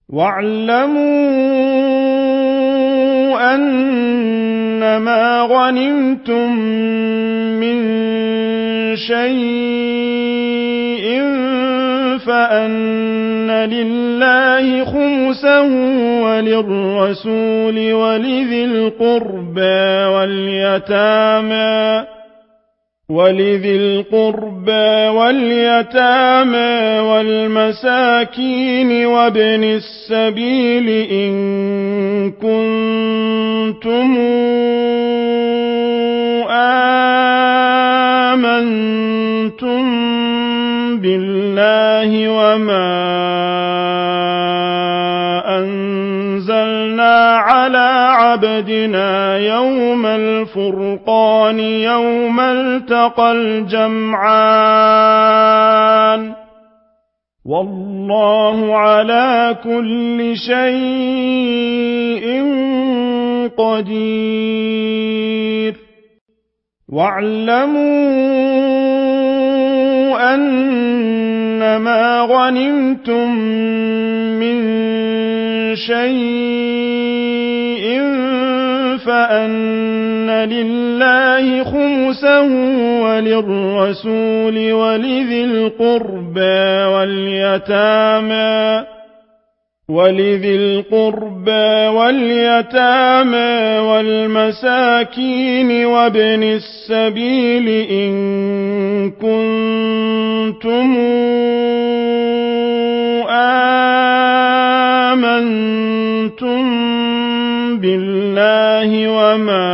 وَاعْلَمُوا أَنَّمَا غَنِمْتُم مِّن شَيْءٍ فَأَنَّ لِلَّهِ خُمُسَهُ وَلِلرَّسُولِ وَلِذِي الْقُرْبَىٰ وَالْيَتَامَىٰ وَالْمَسَاكِينِ وَابْنِ السَّبِيلِ إِن كُنتُمْ آمَنتُم بِاللَّهِ وَمَا أَنزَلْنَا عَلَىٰ عَبْدِنَا يَوْمَ الْفُرْقَانِ يَوْمَ الْتَقَى الْجَمْعَانِ ۗ وَاللَّهُ عَلَىٰ كُلِّ شَيْءٍ قَدِيرٌ وَاعْلَمُوا أَنَّمَا غَنِمْتُم مِّن شَيْءٍ فَأَنَّ لِلَّهِ خُمُسَهُ وَلِلرَّسُولِ وَلِذِي الْقُرْبَىٰ وَالْيَتَامَىٰ وَالْمَسَاكِينِ وَابْنِ السَّبِيلِ إِن كُنتُمْ آمَنتُم بِاللَّهِ وَمَا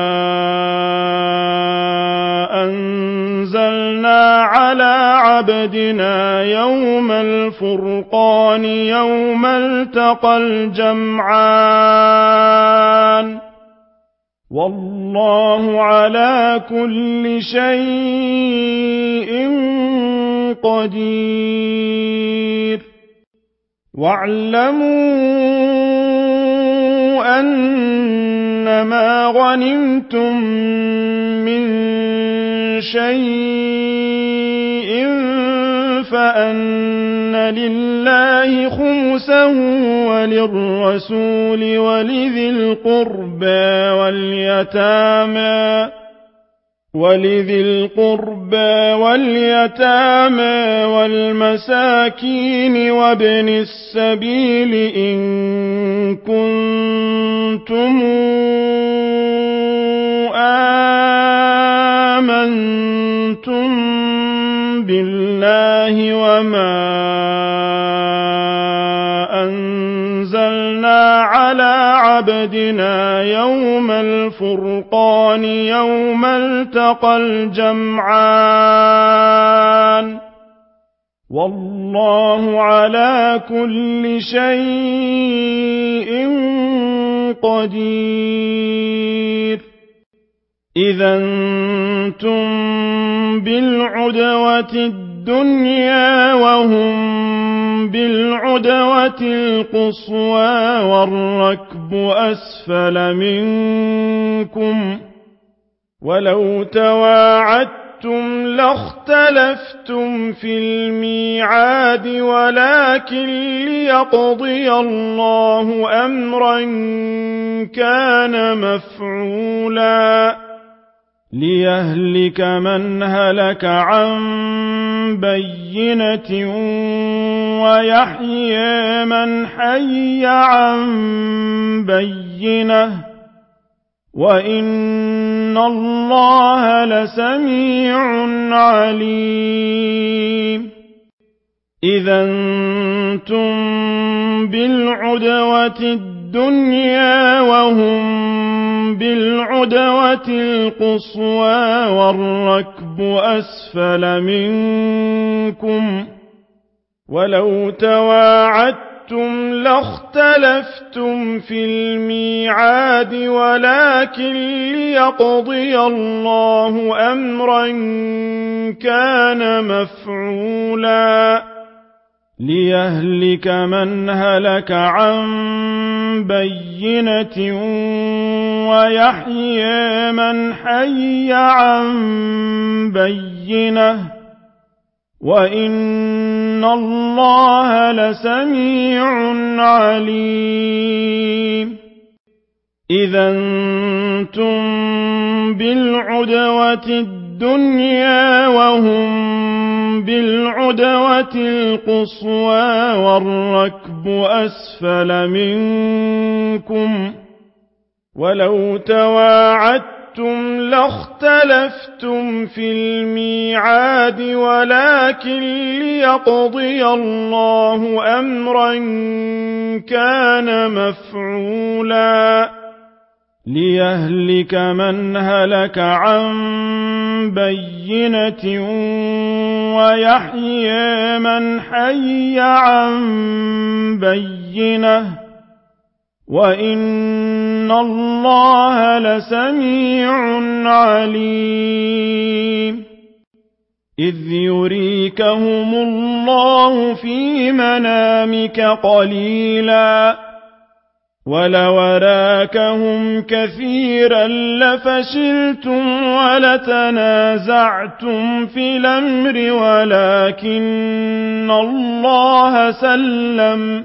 أَنزَلْنَا عَلَىٰ عَبْدِنَا يَوْمَ الْفُرْقَانِ يَوْمَ الْتَقَى الْجَمْعَانِ ۗ وَاللَّهُ عَلَىٰ كُلِّ شَيْءٍ قَدِيرٌ وَاعْلَمُوا أَنَّمَا غَنِمْتُم مِّن شَيْءٍ فَأَنَّ لِلَّهِ خُمُسَهُ وَلِلرَّسُولِ وَلِذِي الْقُرْبَىٰ وَالْيَتَامَىٰ وَالْمَسَاكِينِ وَابْنِ السَّبِيلِ إِن كُنتُمْ آمَنتُم بِاللَّهِ وَمَا أَنزَلْنَا عَلَىٰ عَبْدِنَا يَوْمَ الْفُرْقَانِ يَوْمَ الْتَقَى الْجَمْعَانِ ۗ وَاللَّهُ عَلَىٰ كُلِّ شَيْءٍ قَدِيرٌ إِذَا أَنتُم بِالْعُدْوَةِ الدُّنْيَا وَهُم بِالْعُدْوَةِ الْقُصْوَىٰ وَالرَّكْبُ أَسْفَلَ مِنكُمْ ۚ وَلَوْ تَوَاعَدتُّمْ لَاخْتَلَفْتُمْ فِي الْمِيعَادِ وَلَٰكِن لِّيَقْضِيَ اللَّهُ أَمْرًا كَانَ مَفْعُولًا لِيَهْلِكَ مَنْ هَلَكَ عَن بَيِّنَةٍ وَيَحْيَىٰ مَنْ حَيَّ عَن بَيِّنَةٍ ۗ وَإِنَّ اللَّهَ لَسَمِيعٌ عَلِيمٌ إِذَا أَنتُم بِالْعُدْوَةِ الدُّنْيَا وَهُم بِالْعُدْوَةِ الْقُصْوَىٰ وَالرَّكْبُ أَسْفَلَ مِنكُمْ ۚ وَلَوْ تَوَاعَدتُّمْ لَاخْتَلَفْتُمْ فِي الْمِيعَادِ وَلَٰكِن لِّيَقْضِيَ اللَّهُ أَمْرًا كَانَ مَفْعُولًا لِيَهْلِكَ مَنْ هَلَكَ عَن بَيِّنَةٍ وَيَحْيَىٰ مَنْ حَيَّ عَن بَيِّنَةٍ ۗ وَإِنَّ اللَّهَ لَسَمِيعٌ عَلِيمٌ إِذَا أَنتُم بِالْعُدْوَةِ الدُّنْيَا وَهُم بِالْعُدْوَةِ الْقُصْوَىٰ وَالرَّكْبُ أَسْفَلَ مِنكُمْ وَلَوْ تَوَاعَدتُّمْ لَاخْتَلَفْتُمْ فِي الْمِيعَادِ وَلَٰكِن لِّيَقْضِيَ اللَّهُ أَمْرًا كَانَ مَفْعُولًا لِيَهْلِكَ مَنْ هَلَكَ عَن بَيِّنَةٍ وَيَحْيَىٰ مَنْ حَيَّ عَن بَيِّنَةٍ وَإِنَّ اللَّهَ لَسَمِيعٌ عَلِيمٌ إِذْ يُرِيكَهُمُ اللَّهُ فِي مَنَامِكَ قَلِيلًا وَلَوْ أَرَاكَهُمْ كَثِيرًا لَّفَشِلْتُمْ وَلَتَنَازَعْتُمْ فِي الْأَمْرِ وَلَٰكِنَّ اللَّهَ سَلَّمَ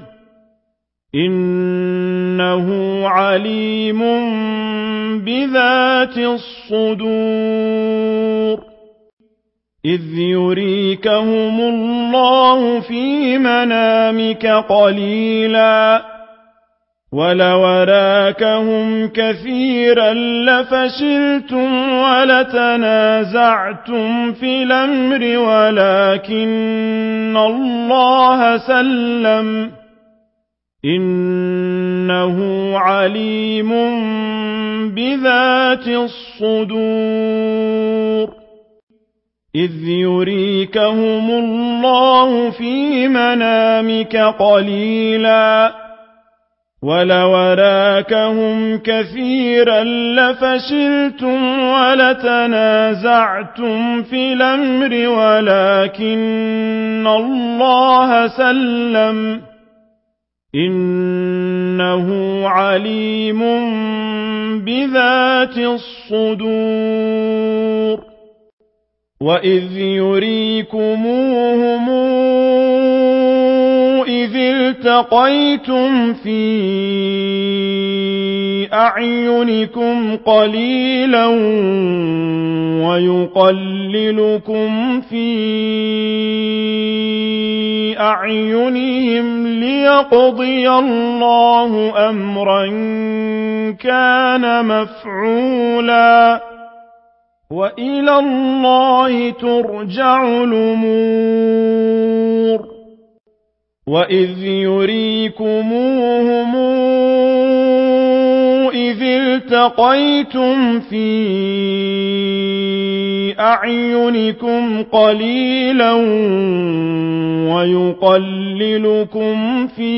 إِنَّهُ عَلِيمٌ بِذَاتِ الصُّدُورِ إِذْ يُرِيكَهُمُ اللَّهُ فِي مَنَامِكَ قَلِيلًا وَلَوْ أَرَاكَهُمْ كَثِيرًا لَّفَشِلْتُمْ وَلَتَنَازَعْتُمْ فِي الْأَمْرِ وَلَٰكِنَّ اللَّهَ سَلَّمَ إِنَّهُ عَلِيمٌ بِذَاتِ الصُّدُورِ إِذْ يُرِيكَهُمُ اللَّهُ فِي مَنَامِكَ قَلِيلًا وَلَوْ أَرَاكَهُمْ كَثِيرًا لَّفَشِلْتُمْ وَلَتَنَازَعْتُمْ فِي الْأَمْرِ وَلَٰكِنَّ اللَّهَ سَلَّمَ إِنَّهُ عَلِيمٌ بِذَاتِ الصُّدُورِ وَإِذْ يُرِيكُمُوهُمْ إِذِ الْتَقَيْتُمْ فِي أَعْيُنِكُمْ قَلِيلًا وَيُقَلِّلُكُمْ فِي أَعْيُنِهِمْ لِيَقْضِيَ اللَّهُ أَمْرًا كَانَ مَفْعُولًا وَإِلَى اللَّهِ تُرْجَعُ الْأُمُورُ وَإِذْ يُرِيكُمُوهُمْ إِذِ الْتَقَيْتُمْ فِي أَعْيُنِكُمْ قَلِيلًا وَيُقَلِّلُكُمْ فِي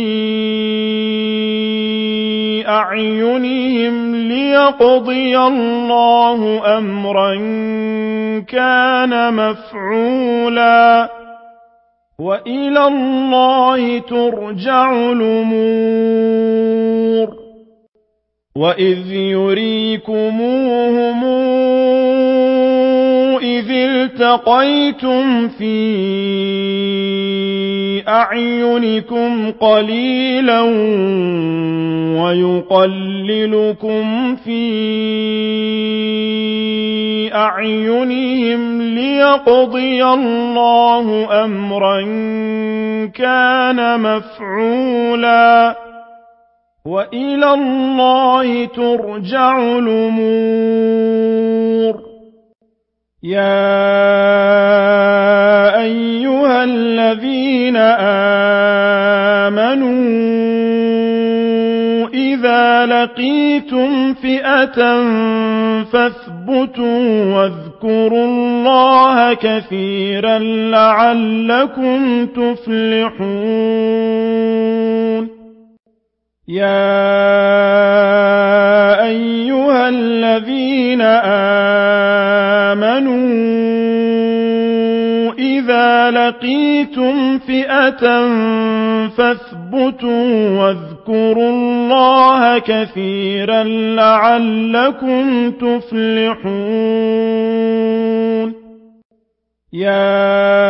أَعْيُنِهِمْ لِيَقْضِيَ اللَّهُ أَمْرًا كَانَ مَفْعُولًا وَإِلَى اللَّهِ تُرْجَعُ الْأُمُورُ وَإِذْ يُرِيكُمُوهُمْ إِذِ الْتَقَيْتُمْ فِي أَعْيُنِكُمْ قَلِيلًا وَيُقَلِّلُكُمْ فِي أَعْيُنِهِمْ لِيَقْضِيَ اللَّهُ أَمْرًا كَانَ مَفْعُولًا وَإِلَى اللَّهِ تُرْجَعُ الْأُمُورُ يَا أَيُّهَا الَّذِينَ آمَنُوا إِذَا لَقِيتُمْ فِئَةً فَاثْبُتُوا وَاذْكُرُوا اللَّهَ كَثِيرًا لَّعَلَّكُمْ تُفْلِحُونَ يَا أَيُّهَا الَّذِينَ آمَنُوا إِذَا لَقِيتُمْ فِئَةً فَاثْبُتُوا وَاذْكُرُوا اللَّهَ كَثِيرًا لَّعَلَّكُمْ تُفْلِحُونَ يا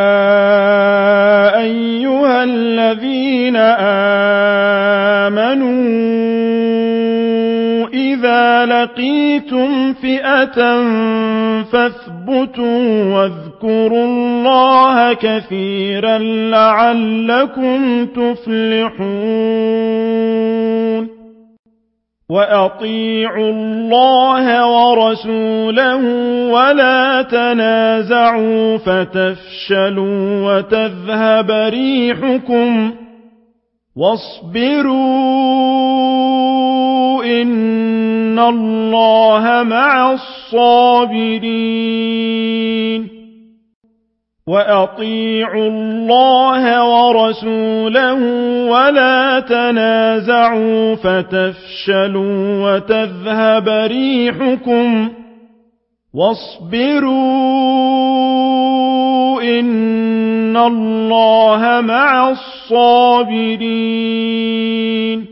أيها الذين آمنوا إذا لقيتم فئة فاثبتوا واذكروا الله كثيرا لعلكم تفلحون وأطيعوا الله ورسوله ولا تنازعوا فتفشلوا وتذهب ريحكم واصبروا إن الله مع الصابرين وأطيعوا الله ورسوله ولا تنازعوا فتفشلوا وتذهب ريحكم واصبروا إن الله مع الصابرين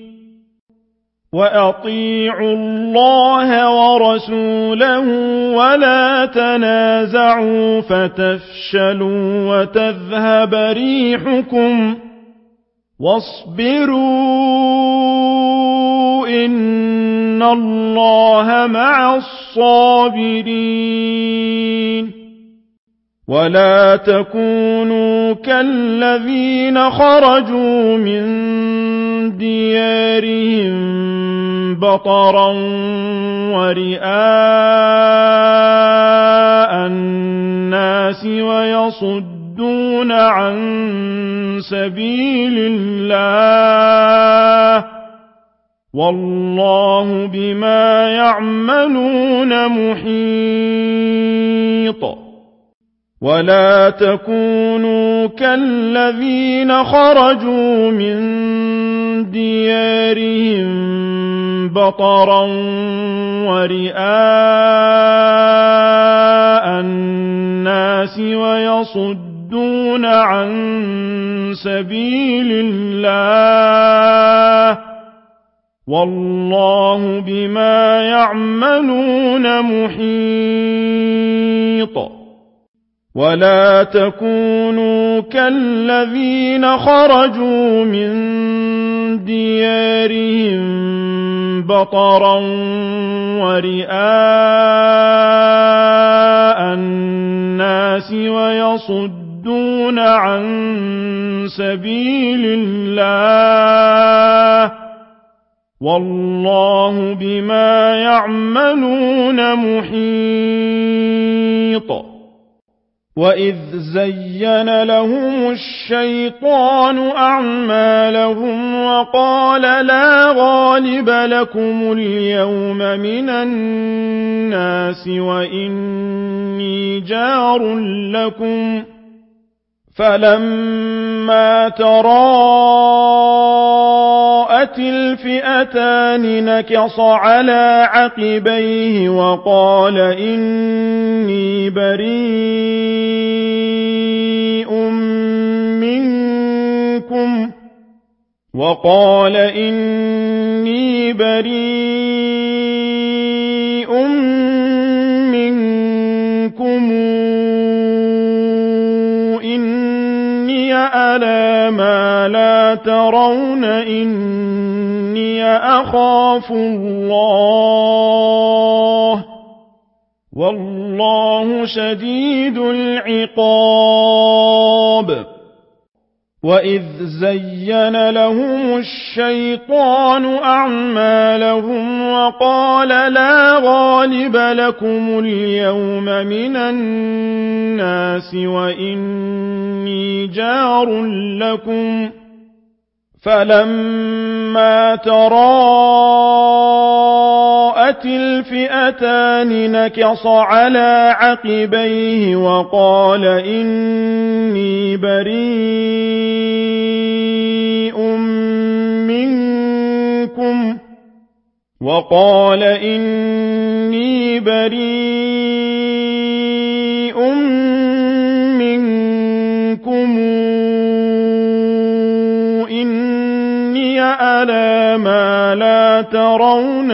وأطيعوا الله ورسوله ولا تنازعوا فتفشلوا وتذهب ريحكم واصبروا إن الله مع الصابرين ولا تكونوا كالذين خرجوا من ديارهم بطرا ورئاء الناس ويصدون عن سبيل الله والله بما يعملون محيط ولا تكونوا كالذين خرجوا من ديارهم بطرا ورئاء الناس ويصدون عن سبيل الله والله بما يعملون محيط ولا تكونوا كالذين خرجوا من ديارهم بطرا ورئاء الناس ويصدون عن سبيل الله والله بما يعملون محيط وإذ زين لهم الشيطان أعمالهم وقال لا غالب لكم اليوم من الناس وإني جار لكم فلما تراءت الفئتان نكص على عقبيه وقال إني بريء منكم إني أرى ما لا ترون إني أخاف الله والله شديد العقاب وإذ زين لهم الشيطان أعمالهم وقال لا غالب لكم اليوم من الناس وإني جار لكم فلما تراءت الفئتان نكص على عقبيه وقال إني بريء منكم إني أرى ما لا ترون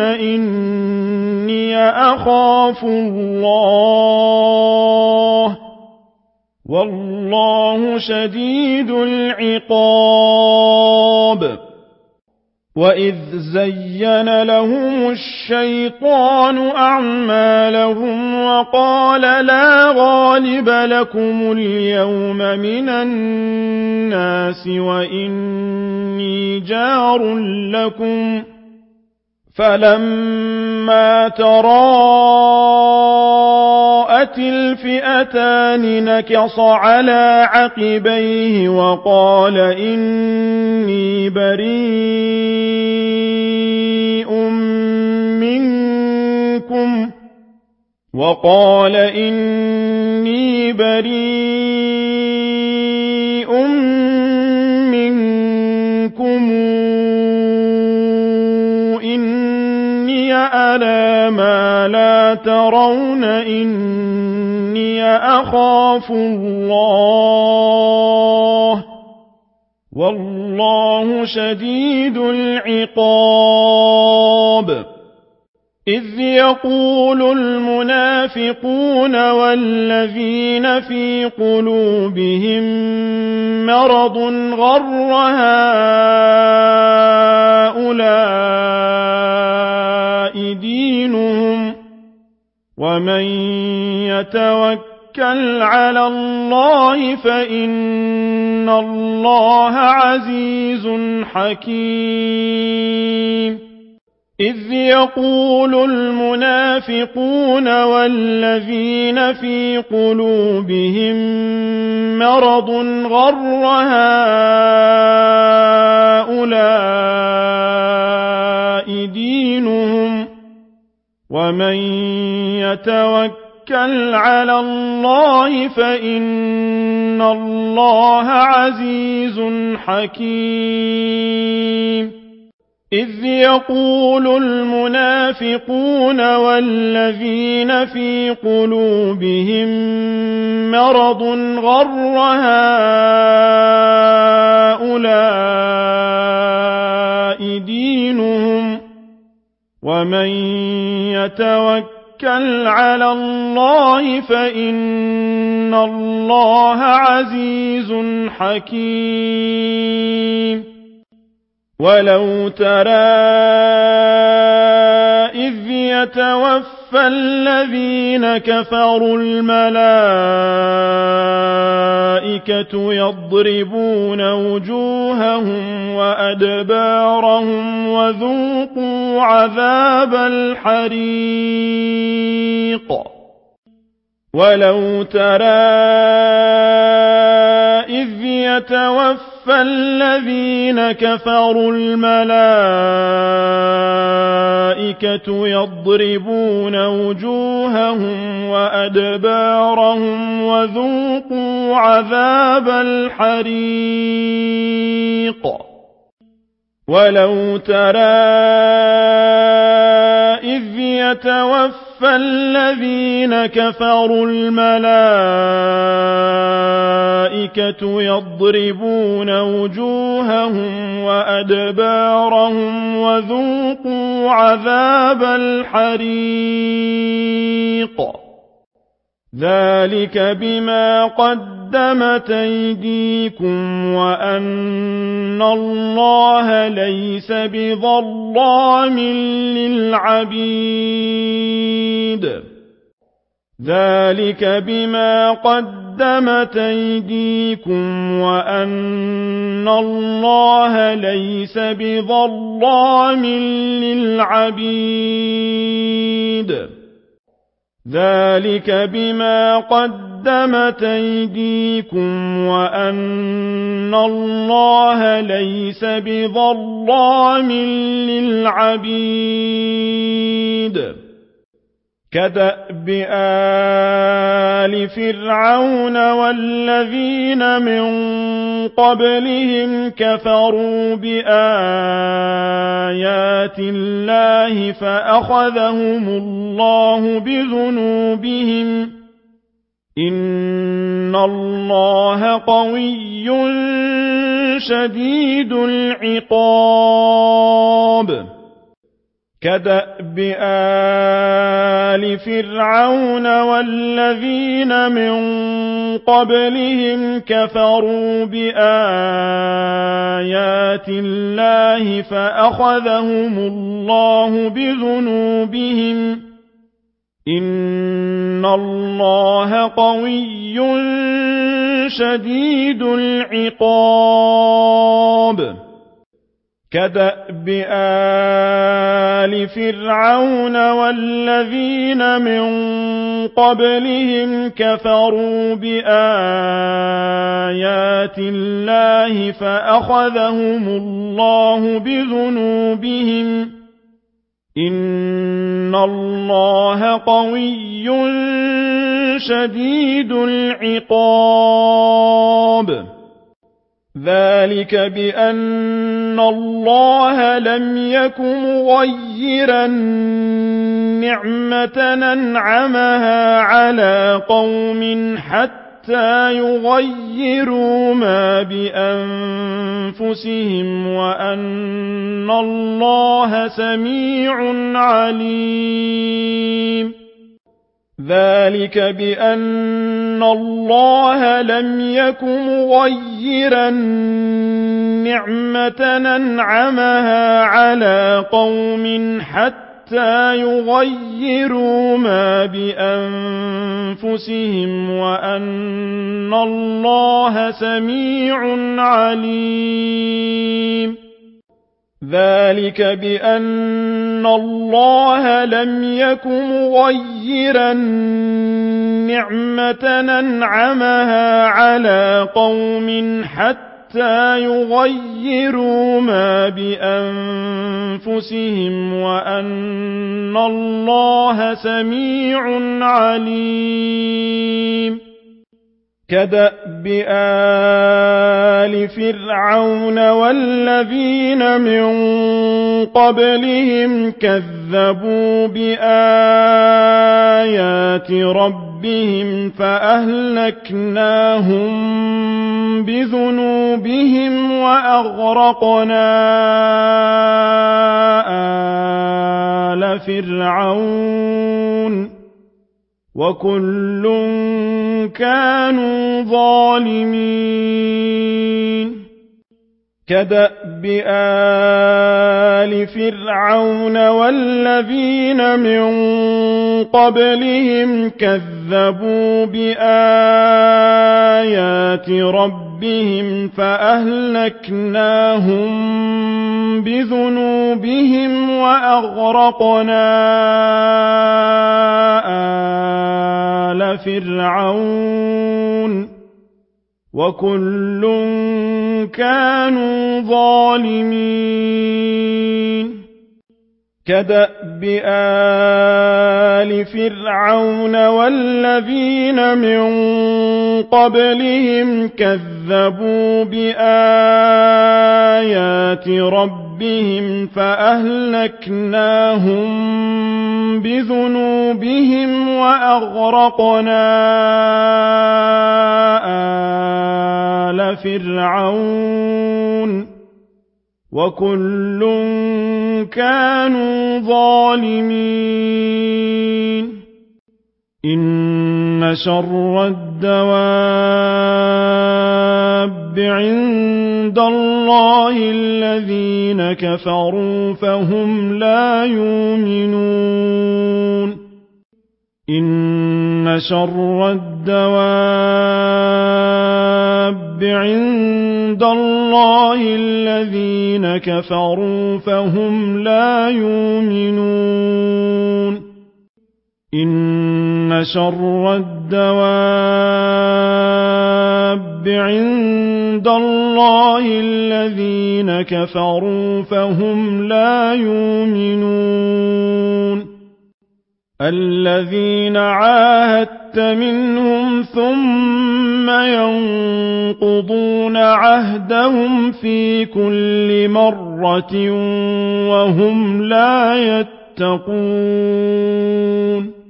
إني أخاف الله والله شديد العقاب وإذ زين لهم الشيطان أعمالهم وقال لا غالب لكم اليوم من الناس وإني جار لكم فلما تراءت الفئتان نكص على عقبيه وقال إني بريء منكم إني أرى ما لا ترون إني أخاف الله والله شديد العقاب إذ يقول المنافقون والذين في قلوبهم مرض غر هؤلاء دينهم ومن يتوكل على الله فإن الله عزيز حكيم إذ يقول المنافقون والذين في قلوبهم مرض غر هؤلاء دينهم ومن يتوكل على الله فإن الله عزيز حكيم إذ يقول المنافقون والذين في قلوبهم مرض غر هؤلاء دينهم ومن يتوكل على الله فإن الله عزيز حكيم ولو ترى إذ يتوفى الذين كفروا الملائكة يضربون وجوههم وأدبارهم وذوقوا عذاب الحريق ولو ترى إذ يتوفى الذين كفروا الملائكة يضربون وجوههم وأدبارهم وذوقوا عذاب الحريق ولو ترى إذ يتوفى الذين كفروا الملائكة يضربون وجوههم وأدبارهم وذوقوا عذاب الحريق ذلك بما قدمت أيديكم وأن الله ليس بظلام للعبيد ذلك بما قدمت أيديكم وأن الله ليس بظلام للعبيد ذلك بما قدمت أيديكم وأن الله ليس بظلام للعبيد كدأب آل فرعون والذين من قبلهم كفروا بآيات الله فأخذهم الله بذنوبهم إن الله قوي شديد العقاب كدأب آل فرعون والذين من قبلهم كفروا بآيات الله فأخذهم الله بذنوبهم إن الله قوي شديد العقاب كدأب آل فرعون والذين من قبلهم كفروا بآيات الله فأخذهم الله بذنوبهم إن الله قوي شديد العقاب ذلك بأن الله لم يك مغيرا نعمة أنعمها على قوم حتى يغيروا ما بأنفسهم وأن الله سميع عليم ذلك بأن الله لم يك مغيرا نعمة أنعمها على قوم حتى يغيروا ما بأنفسهم وأن الله سميع عليم ذلك بأن الله لم يك مغيرا نعمة أنعمها على قوم حتى يغيروا ما بأنفسهم وأن الله سميع عليم كدأب آل فرعون والذين من قبلهم كذبوا بآيات ربهم فأهلكناهم بذنوبهم وأغرقنا آل فرعون وكل كانوا ظالمين كدأب آل فرعون والذين من قبلهم كذبوا بآيات ربهم فأهلكناهم بذنوبهم وأغرقنا آل فرعون وكل كانوا ظالمين كدأب آل فرعون والذين من قبلهم كذبوا بآيات ربهم فأهلكناهم بذنوبهم وأغرقنا آل فرعون وكل كانوا ظالمين إن شر الدواب عند الله الذين كفروا فهم لا يؤمنون إن شر الدواب عند الله الذين كفروا فهم لا يؤمنون إن شر الدواب عند الله الذين كفروا فهم لا يؤمنون الذين عاهدت منهم ثم ينقضون عهدهم في كل مرة وهم لا يتقون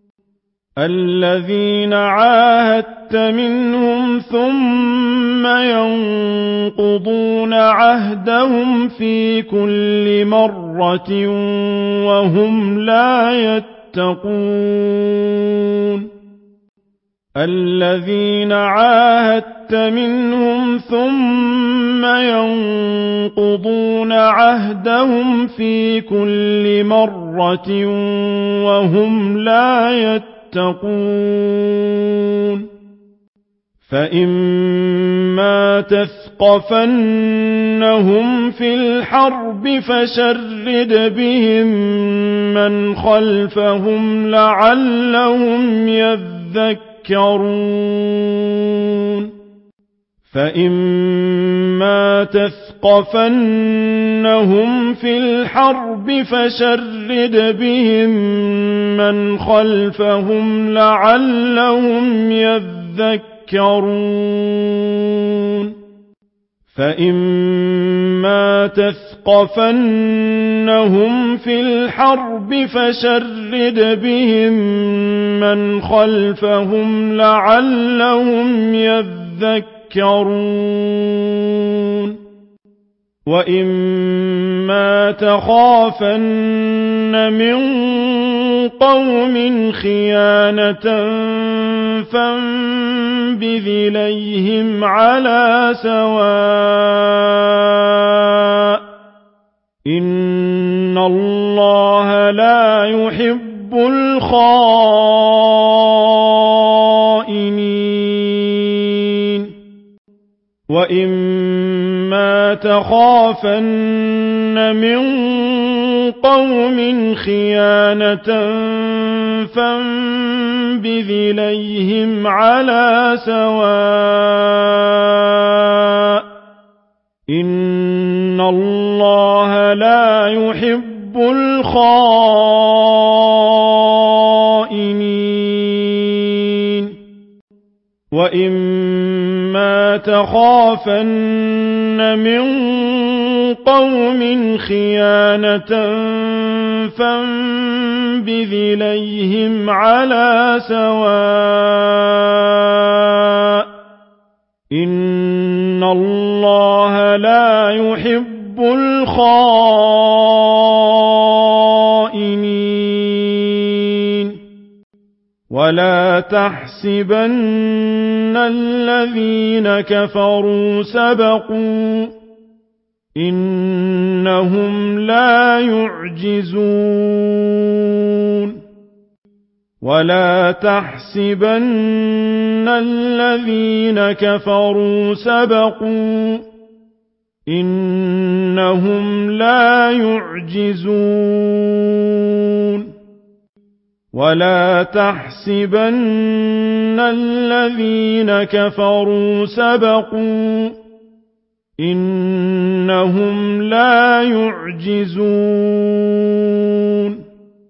الذين عاهدت منهم ثم ينقضون عهدهم في كل مرة وهم لا يتقون الذين عاهدت منهم ثم ينقضون عهدهم في كل مرة وهم لا يتقون فإما تثقفنهم في الحرب فشرد بهم من خلفهم لعلهم يذكرون فإما تثقفنهم في الحرب فشرد بهم من خلفهم لعلهم يذكرون فإما تثقفنهم في الحرب فشرد بهم من خلفهم لعلهم يذكرون وإما تخافن من قوم خيانة فانبذ إليهم على سواء إن الله لا يحب الخائنين وإما تخافن من قوم خيانة فانبذ إليهم على سواء إن الله لا يحب الخائنين وإما تخافن من قوم خيانة فانبذ إليهم على سواء إن الله لا يحب الخائنين ولا تحسبن الذين كفروا سبقوا إنهم لا يعجزون ولا تحسبن الذين كفروا سبقوا إنهم لا يعجزون ولا تحسبن الذين كفروا سبقوا إنهم لا يعجزون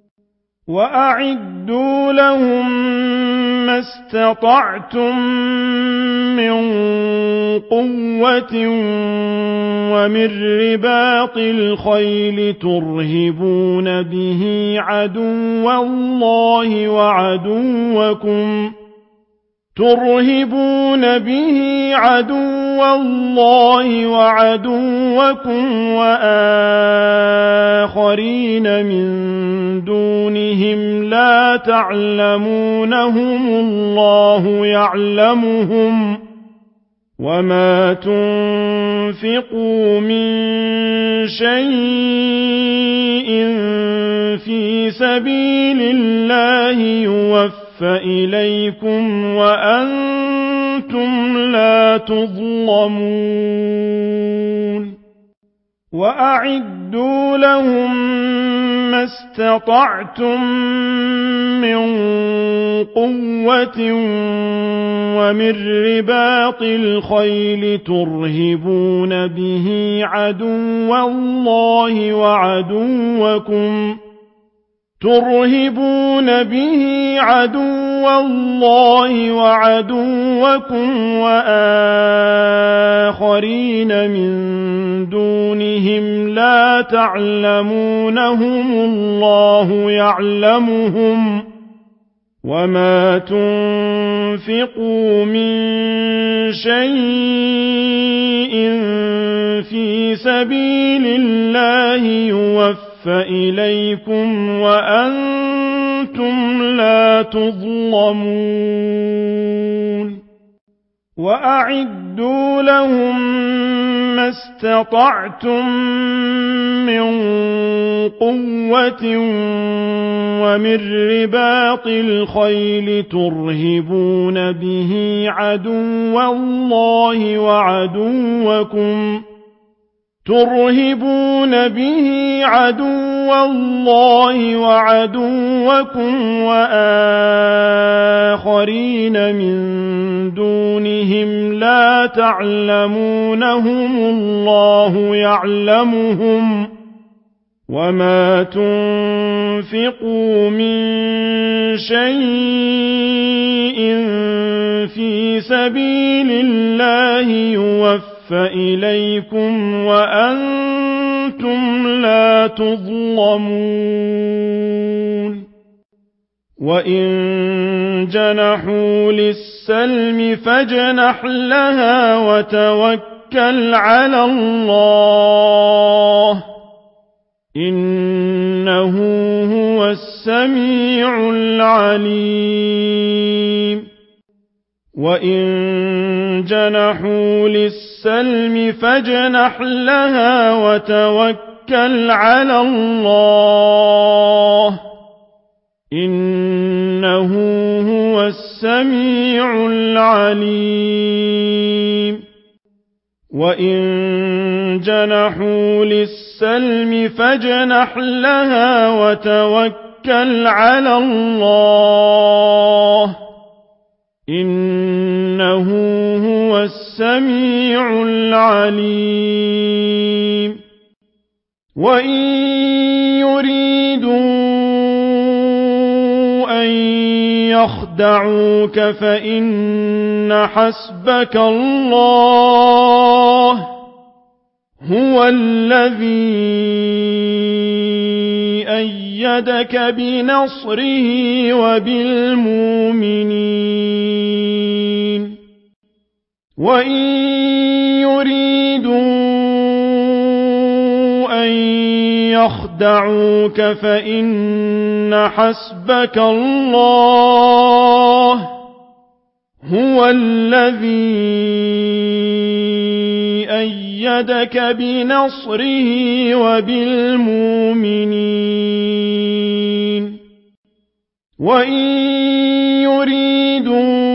وأعدوا لهم ما استطعتم من قوة ومن رباط الخيل ترهبون به عدو الله وعدوكم وآخرين من دونهم لا تعلمونهم الله يعلمهم وما تنفقوا من شيء في سبيل الله يوفى إليكم وأنتم لا تظلمون وأعدوا لهم ما استطعتم من قوة ومن رباط الخيل ترهبون به عدو الله وعدوكم وآخرين من دونهم لا تعلمونهم الله يعلمهم وما تنفقوا من شيء في سبيل الله يوفى إليكم وأنتم لا تظلمون وأعدوا لهم ما استطعتم من قوة ومن رباط الخيل ترهبون به عدو الله وعدوكم وآخرين من دونهم لا تعلمونهم الله يعلمهم وما تنفقوا من شيء في سبيل الله يوفى إليكم وأنتم لا تظلمون وإن جنحوا للسلم فاجنح لها وتوكل على الله إنه هو السميع العليم وإن جنحوا للسلم فاجنح لها وتوكل على الله إنه هو السميع العليم وإن جنحوا للسلم فاجنح لها وتوكل على الله إنه هو السميع العليم وإن يريدوا أن يخدعوك فإن حسبك الله هو الذي أيدك بنصره وبالمؤمنين وإن يريدوا أن يخدعوك فإن حسبك الله هو الذي أيدك بنصره وبالمؤمنين وإن يريدوا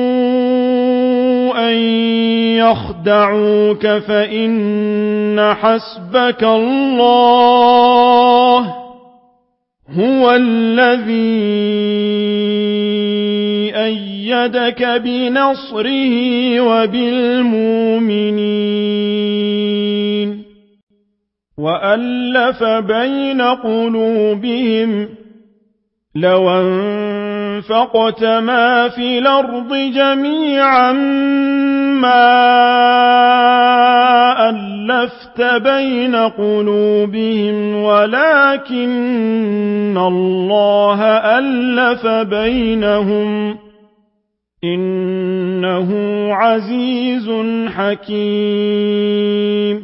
أن يخدعوك فإن حسبك الله هو الذي أيدك بنصره وبالمؤمنين وألف بين قلوبهم لو أنفقت ما في الأرض جميعا ما ألفت بين قلوبهم ولكن الله ألف بينهم إنه عزيز حكيم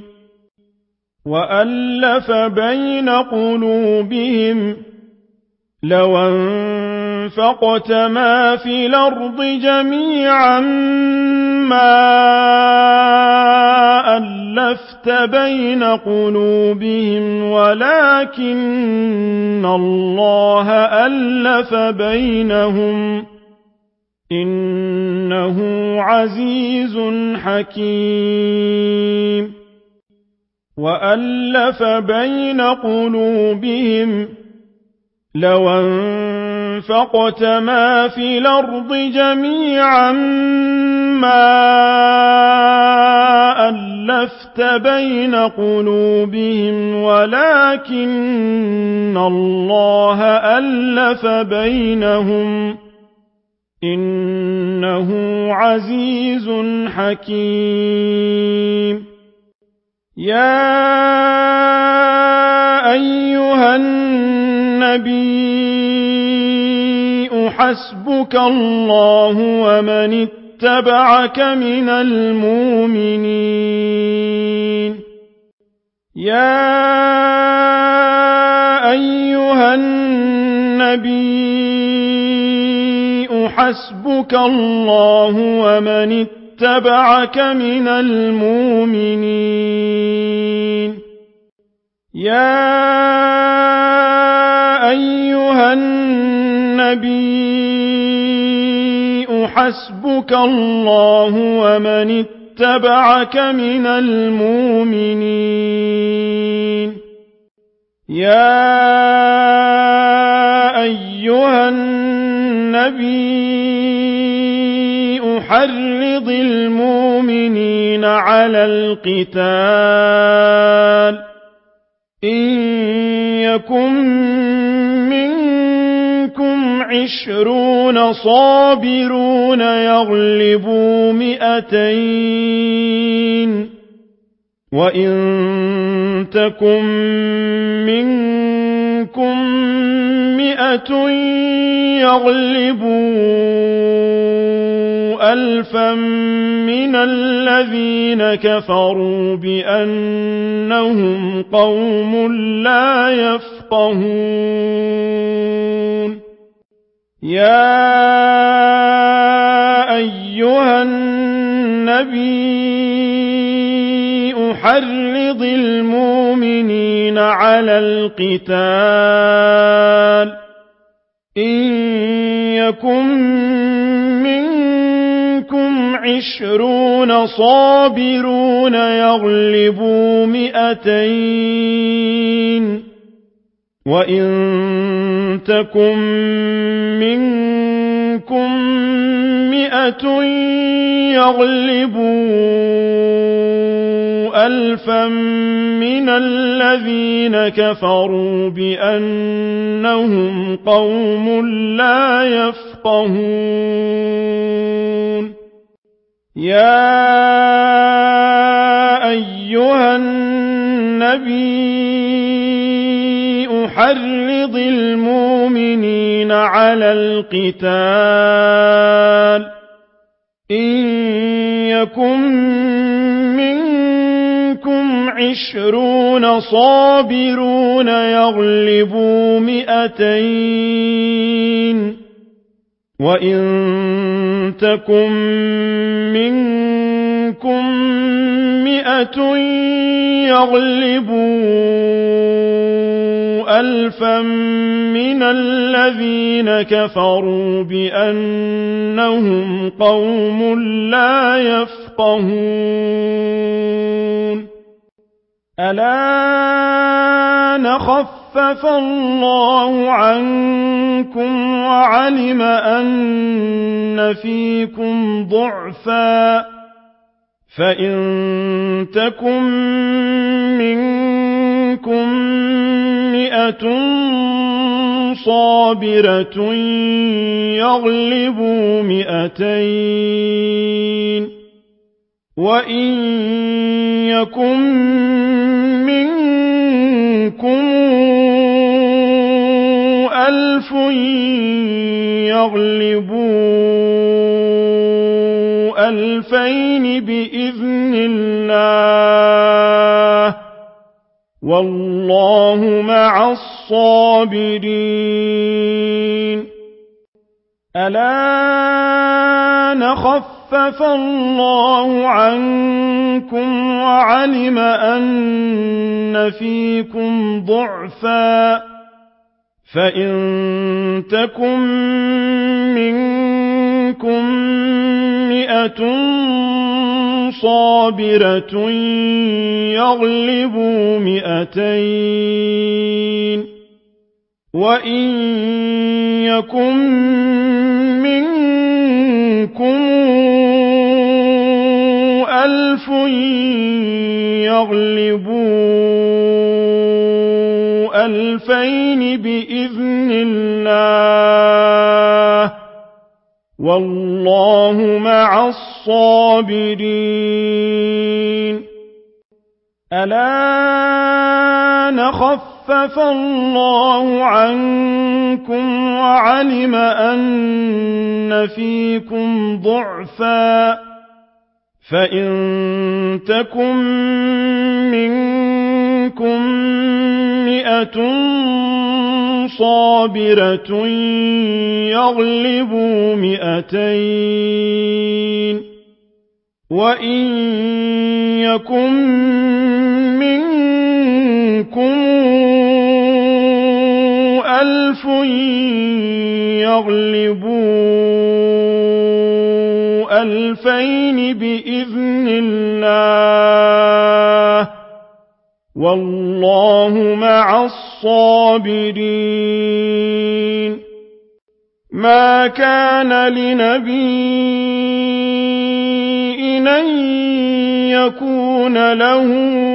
وألف بين قلوبهم لو أنفقت ما في الأرض جميعا ما ألفت بين قلوبهم ولكن الله ألف بينهم إنه عزيز حكيم وألف بين قلوبهم لو أنفقت ما في الأرض جميعا ما ألفت بين قلوبهم ولكن الله ألف بينهم إنه عزيز حكيم يا أيها النبي حسبك الله ومن اتبعك من المؤمنين يا أيها النبي حسبك الله ومن اتبعك من المؤمنين يا أيها النبي حسبك الله ومن اتبعك من المؤمنين يا أيها النبي حرض المؤمنين على القتال إن يكن منكم 20 صابرون يغلبوا 200 وإن تكن منكم 100 يغلبوا 1000 من الذين كفروا بأنهم قوم لا يفقهون يا أيها النبي حرض المؤمنين على القتال إن يكن منكم 20 صابرون يغلبوا 200 وإن تكن منكم 100 يغلبوا 1000 من الذين كفروا بأنهم قوم لا يفقهون يا أيها النبي حرض المؤمنين على القتال إن يكن منكم 20 صابرون يغلبوا 200 وإن تكن منكم 100 يغلبوا 1000 من الذين كفروا بأنهم قوم لا يفقهون الآن خفف الله عنكم وعلم أن فيكم ضعفا فإن تكن منكم 100 صابرة يغلبوا 200 وإن يكن منكم 1000 يغلبوا 2000 بإذن الله والله مع الصابرين الآن خفف الله عنكم وعلم أن فيكم ضعفا فإن تكن منكم 100 صابرة يغلبوا 200 وإن يكن منكم 1000 يغلبوا 2000 بإذن الله والله مع الصابرين الآن خفف خفف الله عنكم وعلم أن فيكم ضعفا فإن تكن منكم 100 صابرة يغلبوا 200 وإن يكن منكم 1000 يغلبوا 2000 بإذن الله والله مع الصابرين ما كان لنبي أن يكون له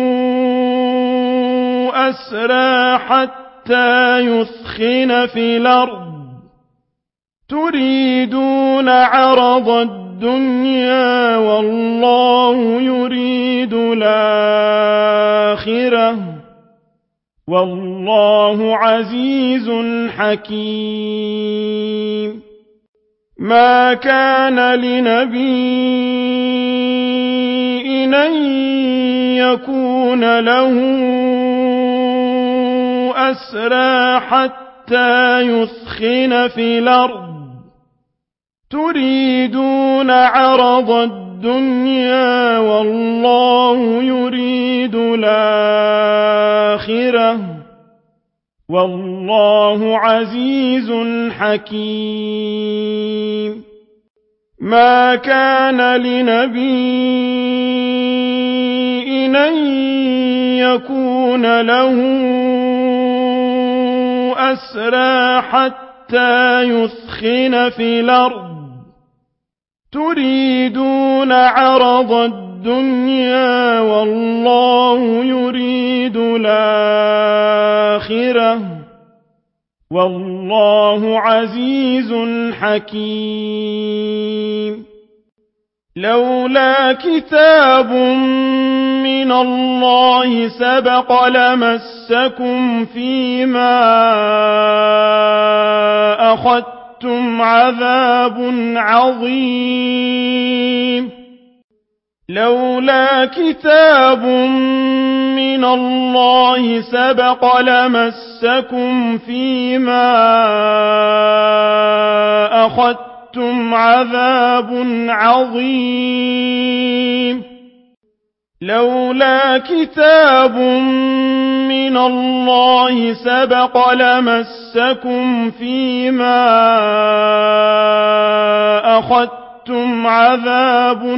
أسرى حتى يثخن في الأرض تريدون عرض الدنيا والله يريد الآخرة والله عزيز حكيم ما كان لنبي أن يكون له أسرى حتى يثخن في الأرض تريدون عرض الدنيا والله يريد الآخرة والله عزيز حكيم ما كان لنبي أن يكون له أسرى حتى يثخن في الأرض تريدون عرض الدنيا والله يريد الآخرة والله عزيز حكيم لولا كتاب من الله سبق لمسكم فيما أخذتم عذاب عظيم لولا كتاب من الله سبق لمسكم فيما أخذتم عذاب عظيم لولا كتاب من الله سبق لمسكم فيما أخذتم عذاب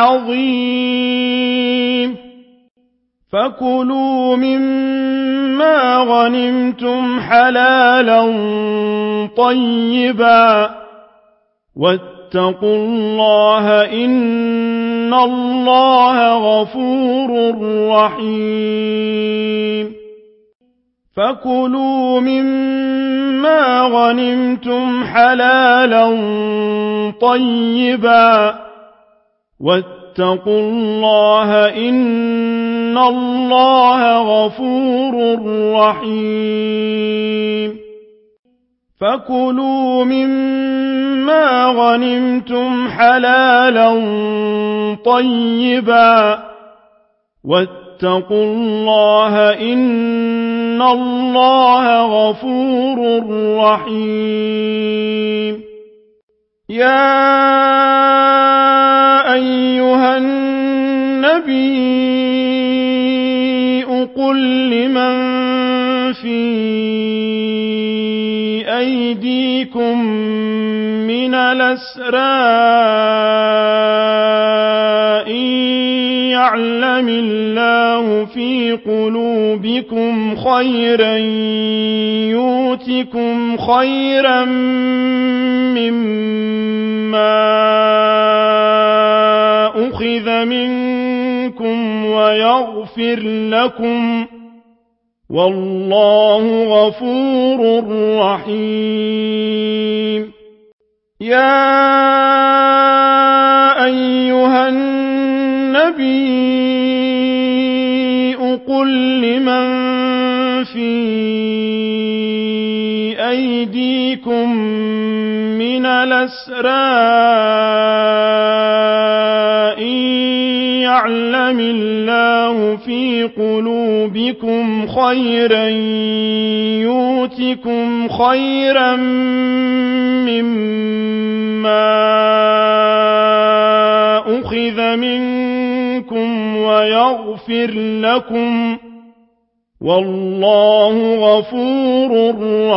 عظيم فكلوا مما غنمتم حلالا طيبا واتقوا الله إن الله غفور رحيم فكلوا مما غنمتم حلالا طيبا واتقوا الله إن الله غفور رحيم فكلوا مما غنمتم حلالا طيبا واتقوا الله إن الله غفور رحيم يا أيها النبي قل لمن في أيديكم من الأسرى إن يعلم الله في قلوبكم خيرا يؤتكم خيرا مما أخذ منكم ويغفر لكم والله غفور رحيم يا أيها النبي قل لمن في أيديكم من الأسرى إن يعلم الله في قلوبكم خيرا يؤتكم خيرا مما أخذ منكم ويغفر لكم والله غفور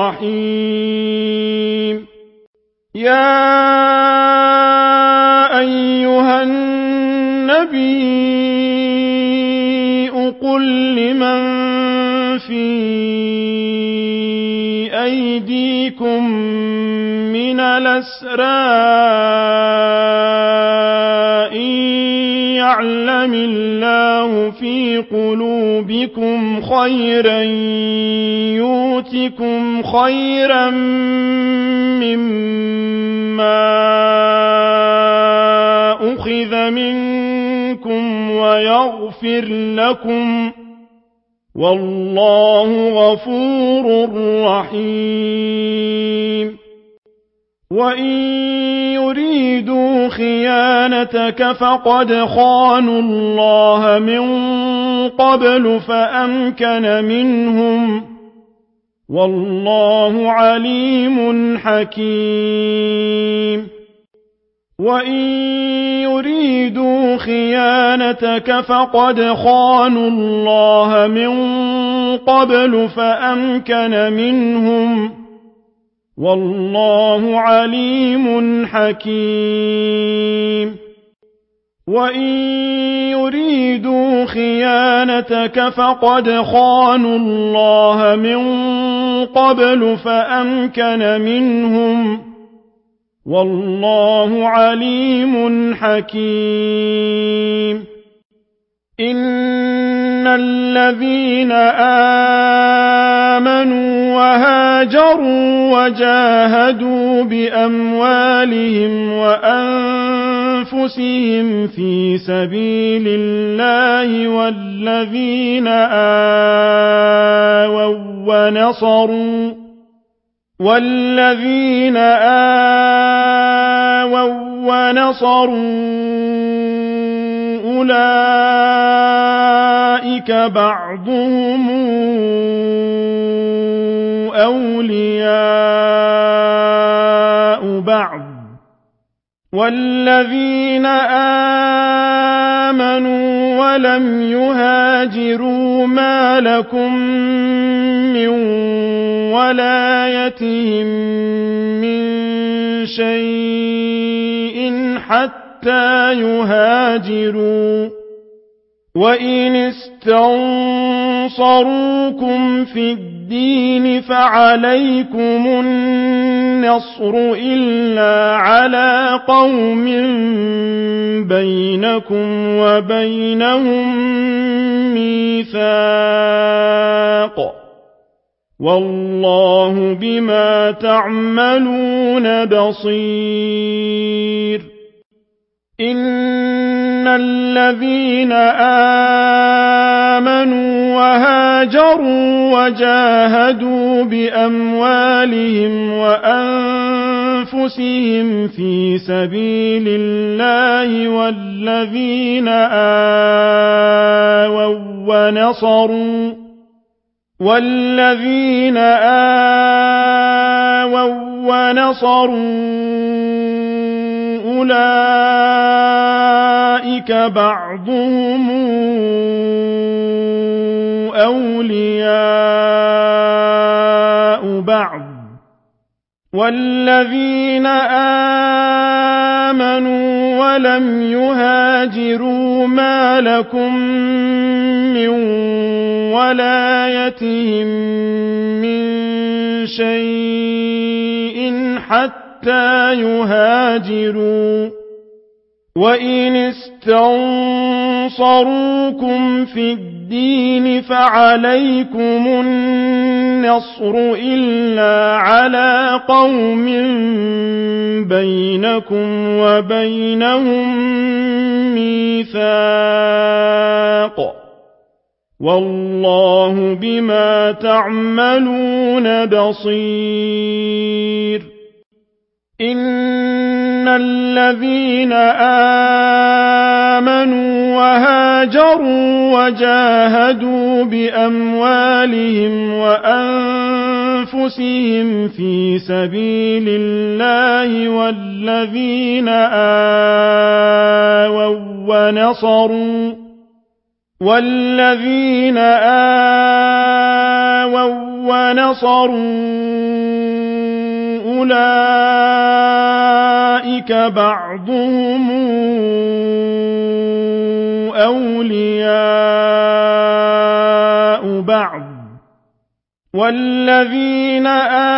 رحيم يا أيها النبي قل لمن في أيديكم من الأسرى إن يعلم الله في قلوبكم خيرا يؤتكم خيرا مما أخذ منكم ويغفر لكم والله غفور رحيم وإن يريدوا خيانتك فقد خانوا الله من قبل فأمكن منهم والله عليم حكيم وإن يريدوا خيانتك فقد خانوا الله من قبل فأمكن منهم والله عليم حكيم وإن يريدوا خيانتك فقد خانوا الله من قبل فأمكن منهم والله عليم حكيم إن الذين آمنوا وهاجروا وجاهدوا بأموالهم وأنفسهم في سبيل الله والذين آووا ونصروا أولئك بعضهم أولياء بعض والذين آمنوا ولم يهاجروا ما لكم من ولايتهم من شيء حتى يهاجروا وإن استنصروكم في الدين فعليكم النصر إلا على قوم بينكم وبينهم ميثاق والله بما تعملون بصير إن الذين آمنوا وهاجروا وجاهدوا بأموالهم وأنفسهم في سبيل الله والذين آووا ونصروا أولئك بعضهم أولياء بعض والذين آمنوا ولم يهاجروا ما لكم من ولايتهم من شيء حتى يهاجروا وإن استنصروكم في الدين فعليكم النصر إلا على قوم بينكم وبينهم ميثاق والله بما تعملون بصير إن الذين آمنوا وهاجروا وجاهدوا بأموالهم وأنفسهم في سبيل الله والذين آووا ونصروا أولئك بعضهم أولياء بعض والذين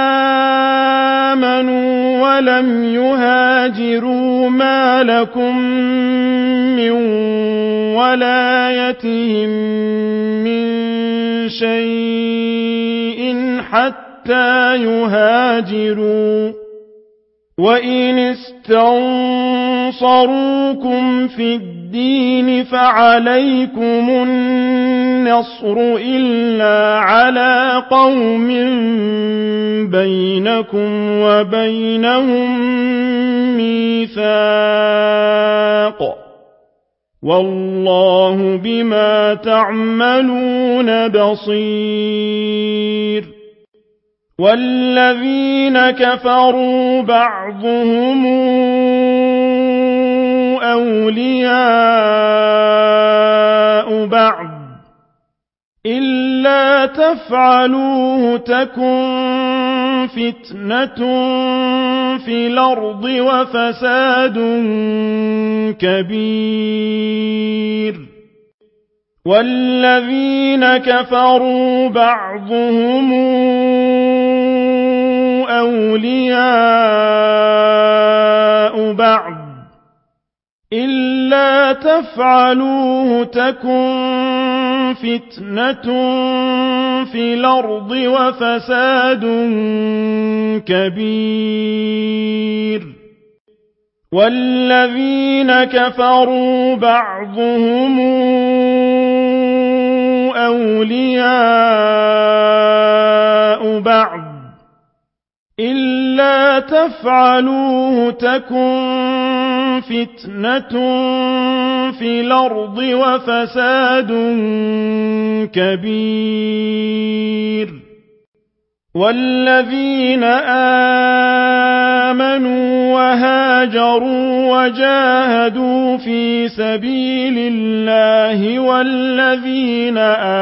آمنوا ولم يهاجروا ما لكم من ولايتهم من شيء حتى يهاجروا وإن استنصروكم في الدين فعليكم النصر إلا على قوم بينكم وبينهم ميثاق والله بما تعملون بصير والذين كفروا بعضهم أولياء بعض إلا تفعلوه تكن فتنة في الأرض وفساد كبير والذين كفروا بعضهم أولياء بعض إلا تفعلوه تكن فتنة في الأرض وفساد كبير والذين كفروا بعضهم أولياء بعض إلا تفعلوه تكن فتنة في الأرض وفساد كبير والذين آمنوا وهاجروا وجاهدوا في سبيل الله والذين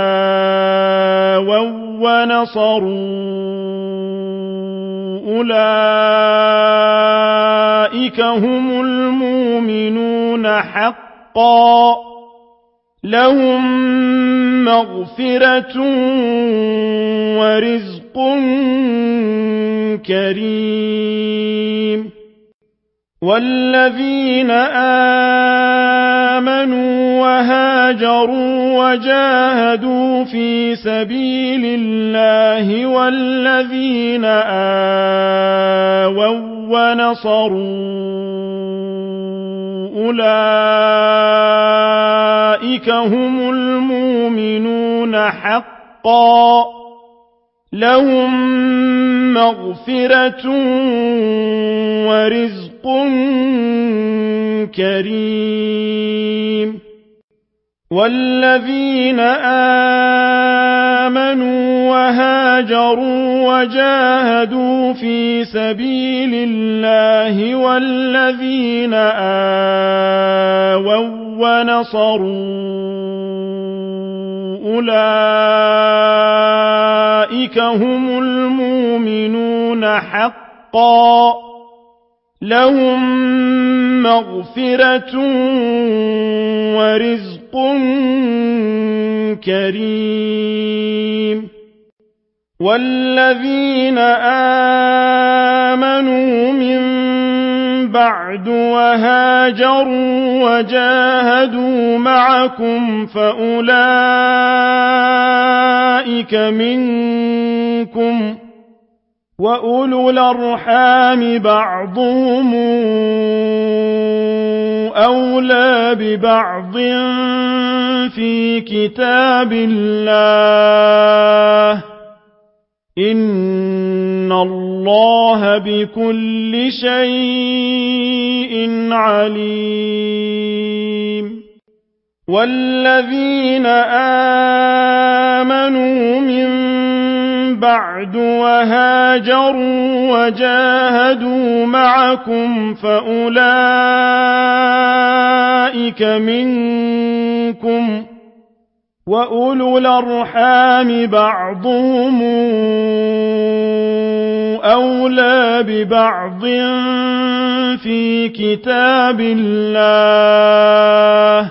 آووا ونصروا أولئك هم المؤمنون حقا لهم مغفرة ورزق كريم والذين آمنوا وهاجروا وجاهدوا في سبيل الله والذين آووا ونصروا أولئك هم المؤمنون حقا لهم مغفرة ورزق كريم والذين آمنوا وهاجروا وجاهدوا في سبيل الله والذين آووا ونصروا أولئك هم المؤمنون حقا لهم مغفرة ورزق كريم والذين آمنوا من بعد وهاجروا وجاهدوا معكم فأولئك منكم وأولو الأرحام بعضهم أولى ببعض في كتاب الله إن الله بكل شيء عليم والذين آمنوا من بعد وهاجروا وجاهدوا معكم فأولئك منكم وأولو الأرحام بعضهم أولى ببعض في كتاب الله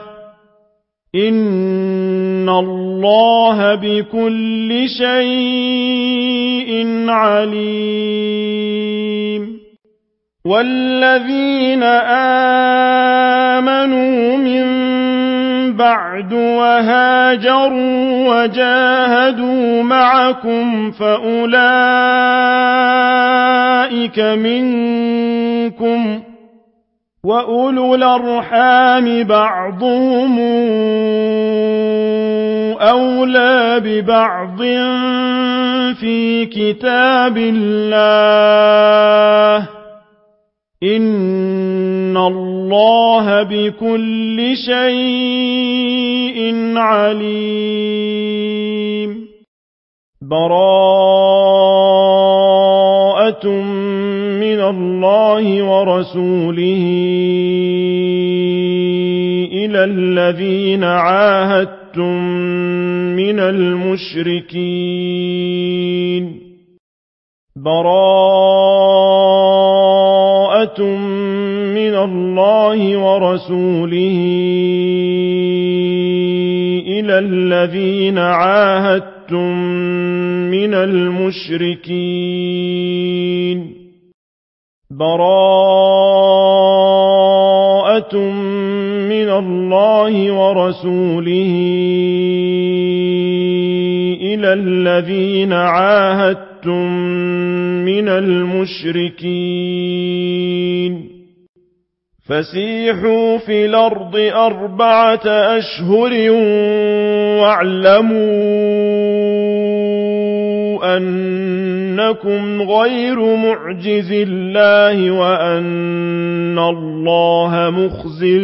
إن الله بكل شيء عليم والذين آمنوا من بعد وهاجروا وجاهدوا معكم فأولئك منكم وأولو الأرحام بعضهم أولى ببعض في كتاب الله إن الله بكل شيء عليم براءة من الله ورسوله إلى الذين عاهدتم من المشركين براءة من الله ورسوله إلى الذين عاهدتم من المشركين براءة من الله ورسوله إلى الذين عاهدتم من المشركين فسيحوا في الأرض 4 أشهر واعلموا أنكم غير معجز الله وأن الله مخزي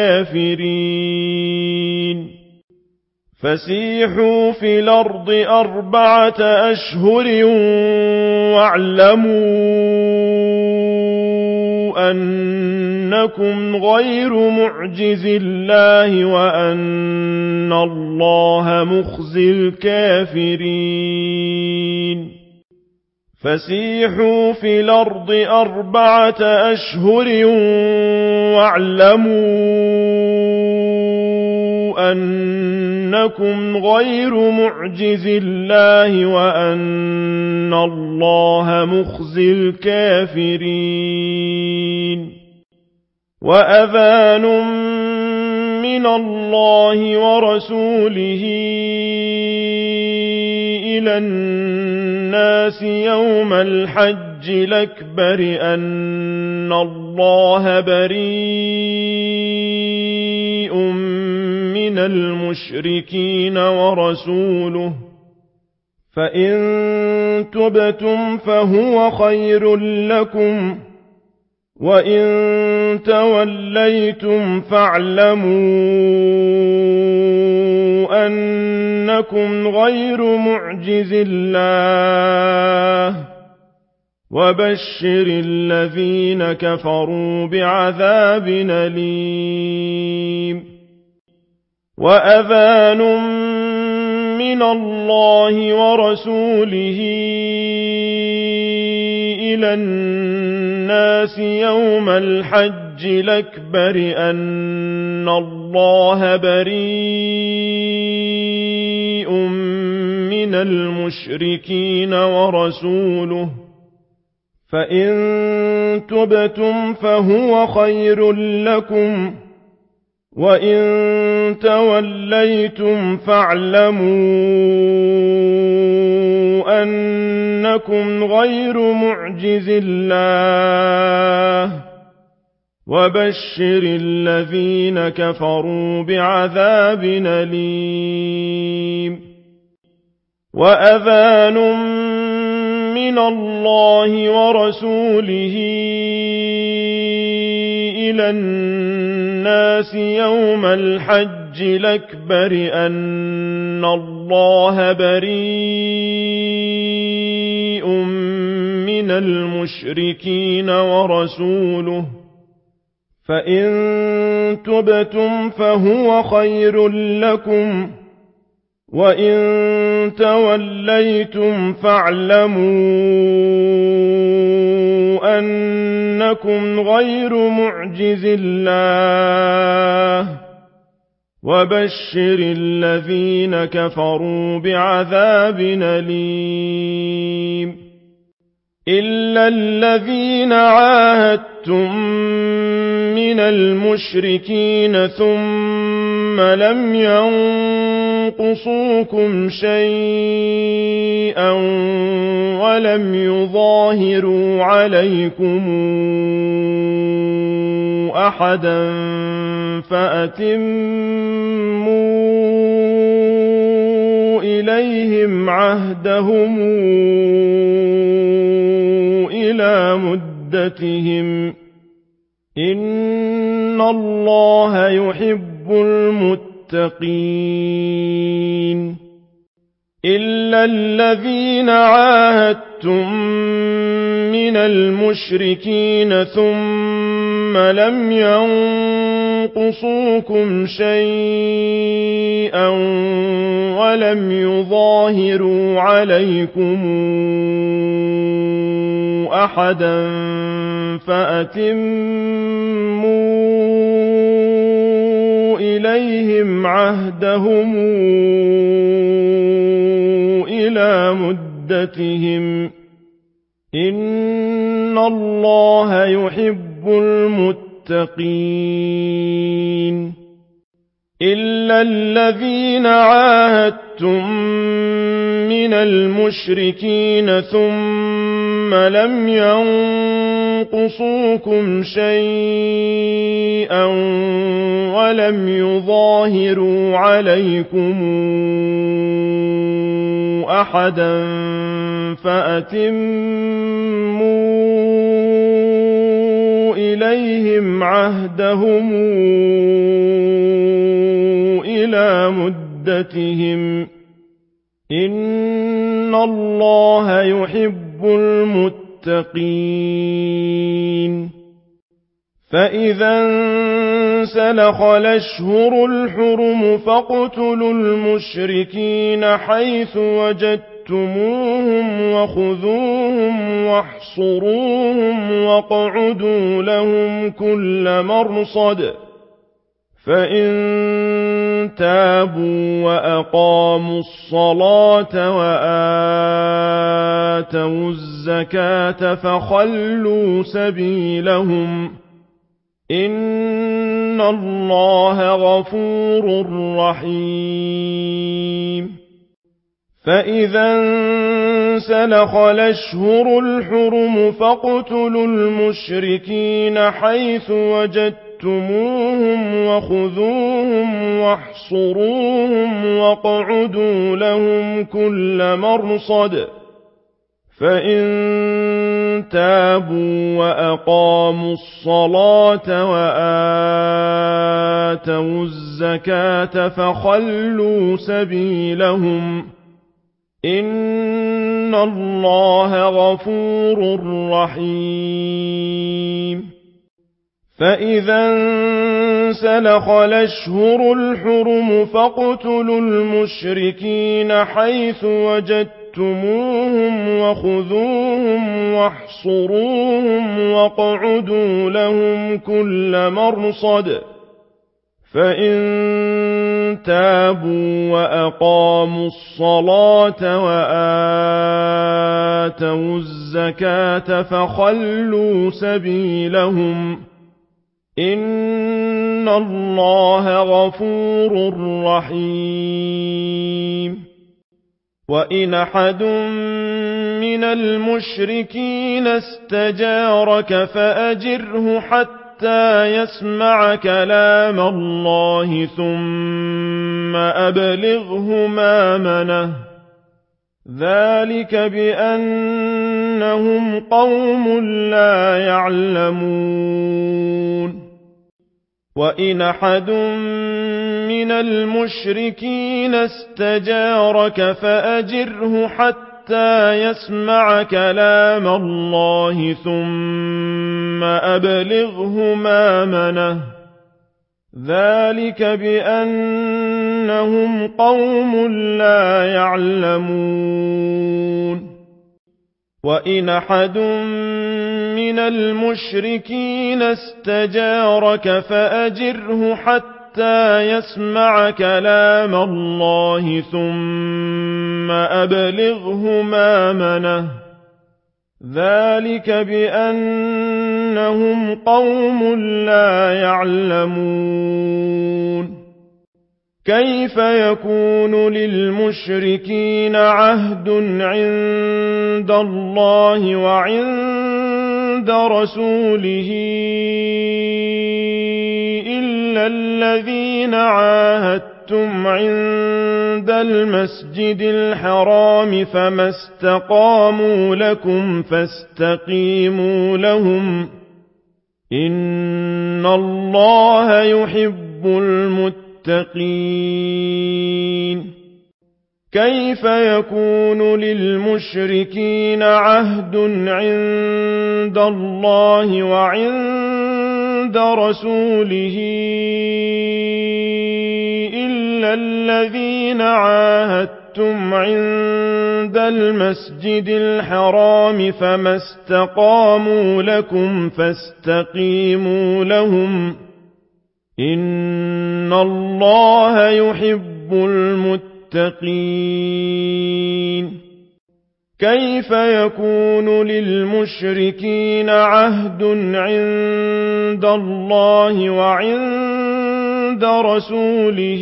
الكافرين فسيحوا في الأرض 4 أشهر واعلموا أنكم غير معجز الله وأن الله مخزي الكافرين فسيحوا في الأرض 4 أشهر واعلموا أنكم غير معجز الله وأن الله مخزي الكافرين وأذان من الله ورسوله إلى الناس يوم الحج الأكبر أن الله بريء من المشركين ورسوله فإن تبتم فهو خير لكم وإن توليتم فاعلموا أنكم غير معجز الله وبشر الذين كفروا بعذاب أليم وأذان من الله ورسوله إلى الناس يوم الحج الأكبر أن الله بريء من المشركين ورسوله فإن تبتم فهو خير لكم وإن توليتم فاعلموا أنكم غير معجز الله وبشر الذين كفروا بعذاب أليم وأذان من الله ورسوله إلى الناس يوم الحج الأكبر أن الله بريء من المشركين ورسوله فإن تبتم فهو خير لكم وإن توليتم فاعلموا أنكم غير معجز الله وبشر الذين كفروا بعذاب أليم إلا الذين عاهدتم من المشركين ثم لم ينقصوكم شيئا ولم يظاهروا عليكم أحدا فأتموا إليهم عهدهم إلى مدتهم إن الله يحب المتقين إلا الذين عاهدتم من المشركين ثم لم ينقصوكم شيئا ولم يظاهروا عليكم أحدا فأتموا إليهم عهدهم إلى مدتهم إن الله يحب المتقين إلا الذين عاهدتم من المشركين ثم لم ينقصوكم شيئا ولم يظاهروا عليكم أحدا فأتموا إليهم عهدهم إلى مدتهم إن الله يحب المتقين فإذا انسلخ الأشهر الحرم فاقتلوا المشركين حيث وجدتموهم وخذوهم واحصروهم واقعدوا لهم كل مرصد فإن تابوا وأقاموا الصلاة وآتوا الزكاة فخلوا سبيلهم إن الله غفور رحيم فإذا انسلخ الأشهر الحرم فاقتلوا المشركين حيث وجدتموهم وخذوهم واحصروهم واقعدوا لهم كل مرصد فإن تابوا وأقاموا الصلاة وآتوا الزكاة فخلوا سبيلهم إن الله غفور رحيم فإذا انسلخ الأشهر الحرم فاقتلوا المشركين حيث وجدتموهم وخذوهم واحصروهم واقعدوا لهم كل مرصد فإن تابوا وأقاموا الصلاة وآتوا الزكاة فخلوا سبيلهم إن الله غفور رحيم وإن أحد من المشركين استجارك فأجره حتى حتى يسمع كلام الله ثم أبلغه مأمنه ذلك بأنهم قوم لا يعلمون وإن أحد من المشركين استجارك فأجره حتى يسمع كلام الله ثم أبلغه مأمنه ذلك بأنهم قوم لا يعلمون وإن أحد من المشركين استجارك فأجره حتى يسمع كلام الله ثم أبلغه مأمنه ذلك بأنهم قوم لا يعلمون كيف يكون للمشركين عهد عند الله وعند رسوله إلا الذين عاهدتم عند المسجد الحرام فما استقاموا لكم فاستقيموا لهم إن الله يحب المتقين كيف يكون للمشركين عهد عند الله وعند رسوله إلا الذين عاهدتم عند المسجد الحرام فما استقاموا لكم فاستقيموا لهم إن الله يحب المتقين كيف يكون للمشركين عهد عند الله وعند رسوله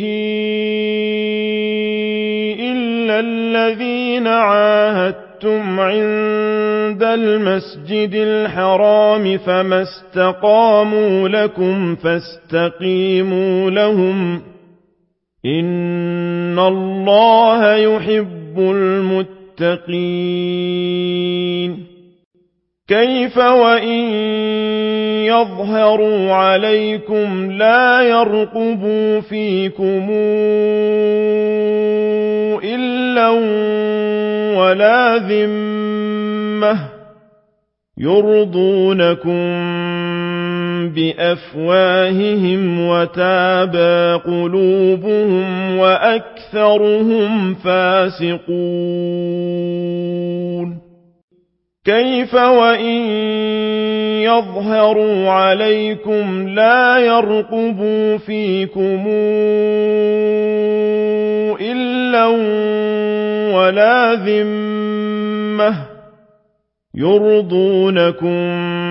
إلا الذين عاهدتم عند المسجد الحرام فما استقاموا لكم فاستقيموا لهم إن الله يحب المتقين كيف وإن يظهروا عليكم لا يرقبوا فيكم إلا ولا ذمة يرضونكم بأفواههم وتابى قلوبهم وأكثرهم فاسقون كيف وإن يظهروا عليكم لا يرقبوا فيكم إلا ولا ذمة يرضونكم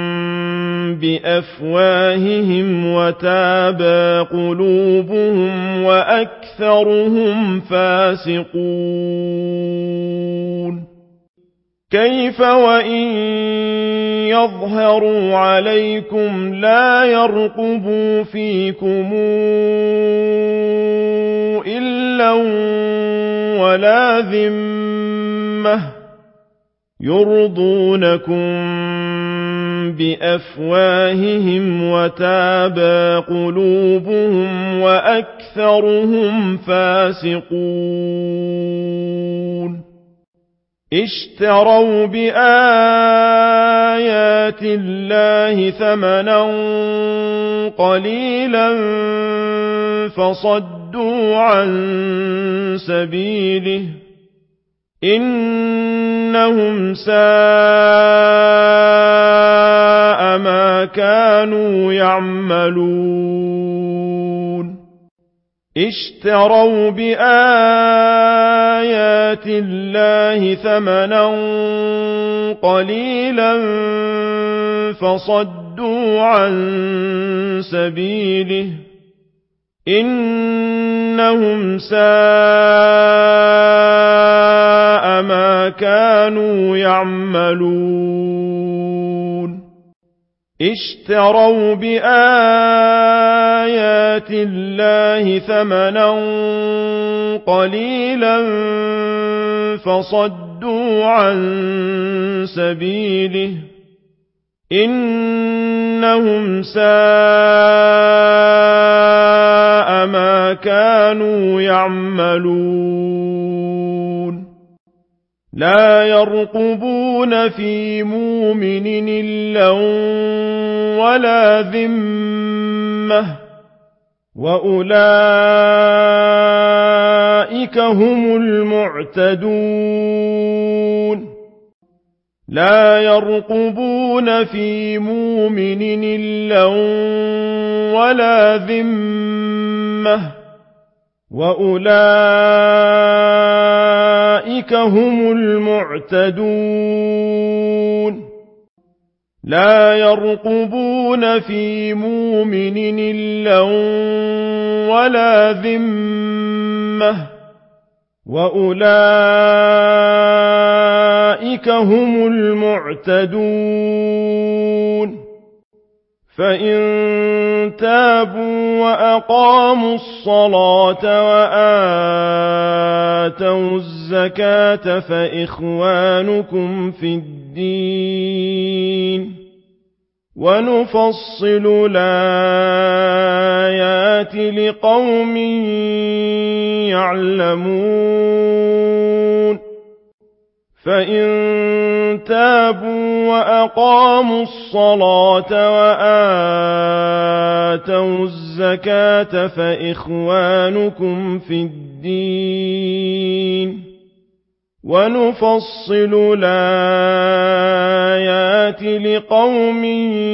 بأفواههم وتابى قلوبهم وأكثرهم فاسقون كيف وإن يظهروا عليكم لا يرقبوا فيكم إلا ولا ذمة يرضونكم بأفواههم وتابى قلوبهم وأكثرهم فاسقون اشتروا بآيات الله ثمنا قليلا فصدوا عن سبيله إنهم ساء ما كانوا يعملون اشتروا بآيات الله ثمنا قليلا فصدوا عن سبيله إنهم ساء ما كانوا يعملون اشتروا بآيات الله ثمنا قليلا فصدوا عن سبيله إنهم ساء ما كانوا يعملون لا يرقبون في مؤمن إلا ولا ذمة وأولئك هم المعتدون لا يرقبون في مؤمن إلا ولا ذمة وأولئك هم المعتدون لا يرقبون في مؤمن إلا ولا ذمة وأولئك هم المعتدون فإن تابوا وأقاموا الصلاة وآتوا الزكاة فإخوانكم في الدين ونفصل الآيات لقوم يعلمون فإن تابوا وأقاموا الصلاة وآتوا الزكاة فإخوانكم في الدين ونفصل الآيات لقوم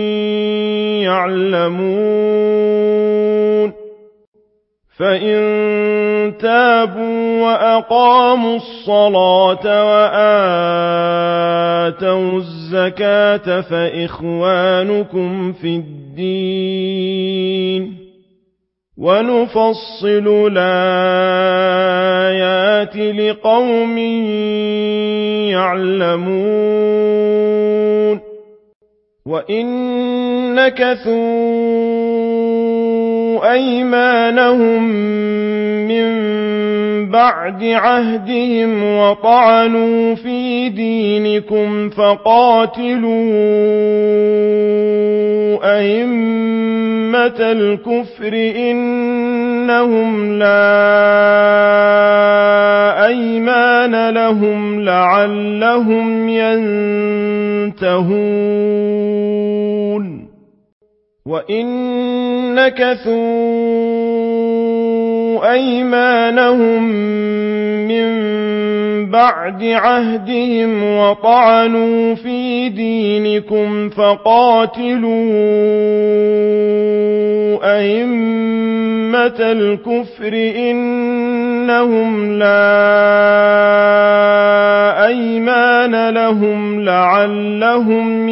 يعلمون فإن تابوا وأقاموا الصلاة وآتوا الزكاة فإخوانكم في الدين ونفصل الآيات لقوم يعلمون وإن نكثوا أيمانهم من بعد عهدهم وطعنوا في دينكم فقاتلوا أئمة الكفر إنهم لا أيمان لهم لعلهم ينتهون وإن نكثوا أيمانهم من بعد عهدهم وطعنوا في دينكم فقاتلوا أئمة الكفر إنهم لا أيمان لهم لعلهم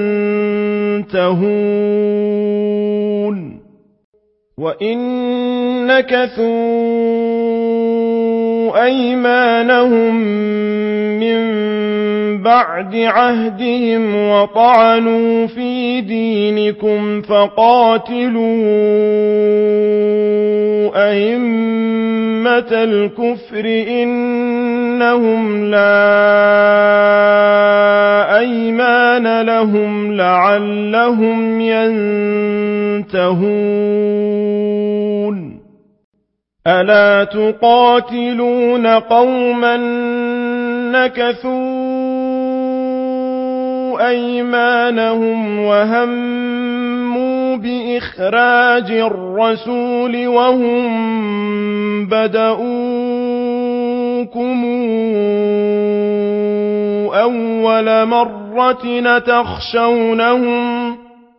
ينتهون وإن نكثوا أيمانهم من بعد عهدهم وطعنوا في دينكم فقاتلوا أئمة الكفر إنهم لا أيمان لهم لعلهم ينتهون ألا تقاتلون قوما نكثوا أيمانهم وهموا بإخراج الرسول وهم بدؤوكم أول مرة تخشونهم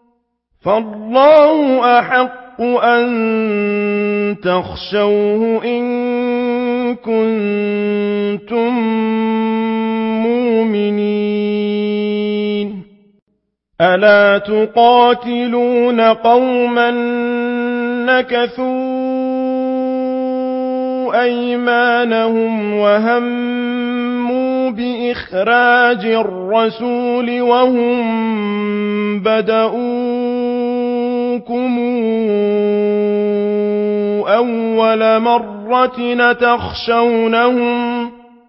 فالله أحق أن تخشوه إن كنتم مؤمنين ألا تقاتلون قوما نكثوا أيمانهم وهموا بإخراج الرسول وهم بدؤوكم أول مرة تخشونهم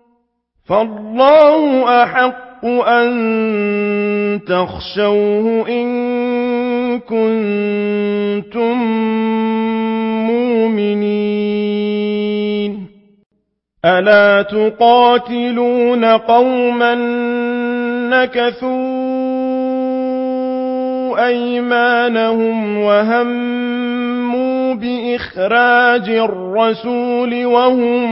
فالله أحق أن تخشوه إن كنتم مؤمنين ألا تقاتلون قوما نكثوا أيمانهم وهموا بإخراج الرسول وهم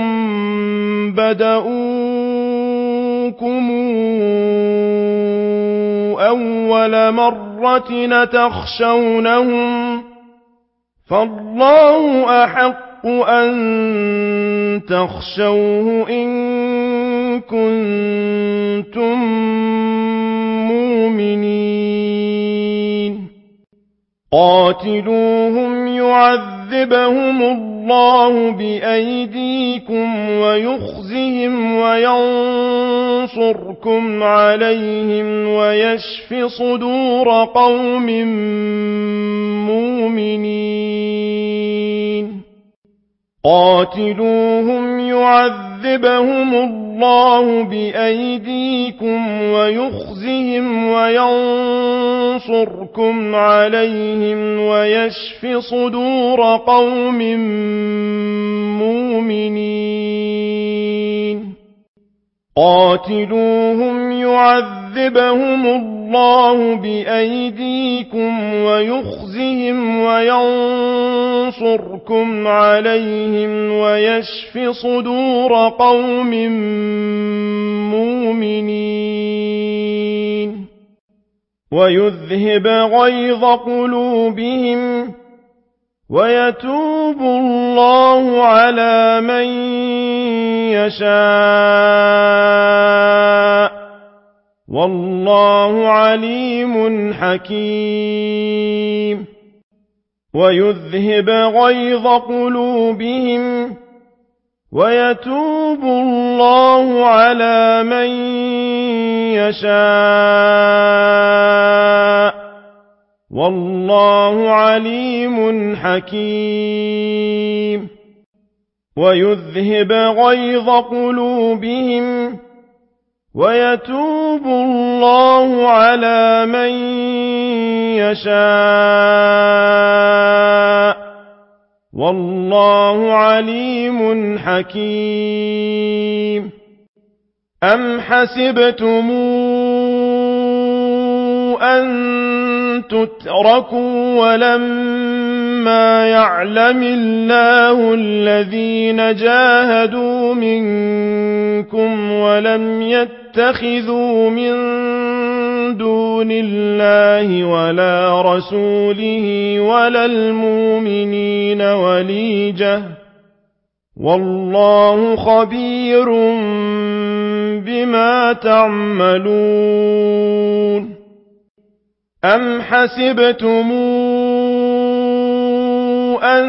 بدؤوكم أول مرة تخشونهم فالله أحق أن تخشوه إن كنتم مؤمنين قاتلوهم يعذبهم الله بأيديكم ويخزهم وينصركم عليهم ويشف صدور قوم مؤمنين قاتلوهم يعذبهم الله بأيديكم ويخزهم وينصركم عليهم ويشف صدور قوم مؤمنين قاتلوهم يعذبهم الله بأيديكم ويخزهم وينصركم عليهم ويشف صدور قوم مؤمنين ويذهب غيظ قلوبهم ويتوب الله على من يشاء والله عليم حكيم ويذهب غيظ قلوبهم ويتوب الله على من يشاء والله عليم حكيم ويذهب غيظ قلوبهم ويتوب الله على من يشاء والله عليم حكيم أم حسبتم أن تتركوا ولما يعلم الله الذين جاهدوا منكم ولم يتخذوا من دون الله ولا رسوله ولا المؤمنين وليجة والله خبير بما تعملون أم حسبتم أن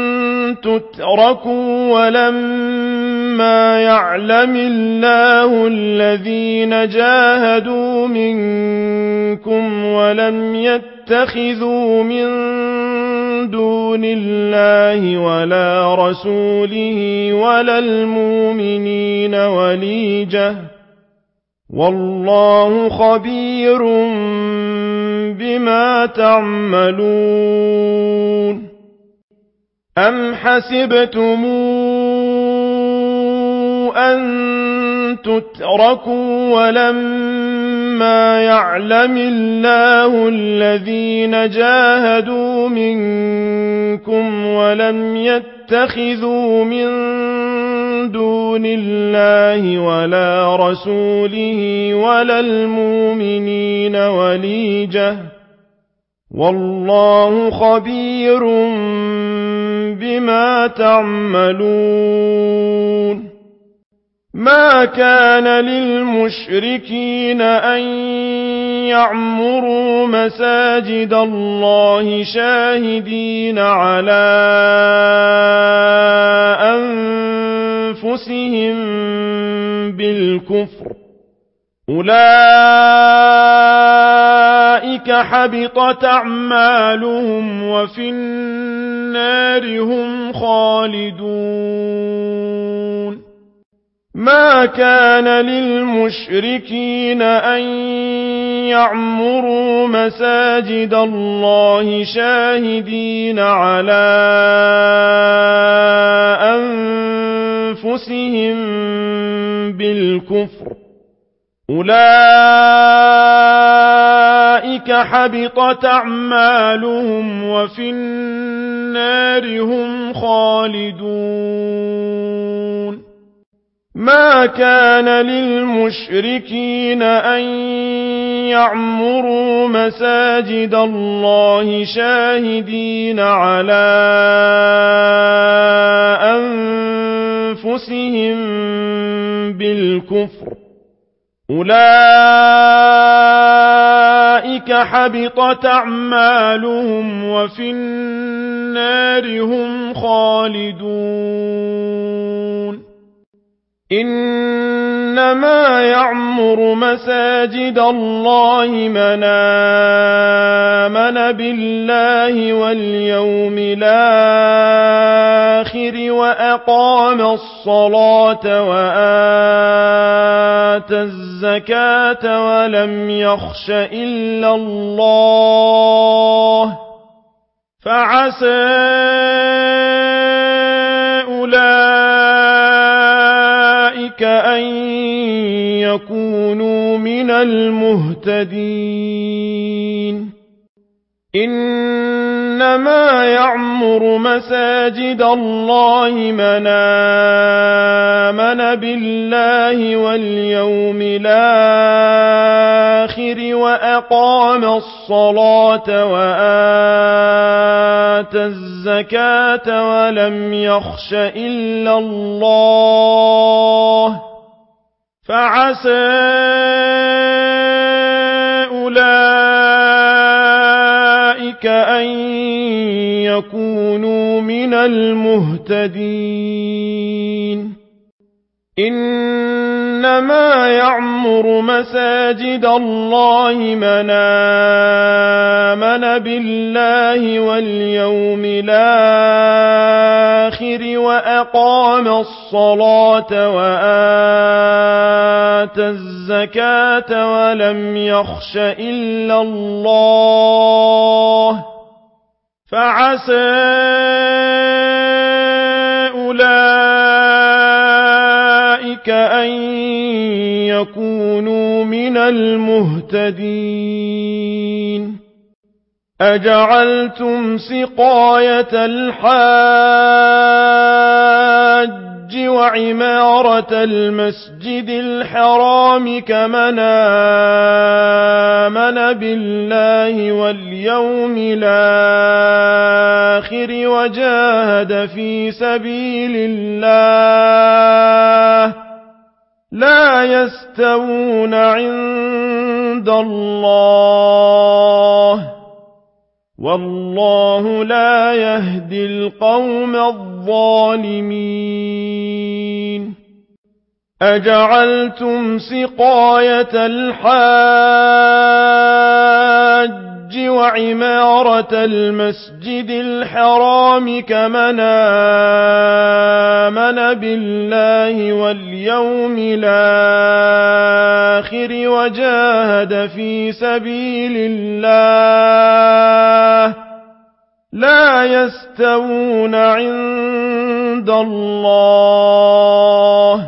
تتركوا ولما يعلم الله الذين جاهدوا منكم ولم يتخذوا من دون الله ولا رسوله ولا المؤمنين وليجة والله خبير بما تعملون أم حسبتم أن تتركوا ولما يعلم الله الذين جاهدوا منكم ولم يتخذوا من دون الله ولا رسوله ولا المؤمنين وليجة والله خبير بما تعملون ما كان للمشركين أن يعمروا مساجد الله شاهدين على أنفسهم بالكفر أولئك حبطت أعمالهم وفي النار هم خالدون ما كان للمشركين أن يعمروا مساجد الله شاهدين على أنفسهم بالكفر أولئك حبطت أعمالهم وفي النار هم خالدون ما كان للمشركين أن يعمروا مساجد الله شاهدين على أنفسهم بالكفر أولئك حبطت أعمالهم وفي النار هم خالدون إنما يعمر مساجد الله من آمن بالله واليوم الآخر وأقام الصلاة وآتى الزكاة ولم يخش إلا الله فعسى أولئك أن يكونوا من المهتدين إنما يعمر مساجد الله من آمن بالله واليوم الآخر وأقام الصلاة وآتى الزكاة ولم يخش إلا الله فعسى أولئك أن يكونوا من المهتدين إنما يعمر مساجد الله من آمن بالله واليوم الآخر وأقام الصلاة وآتى الزكاة ولم يخش إلا الله فعسى أولئك أن يكونوا من المهتدين أجعلتم سقاية الحاج وعمارة المسجد الحرام كمن آمن بالله واليوم الآخر وجاهد في سبيل الله لا يستوون عند الله والله لا يهدي القوم الظالمين أجعلتم سقاية الحاج وعمارة المسجد الحرام كمن آمن بالله واليوم الآخر وجاهد في سبيل الله لا يستوون عند الله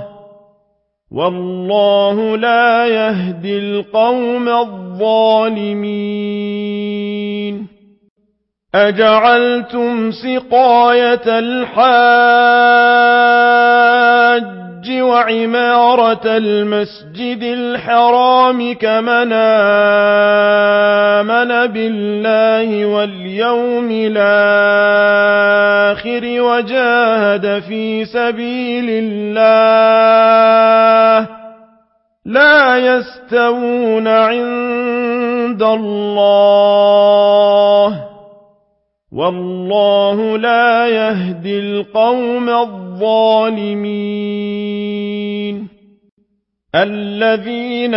والله لا يهدي القوم الظالمين أجعلتم سقاية الحاج وعمارة المسجد الحرام كمن آمن بالله واليوم الآخر وجاهد في سبيل الله لا يستوون عند الله والله لا يهدي القوم الظالمين الذين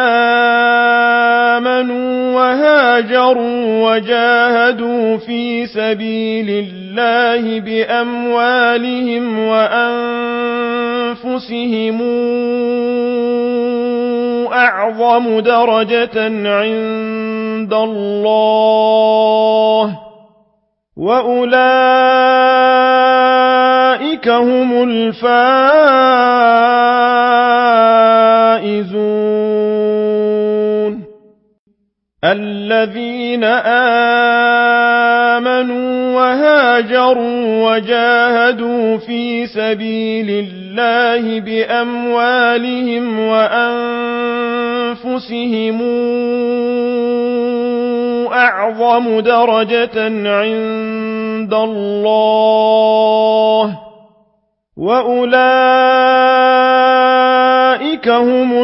آمنوا وهاجروا وجاهدوا في سبيل الله بأموالهم وأنفسهم أعظم درجة عند الله وأولئك هم الفائزون الذين آمنوا وهاجروا وجاهدوا في سبيل الله بأموالهم وأنفسهم أعظم درجة عند الله وأولئك هم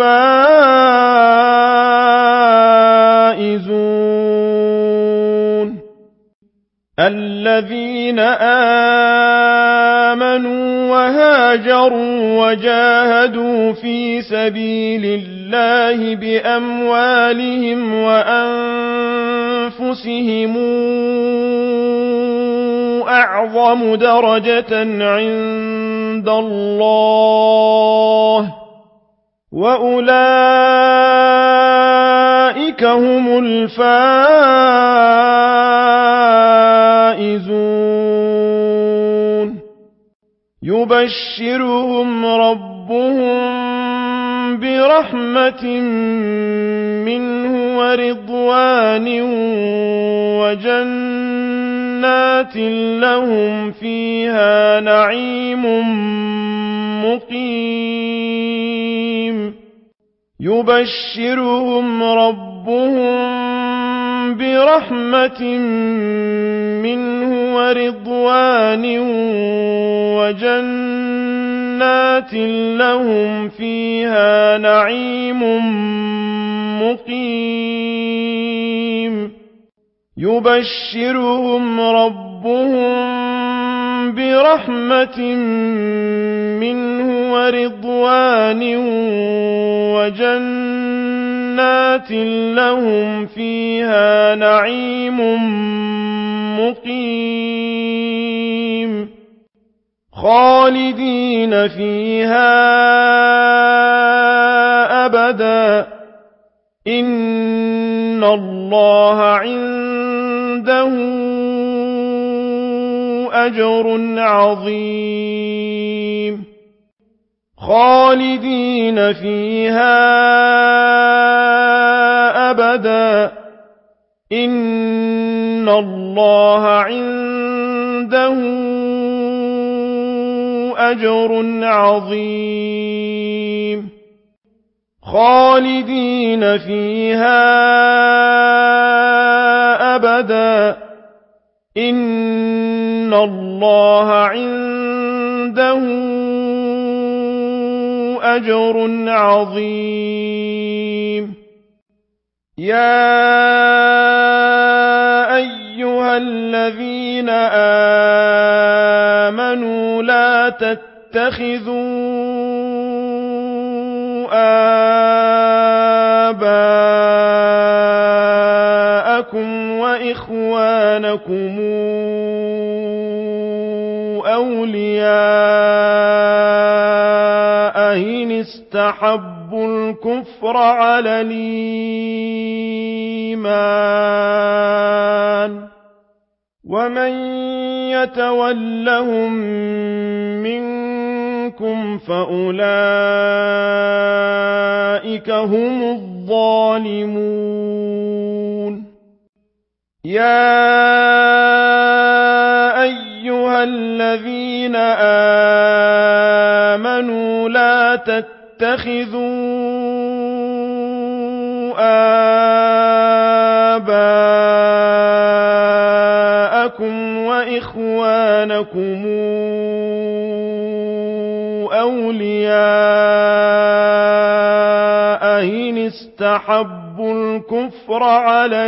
الفائزون الذين آمنوا وهاجروا وجاهدوا في سبيل الله بأموالهم وأنفسهم أعظم درجة عند الله وأولئك هم الفائزون يبشرهم ربهم برحمة منه ورضوان وجنات لهم فيها نعيم مقيم يبشرهم ربهم برحمة منه ورضوان وجنات لهم فيها نعيم مقيم يبشرهم ربهم برحمة منه ورضوان وجنات لهم فيها نعيم مقيم خالدين فيها أبدا إن الله عنده أجر عظيم خالدين فيها أبدا إن الله عنده أجر عظيم خالدين فيها أبدا إن الله عنده أجر عظيم يا أيها الذين آمنوا لا تتخذوا آباءكم وإخوانكم أولياء إن استحبوا الكفر على الإيمان ومن يتولهم منكم فأولئك هم الظالمون يا أيها الذين آمنوا لا تتخذوا آباءكم وإخوانكم أولياء إن استحبوا الكفر على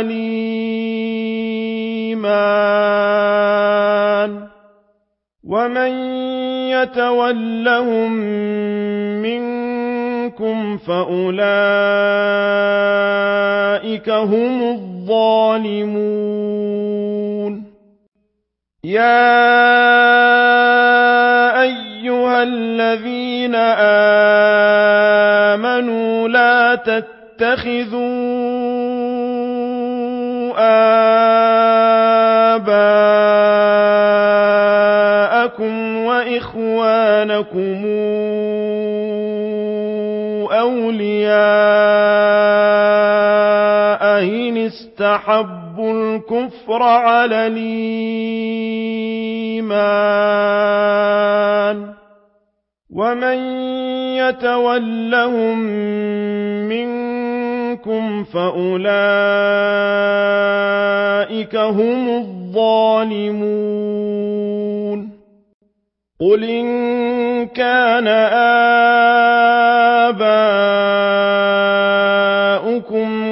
الإيمان ومن يتولهم منكم منكم فأولئك هم الظالمون يا أيها الذين آمنوا لا تتخذوا آباءكم وإخوانكم أولياء إن استحبوا الكفر على الإيمان ومن يتولهم منكم فأولئك هم الظالمون قل إن كان آباؤكم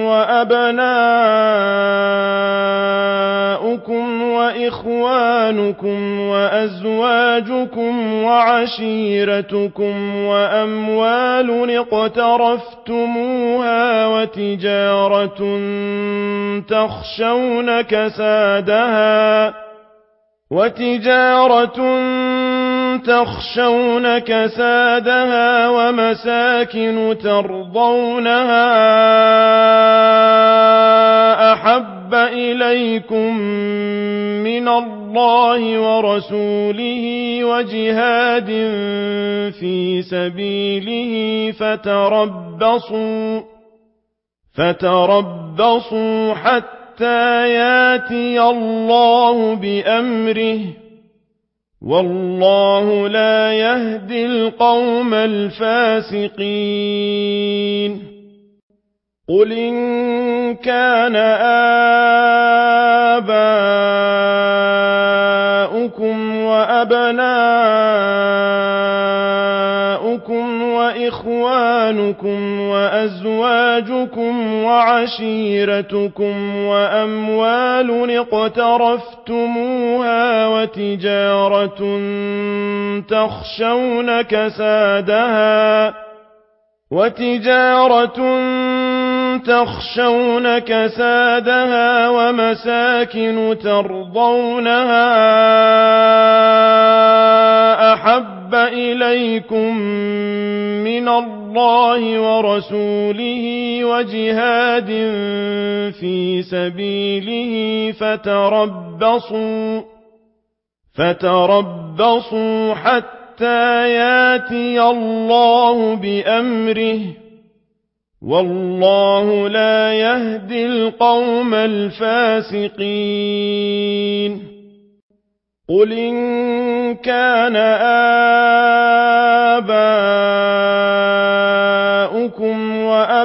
وأبناؤكم وإخوانكم وأزواجكم وعشيرتكم وأموال اقترفتموها تخشون كسادها ومساكن ترضونها أحب إليكم من الله ورسوله وجهاد في سبيله فتربصوا حتى ياتي الله بأمره والله لا يهدي القوم الفاسقين قل إن كان آباؤكم وأبناؤكم وإخوانكم وأزواجكم وعشيرتكم وأموال اقترفتموها وتجارة تخشون كسادها ومساكن ترضونها أحب إليكم من الله ورسوله وجهاد في سبيله فتربصوا حتى ياتي الله بأمره والله لا يهدي القوم الفاسقين قل إن كان آباؤكم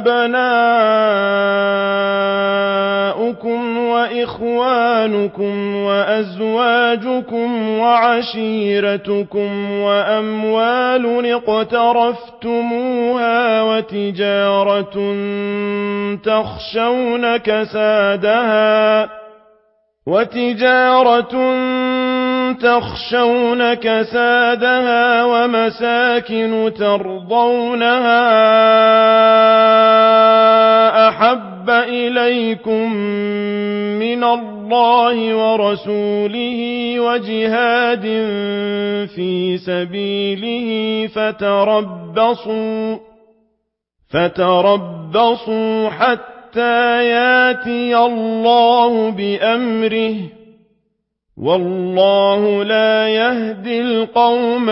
وأبناؤكم وإخوانكم وأزواجكم وعشيرتكم وأموال اقترفتموها وتجارة تخشون كسادها ومساكن ترضونها أحب إليكم من الله ورسوله وجهاد في سبيله فتربصوا حتى ياتي الله بأمره والله لا يهدي القوم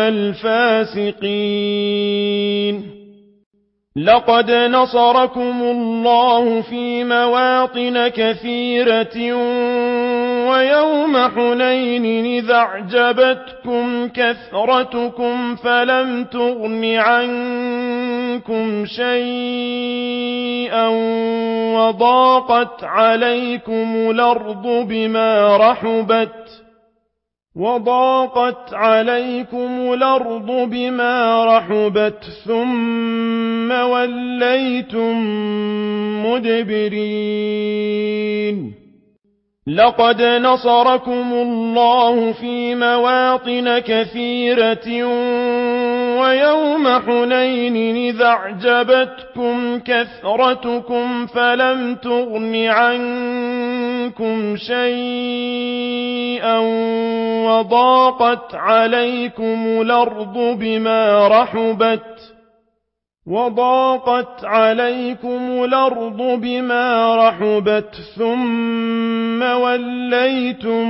الفاسقين لقد نصركم الله في مواطن كثيرة ويوم حنين إذا أعجبتكم كثرتكم فلم تغن عنكم شيئا وضاقت عليكم الأرض بما رحبت ثم وليتم مدبرين لقد نصركم الله في مواطن كثيرة ويوم حنين إذا أعجبتكم كثرتكم فلم تغن عنكم شيئا وضاقت عليكم الأرض بما رحبت ثم وليتم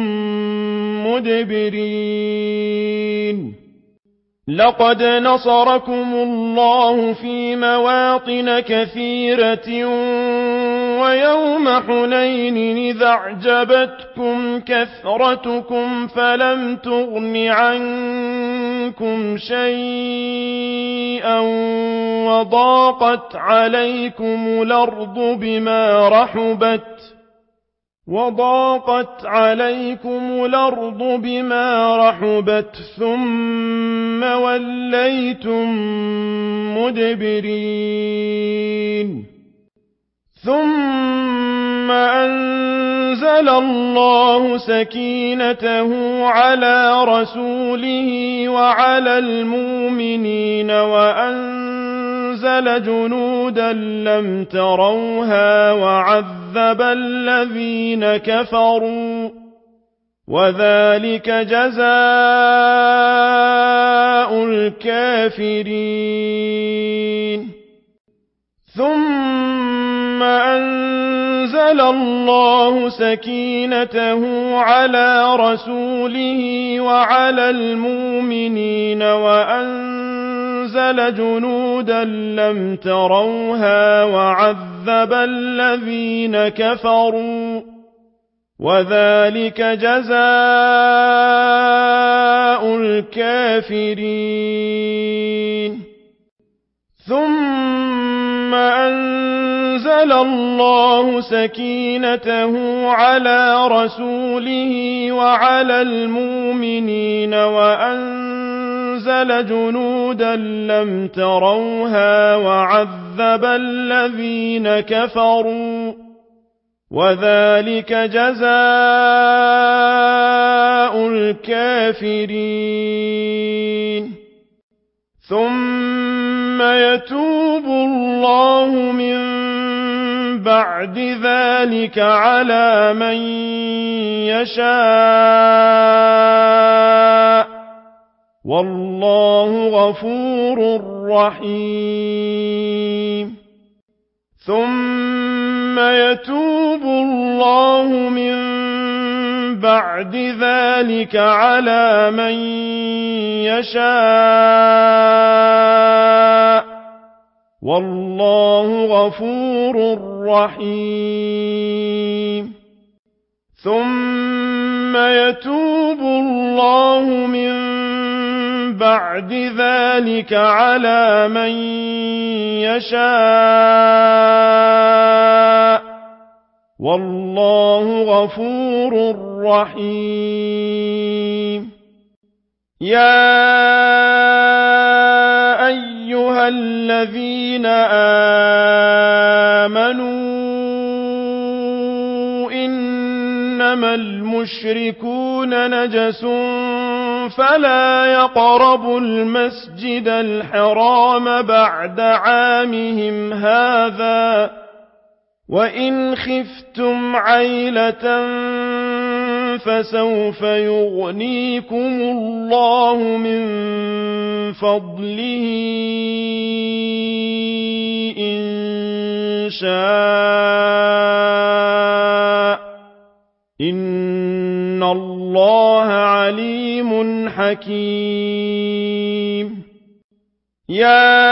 مدبرين لقد نصركم الله في مواطن كثيرة ويوم حنين إذا أعجبتكم كثرتكم فلم تغن عنكم شيئا وضاقت عليكم الأرض بما رحبت ثم وليتم مدبرين ثم أنزل الله سكينته على رسوله وعلى المؤمنين وأنزل جنودا لم تروها وعذب الذين كفروا وذلك جزاء الكافرين ثم أنزل الله سكينته على رسوله وعلى المؤمنين وأنزل جنودا لم تروها وعذب الذين كفروا وذلك جزاء الكافرين ثم أنزل الله سكينته على رسوله وعلى المؤمنين وأنزل جنودا لم تروها وعذب الذين كفروا وذلك جزاء الكافرين ثم يتوب الله من بعد ذلك على من يشاء والله غفور رحيم ثم يتوب الله من بعد ذلك على من يشاء والله غفور رحيم ثم يتوب الله من بعد ذلك على من يشاء والله غفور رحيم يا أيها الذين آمنوا إنما المشركون نجس فلا يقربوا المسجد الحرام بعد عامهم هذا وإن خفتم عيلة فسوف يغنيكم الله من فضله إن شاء إن الله عليم حكيم يا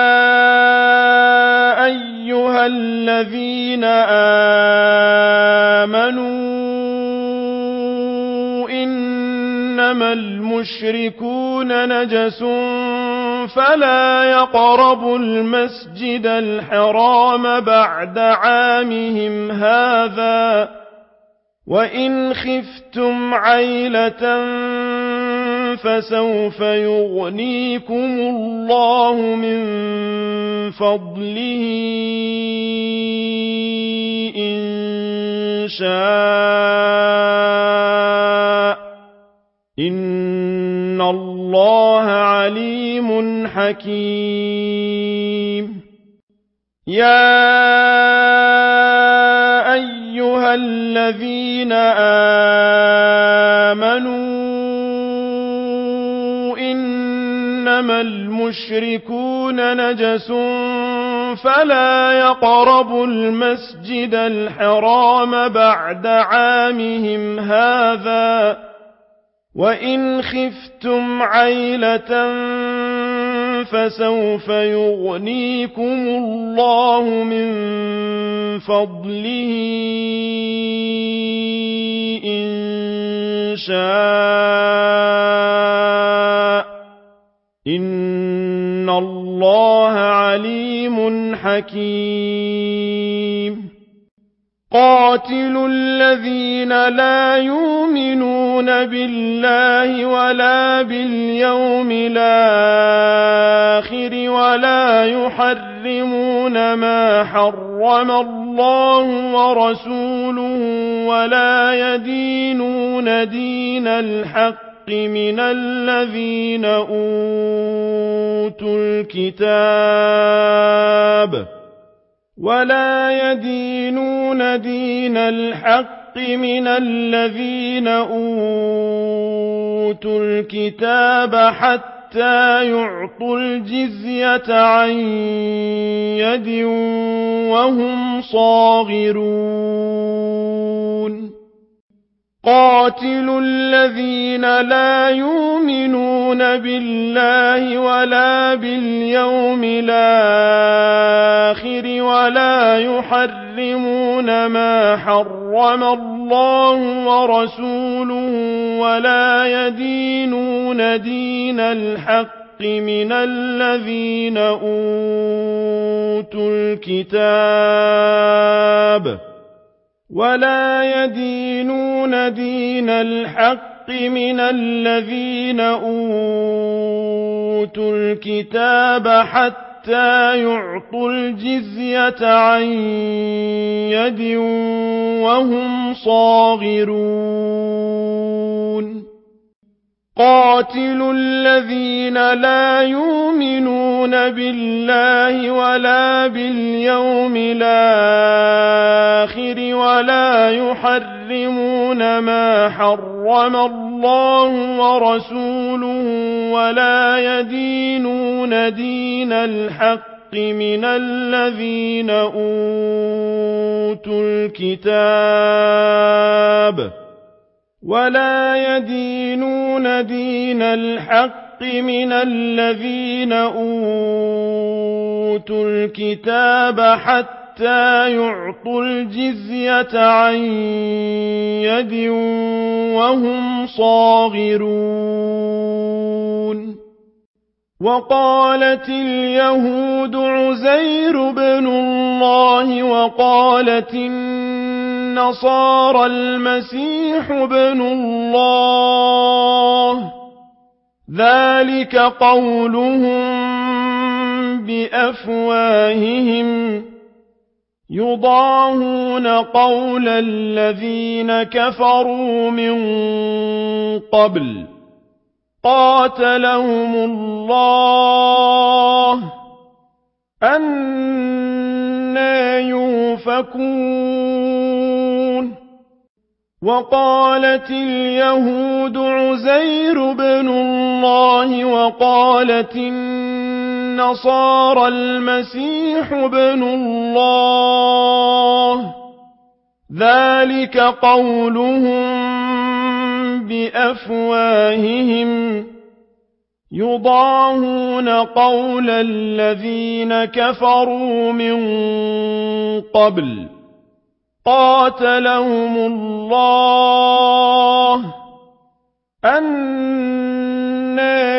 أيها الذين آمنوا إنما المشركون نجس فلا يقربوا المسجد الحرام بعد عامهم هذا وإن خفتم عيلة فسوف يغنيكم الله من فضله إن شاء إن الله عليم حكيم يا أيها الذين آمنوا إنما المشركون نجس فلا يقربوا المسجد الحرام بعد عامهم هذا وإن خفتم عيلة فسوف يغنيكم الله من فضله إن شاء إن الله عليم حكيم قاتلوا الذين لا يؤمنون بالله ولا باليوم الآخر ولا يحرمون ما حرم الله ورسوله ولا يدينون دين الحق من الذين أوتوا الكتاب ولا يدينون دين الحق من الذين أوتوا الكتاب حتى يعطوا الجزية عن يد وهم صاغرون قاتلوا الذين لا يؤمنون بالله ولا باليوم الآخر ولا يحرمون ما حرم الله ورسوله ولا يدينون دين الحق من الذين أوتوا الكتاب ولا يدينون دين الحق من الذين أوتوا الكتاب حتى يعطوا الجزية عن يد وهم صاغرون قاتلوا الذين لا يؤمنون بالله ولا باليوم الآخر ولا يحرمون ما حرم الله ورسوله ولا يدينون دين الحق من الذين أوتوا الكتاب ولا يدينون دين الحق من الذين أوتوا الكتاب حتى يعطوا الجزية عن يد وهم صاغرون وقالت اليهود عزير بن الله وقالت النصارى المسيح ابن الله ذلك قولهم بأفواههم يضاهون قول الذين كفروا من قبل قاتلهم الله أنى يؤفكون وقالت اليهود عزير بن الله وقالت النصارى المسيح ابن الله ذلك قولهم بأفواههم يضاهون قول الذين كفروا من قبل قاتلهم الله أنى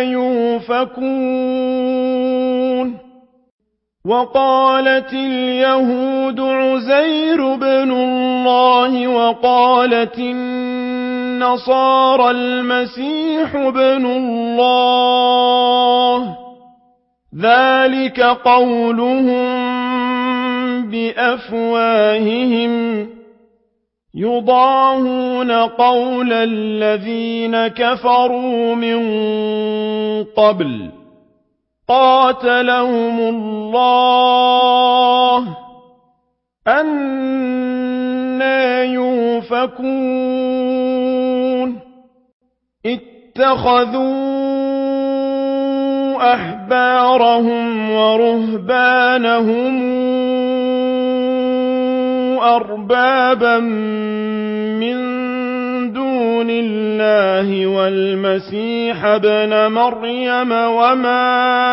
يؤفكون وقالت اليهود عزير بن الله وقالت النصارى المسيح ابن الله ذلك قولهم بأفواههم يضاهون قول الذين كفروا من قبل قاتلهم الله أنى يؤفكون اتخذوا أحبارهم ورهبانهم أربابا من دون الله والمسيح ابن مريم وما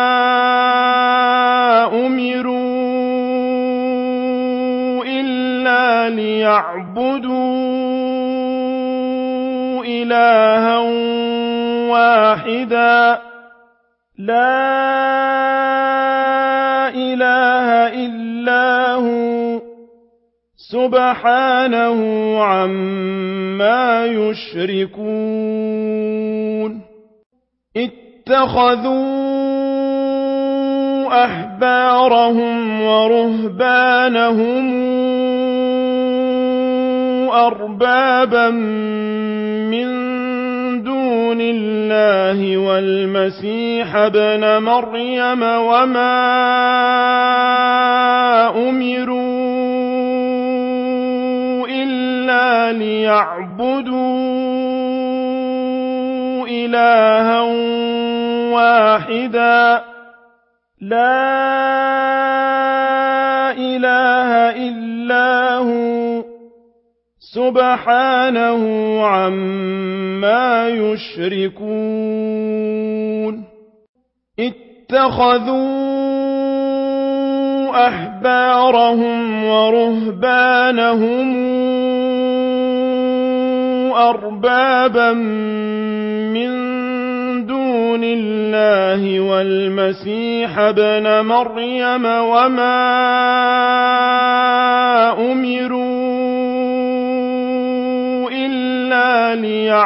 أمروا إلا ليعبدوا إلها واحدا لا إله إلا هو سبحانه عما يشركون اتخذوا أحبارهم ورهبانهم أربابا من دون الله والمسيح ابن مريم وما أمروا إلا ليعبدوا إلها واحدا لا إله إلا هو سبحانه عما يشركون اتخذوا أحبارهم ورهبانهم أربابا من دون الله والمسيح ابن مريم وما أمروا إلا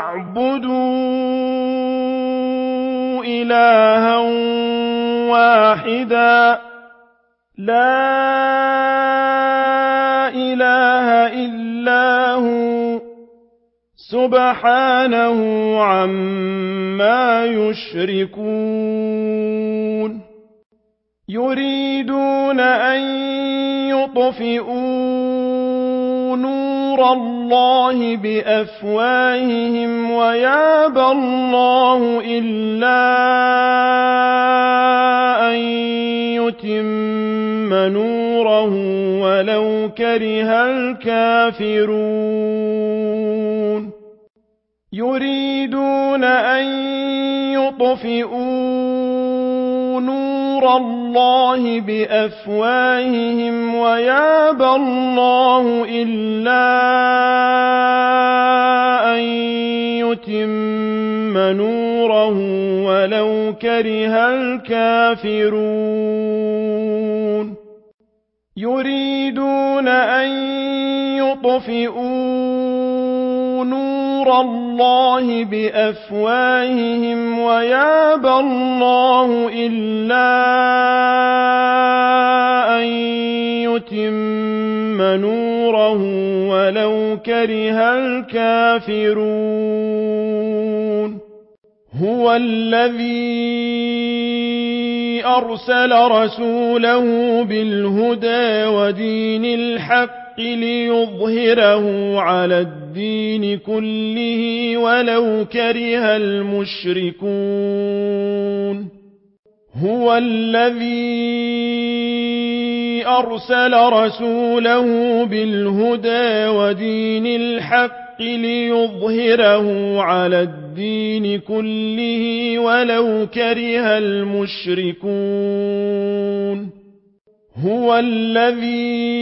ليعبدوا إلها واحدا لا إله إلا هو سبحانه عما يشركون يريدون أن يطفئوا نور الله بأفواههم ويابى الله إلا أن يتم نوره ولو كره الكافرون يريدون أن يطفئوا نور الله بأفواههم ويابى الله إلا أن يتم نوره ولو كره الكافرون يريدون أن يطفئوا نور الله بأفواههم ويابى الله إلا أن يتم نوره ولو كره الكافرون هو الذي أرسل رسوله بالهدى ودين الحق ليظهره على الدين كله ولو كره المشركون هو الذي أرسل رسوله بالهدى ودين الحق ليظهره على الدين كله ولو كره المشركون هو الذي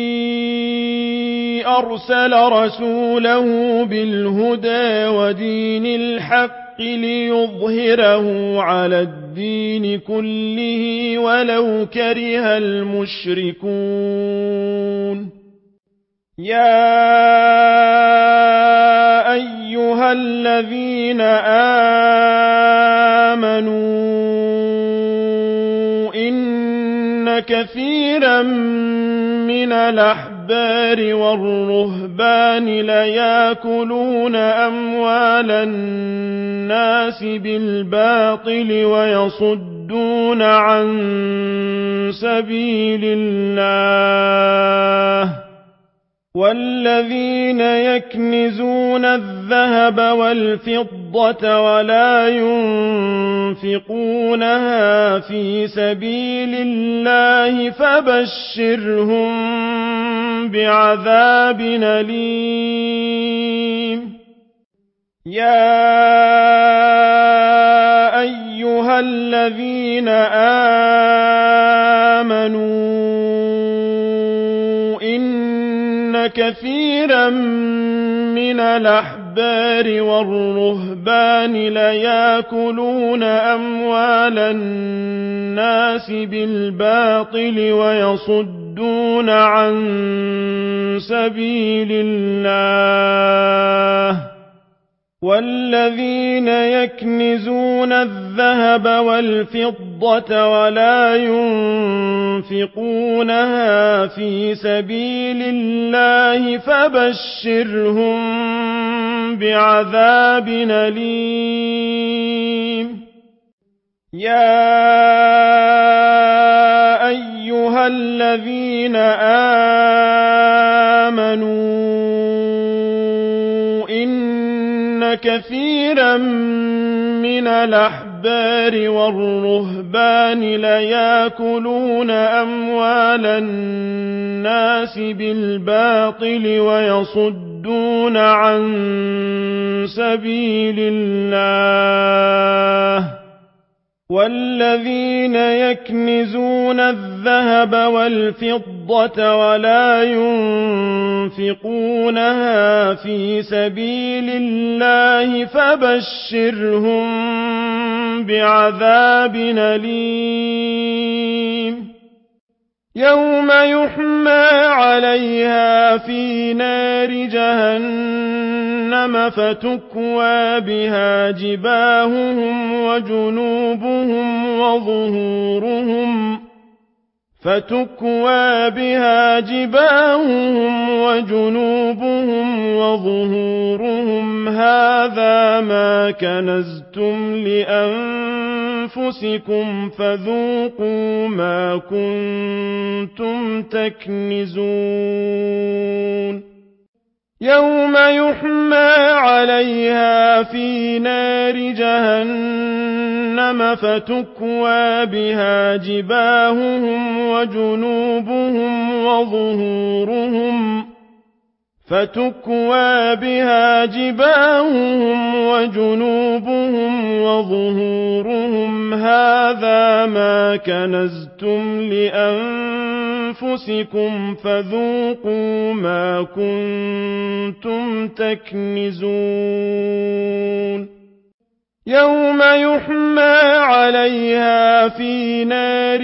أرسل رسوله بالهدى ودين الحق ليظهره على الدين كله ولو كره المشركون يا أيها الذين آمنوا إن كثيرا من الأحبار الأحبار والرهبان ليأكلون أموال الناس بالباطل ويصدون عن سبيل الله والذين يكنزون الذهب والفضة ولا ينفقونها في سبيل الله فبشرهم بعذاب أليم يا أيها الذين آمنوا كثيرا من الأحبار والرهبان ليأكلون أموال الناس بالباطل ويصدون عن سبيل الله والذين يكنزون الذهب والفضة ولا ينفقونها في سبيل الله فبشرهم بعذاب أليم يا أيها الذين آمنوا كثيرا من الأحبار والرهبان ليأكلون أموال الناس بالباطل ويصدون عن سبيل الله والذين يكنزون الذهب والفضة ولا ينفقونها في سبيل الله فبشرهم بعذاب أليم يوم يحمى عليها في نار جهنم فتكوى بها جباههم وجنوبهم وظهورهم هذا ما كنزتم لأنفسكم فذوقوا ما كنتم تكنزون يوم يحمى عليها في نار جهنم فتكوى بها جباههم وظهورهم هذا ما كنزتم لأنفسكم فذوقوا ما كنتم تكنزون يوم يحمى عليها في نار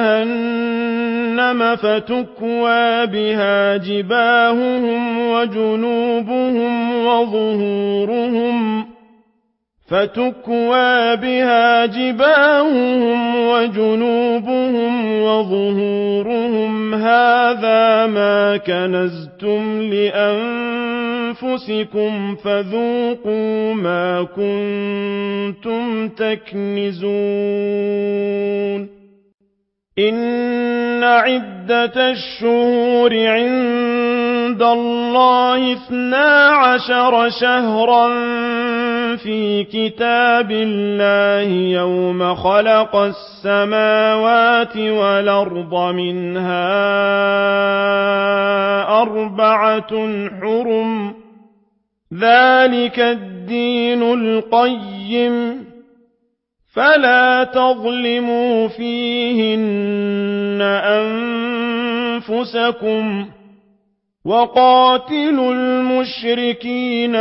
جهنم فتكوى بها جباههم وظهورهم هذا ما كنزتم لأنفسكم فذوقوا ما كنتم تكنزون إن عدة الشهور عند الله 12 شهرا في كتاب الله يوم خلق السماوات والأرض منها 4 حرم ذلك الدين القيم فلا تظلموا فيهن أنفسكم وقاتلوا المشركين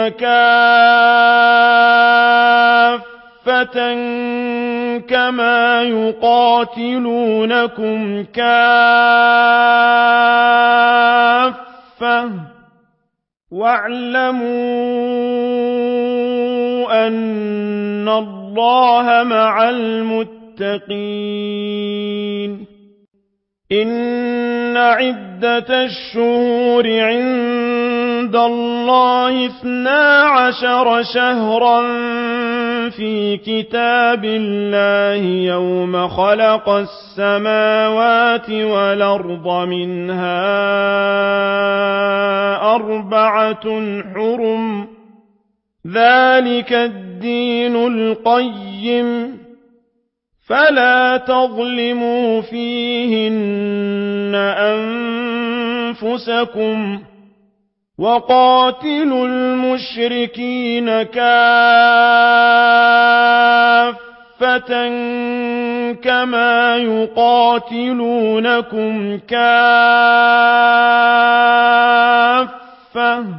كافة كما يقاتلونكم كافة واعلموا أن الله مع المتقين إن عدة الشهور عند الله 12 شهرا في كتاب الله يوم خلق السماوات والأرض منها 4 حرم ذلك الدين القيم فلا تظلموا فيهن أنفسكم وقاتلوا المشركين كافة كما يقاتلونكم كافة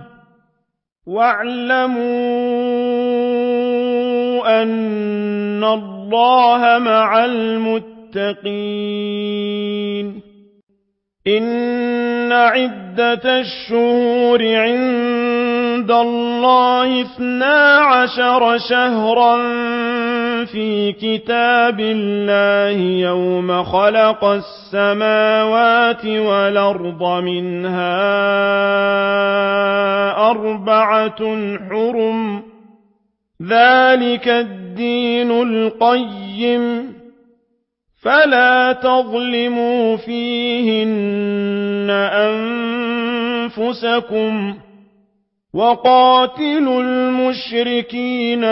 واعلموا أن الله مع المتقين إن عدة الشهور عند الله 12 شهرا في كتاب الله يوم خلق السماوات والأرض منها 4 حرم ذلك الدين القيم فلا تظلموا فيهن أنفسكم وقاتلوا المشركين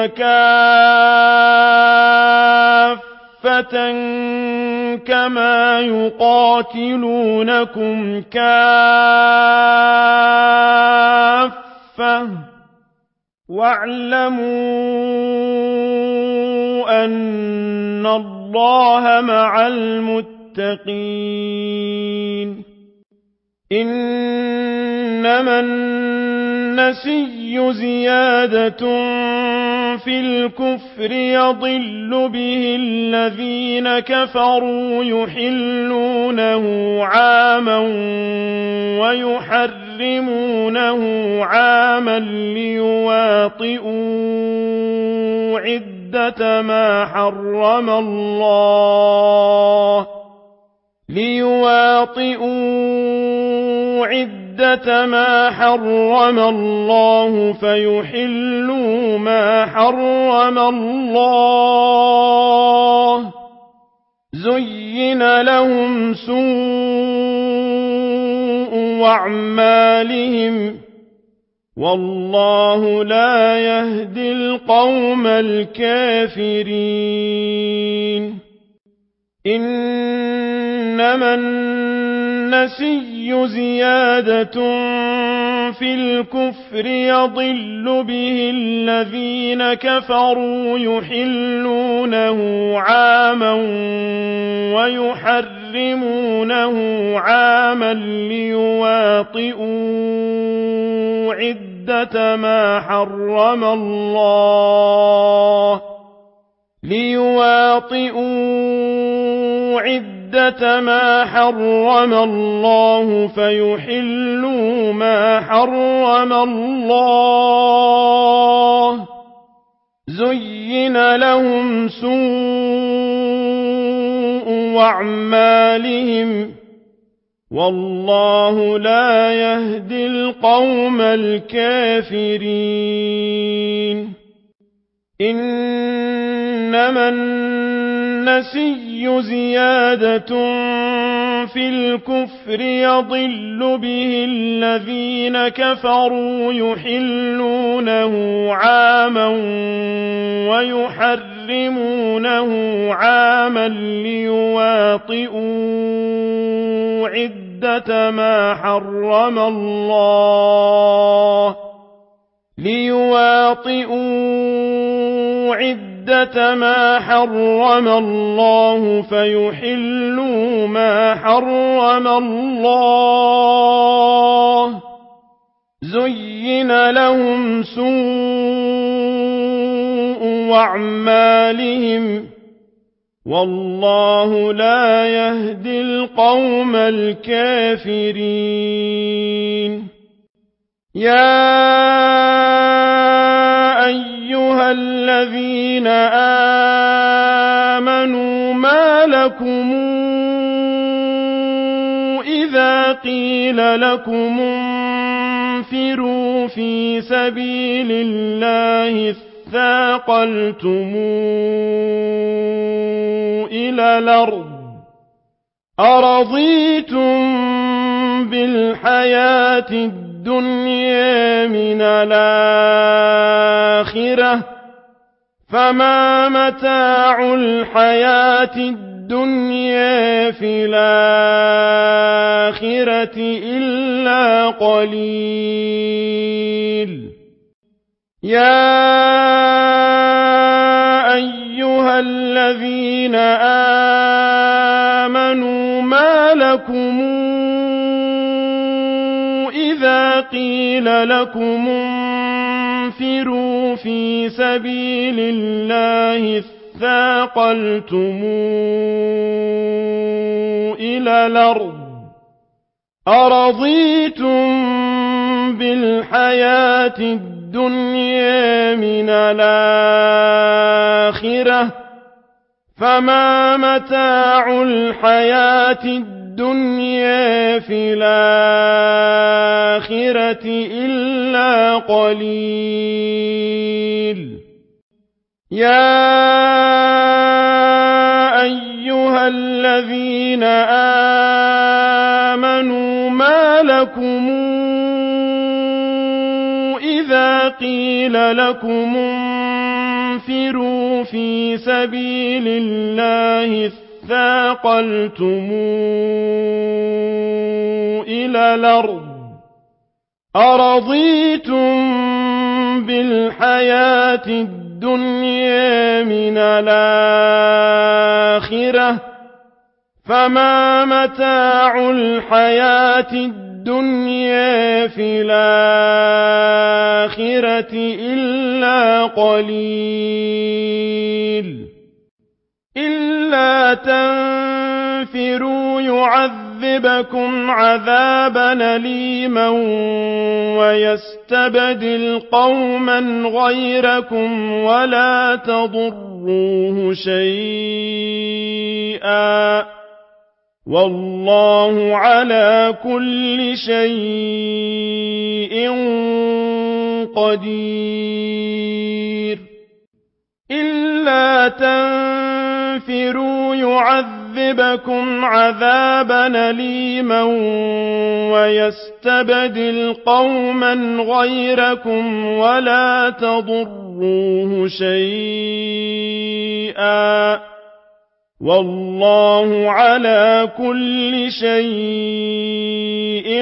كافة كما يقاتلونكم كافة واعلموا أن الله مع المتقين إنما النسي زيادة في الكفر يضل به الذين كفروا يحلونه عاما ويحرمونه عاما ليواطئوا عدة ما حرم الله فيحلوا ما حرم الله زين لهم سوء أعمالهم والله لا يهدي القوم الكافرين إنما النسي زيادة في الكفر يضل به الذين كفروا يحلونه عاما ويحرمونه عاما ليواطئوا عدة ما حرم الله فيحلوا ما حرم الله زين لهم سوء أعمالهم والله لا يهدي القوم الكافرين إنما النسي زيادة في الكفر يضل به الذين كفروا يحلونه عاما ويحرمونه عاما ليواطئوا عدة ما حرم الله فيحلوا ما حرم الله زين لهم سوء أعمالهم والله لا يهدي القوم الكافرين يا أيها الذين آمنوا ما لكم إذا قيل لكم انفروا في سبيل الله اثاقلتم إلى الأرض أرضيتم بالحياة الدنيا من الآخرة فما متاع الحياة الدنيا في الآخرة إلا قليل يا أيها الذين آمنوا ما لكم إذا قيل لكم انفروا في سبيل الله اثاقلتم إلى الأرض أرضيتم بالحياة الدنيا من الآخرة فما متاع الحياة الدنيا في الآخرة إلا قليل يا أيها الذين آمنوا ما لكم إذا قيل لكم انفروا في سبيل الله اثاقلتم إلى الأرض أرضيتم بالحياة الدنيا من الآخرة فما متاع الحياة الدنيا في الآخرة إلا قليل إلا تنفروا يعذبكم عذابا أليما ويستبدل قوما غيركم ولا تضروه شيئا والله على كل شيء قدير إلا تنفروا يعذبكم عذابا أليما ويستبدل قوما غيركم ولا تضروه شيئا والله على كل شيء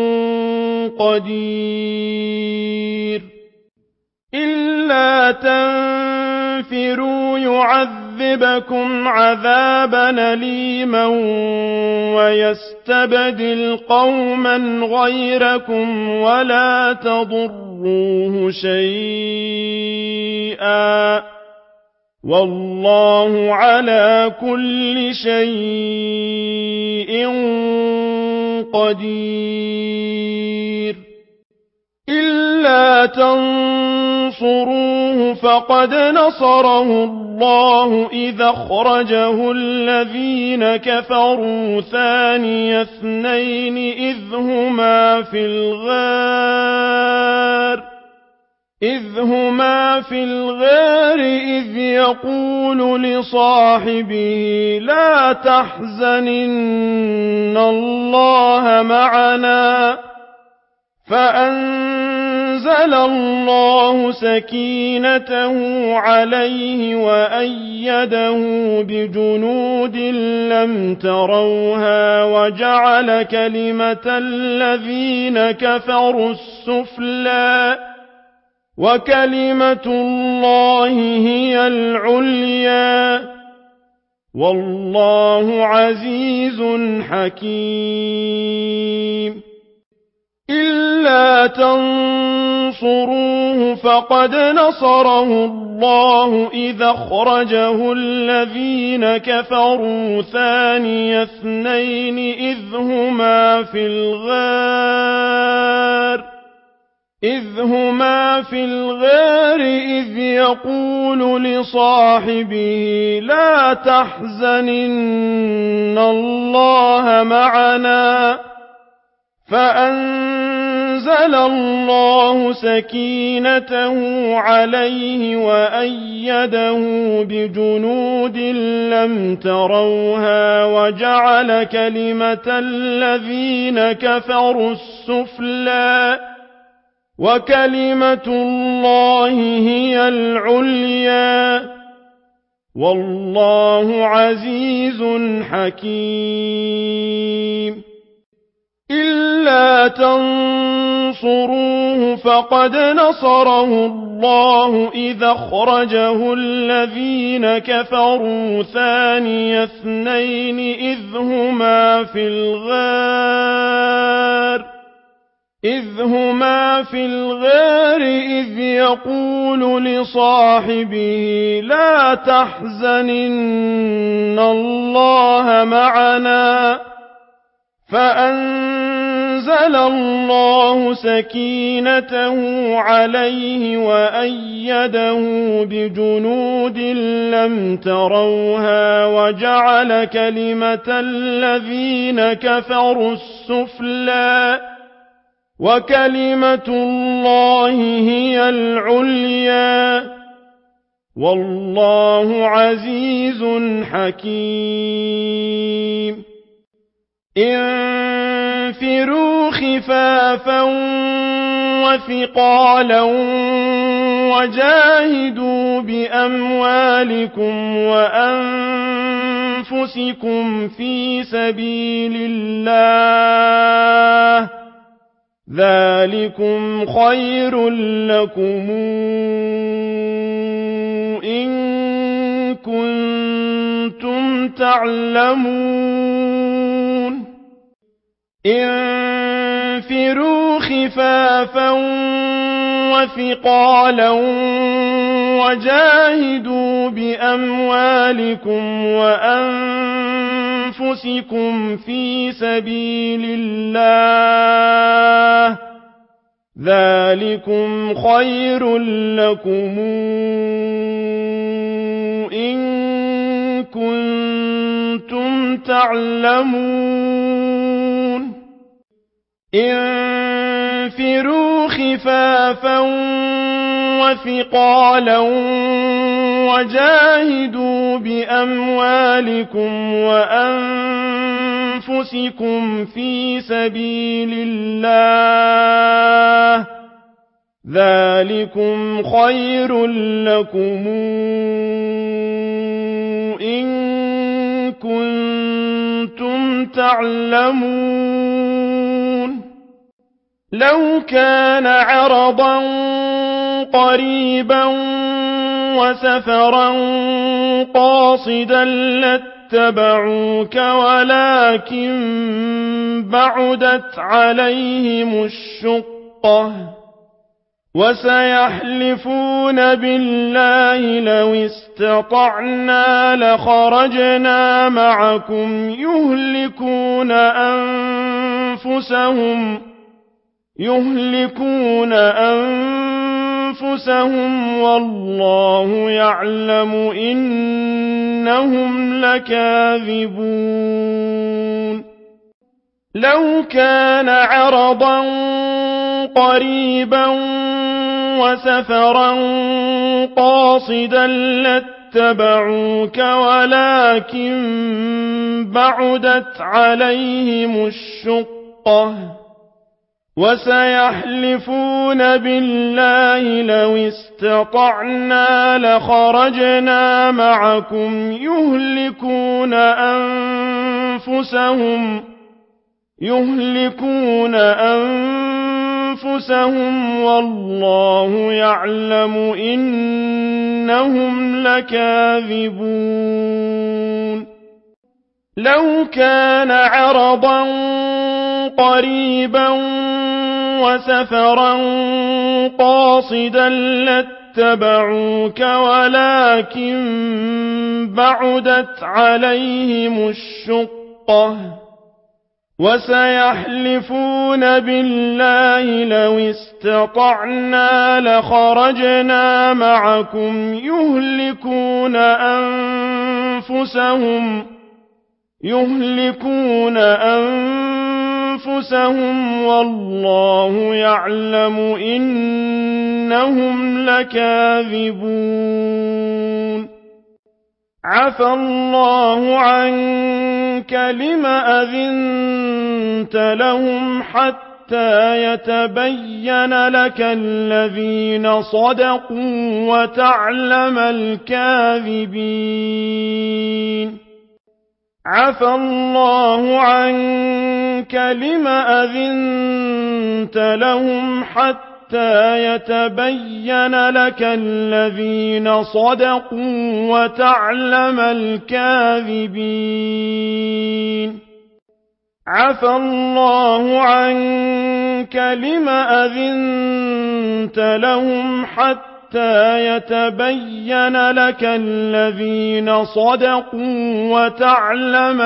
قدير إلا تنفروا يعذبكم عذابا أليما ويستبدل قوما غيركم ولا تضروه شيئا والله على كل شيء قدير إلا تنصروه فقد نصره الله إذا أخرجه الذين كفروا ثاني اثنين إذ هما في الغار إذ يقول لصاحبه لا تحزن إن الله معنا فأنزل الله سكينته عليه وأيده بجنود لم تروها وجعل كلمة الذين كفروا السفلى وكلمة الله هي العليا والله عزيز حكيم إلا تنصروه فقد نصره الله إذا أخرجه الذين كفروا ثاني اثنين إذ هما في الغار إذ يقول لصاحبه لا تحزن إن الله معنا فأنزل الله سكينته عليه وأيده بجنود لم تروها وجعل كلمة الذين كفروا السفلى وكلمة الله هي العليا والله عزيز حكيم إلا تنصروه فقد نصره الله إذا أخرجه الذين كفروا ثاني اثنين إذ هما في الغار إذ يقول لصاحبه لا تحزن إن الله معنا فأنزل الله سكينته عليه وأيده بجنود لم تروها وجعل كلمة الذين كفروا السفلى وكلمة الله هي العليا والله عزيز حكيم انفروا خفافا وثقالا وجاهدوا بأموالكم وأنفسكم في سبيل الله ذلكم خير لكم إن كنتم تعلمون انفروا خفافا وثقالا وجاهدوا بأموالكم وأنفسكم في سبيل الله ذلكم خير لكم إن كنتم تعلمون انفروا خفافا وثقالا وجاهدوا بأموالكم وأنفسكم في سبيل الله ذلكم خير لكم إن كنتم تعلمون لو كان عرضا قريبا وسفرا قاصدا لاتبعوك ولكن بعدت عليهم الشقة وسيحلفون بالله لو استطعنا لخرجنا معكم يهلكون أنفسهم والله يعلم إنهم لكاذبون لو كان عرضا قريبا وسفرا قاصدا لاتبعوك ولكن بعدت عليهم الشقة وسيحلفون بالله لو استطعنا لخرجنا معكم يهلكون أنفسهم والله يعلم إنهم لكاذبون لو كان عرضا قريبا وسفرا قاصدا لاتبعوك ولكن بعدت عليهم الشقة وسيحلفون بالله لو استطعنا لخرجنا معكم يهلكون أنفسهم أنفسهم والله يعلم إنهم لكاذبون عفى الله عنك لم أذنت لهم حتى يتبين لك الذين صدقوا وتعلم الكاذبين عفى الله عنك لم أذنت لهم حتى يتبين لك الذين صدقوا وتعلم الكاذبين عفى الله عنك لم أذنت لهم حتى يتبين لك الذين صدقوا وتعلم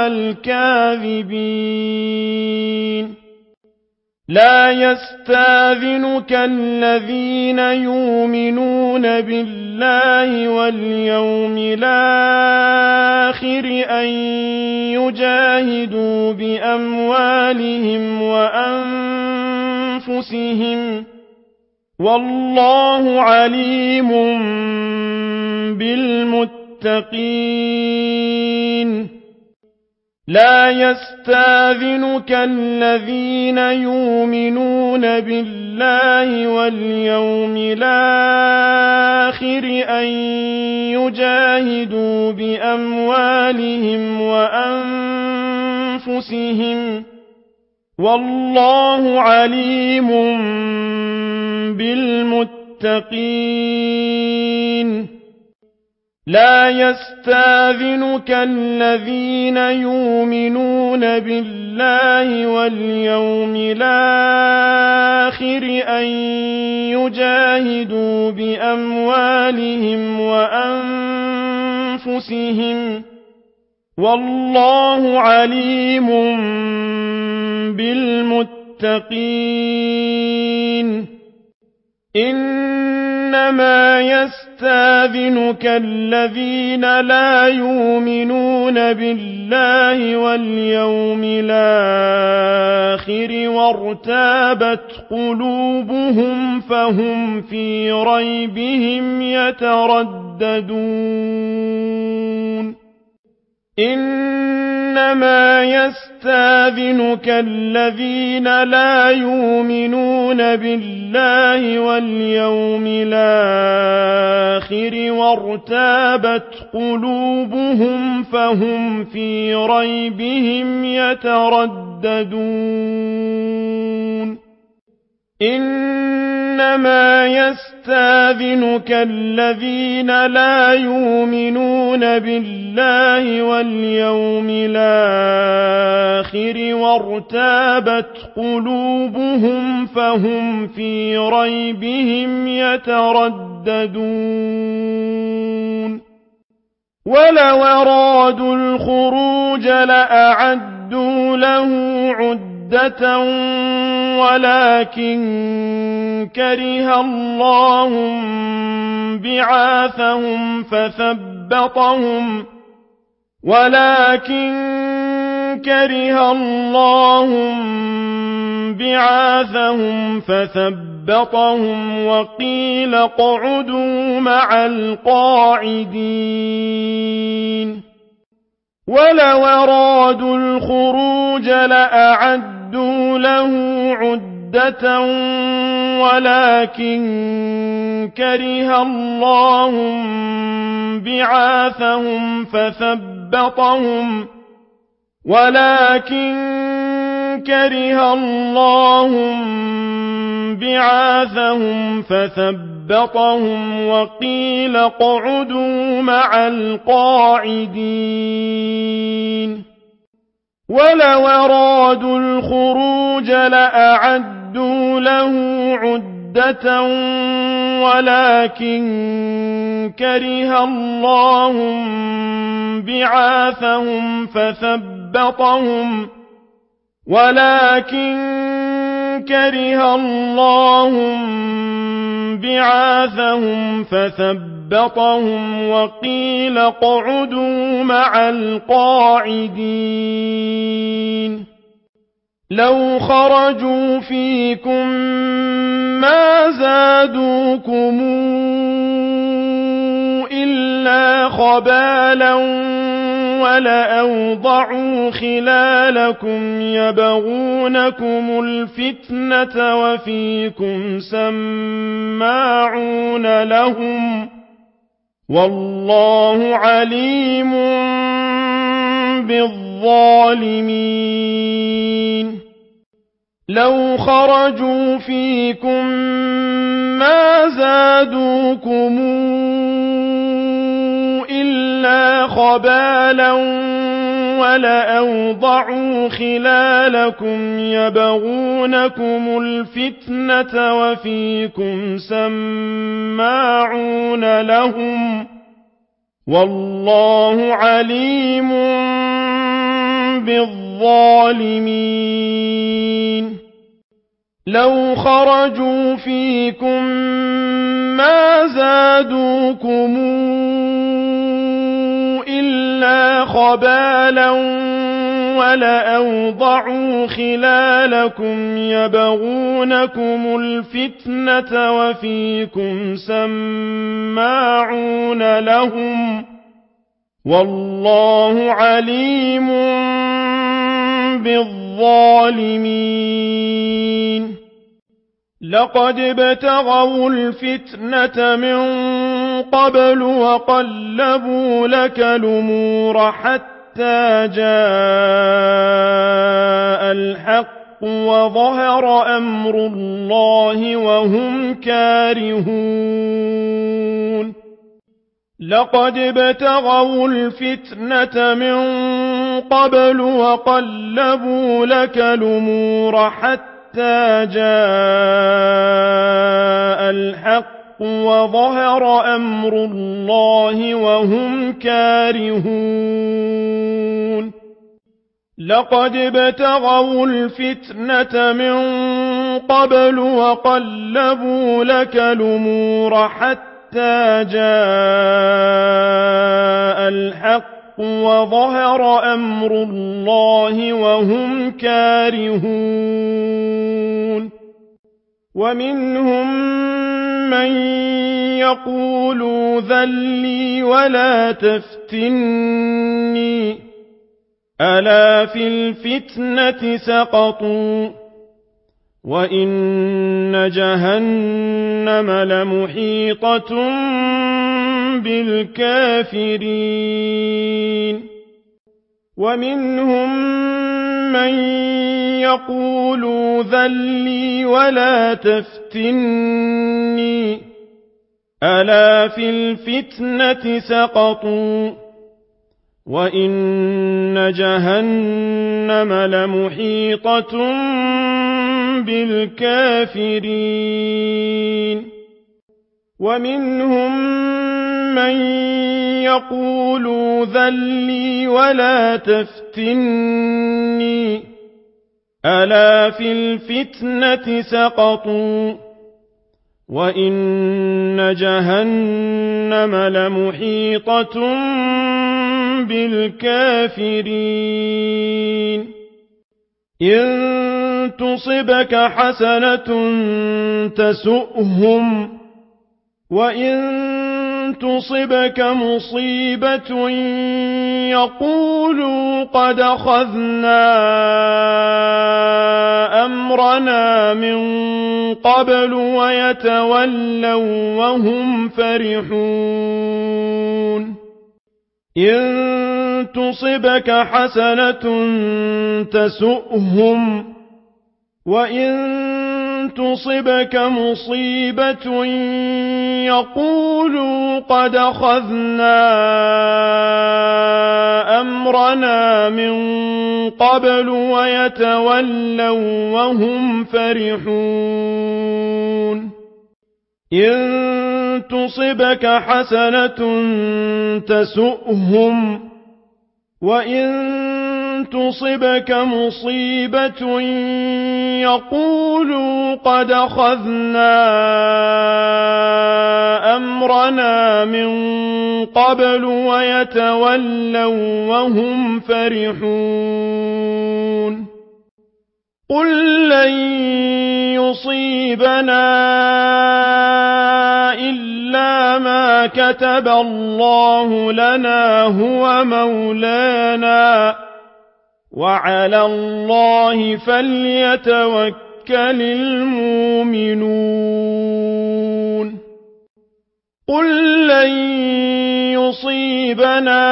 الكاذبين لا يستاذنك الذين يؤمنون بالله واليوم الآخر أن يجاهدوا بأموالهم وأنفسهم والله عليم بالمتقين لا يستاذنك الذين يؤمنون بالله واليوم الآخر أن يجاهدوا بأموالهم وأنفسهم والله عليم بالمتقين لا يستاذنك الذين يؤمنون بالله واليوم الآخر أن يجاهدوا بأموالهم وأنفسهم والله عليم بالمتقين إنما يستاذنك الذين لا يؤمنون بالله واليوم الآخر وارتابت قلوبهم فهم في ريبهم يترددون إنما يستاذنك الذين لا يؤمنون بالله واليوم الآخر وارتابت قلوبهم فهم في ريبهم يترددون إنما يستاذنك الذين لا يؤمنون بالله واليوم الآخر وارتابت قلوبهم فهم في ريبهم يترددون ولو أرادوا الخروج لأعدوا له عدة ولكن كره الله بعاثهم فثبطهم وقيل اقعدوا مع القاعدين ولو أرادوا الخروج لأعدوا له عدة ولكن كره الله بعاثهم فثبطهم وقيل اقعدوا مع القاعدين ولو أرادوا الخروج لأعدوا له عدة ولكن كره الله بعاثهم فثبطهم وقيل اقعدوا مع القاعدين لو خرجوا فيكم ما زادوكم إلا خبالا ولأوضعوا خلالكم يبغونكم الفتنة وفيكم سماعون لهم والله عليم بالظالمين لو خرجوا فيكم ما زادوكم إلا خبالا ولأوضعوا خلالكم يبغونكم الفتنة وفيكم سماعون لهم والله عليم بالظالمين لو خرجوا فيكم ما زادوكم إلا خبالا ولأوضعوا خلالكم يبغونكم الفتنة وفيكم سماعون لهم والله عليم بالظالمين لقد ابتغوا الفتنة من قبل وقلبوا لك الأمور حتى جاء الحق وظهر أمر الله وهم كارهون لقد ابتغوا الفتنة من قبل وقلبوا لك الأمور حتى جاء الحق وظهر أمر الله وهم كارهون لقد ابتغوا الفتنة من قبل وقلبوا لك الأمور حتى جاء الحق وظهر أمر الله وهم كارهون ومنهم من يقول ذلي ولا تفتني ألا في الفتنة سقطوا وإن جهنم لمحيطة بالكافرين ومنهم من يقول ذلي ولا تفتني ألا في الفتنة سقطوا وإن جهنم لمحيطة بالكافرين ومنهم من يقول ذلي ولا تفتني ألا في الفتنة سقطوا وإن جهنم لمحيطة بالكافرين إن تصبك حسنة تسؤهم وإن تصبك مصيبة يقولوا قد أخذنا أمرنا من قبل ويتولوا وهم فرحون إن تصبك حسنة تسؤهم وإن تصبك مصيبة يقولوا قد أخذنا أمرنا من قبل ويتولوا وهم فرحون إن تصبك حسنة تسؤهم وإن تصبك مصيبة يقولوا قد أخذنا أمرنا من قبل ويتولوا وهم فرحون قل لن يصيبنا إلا ما كتب الله لنا هو مولانا وعلى الله فليتوكل المؤمنون قل لن يصيبنا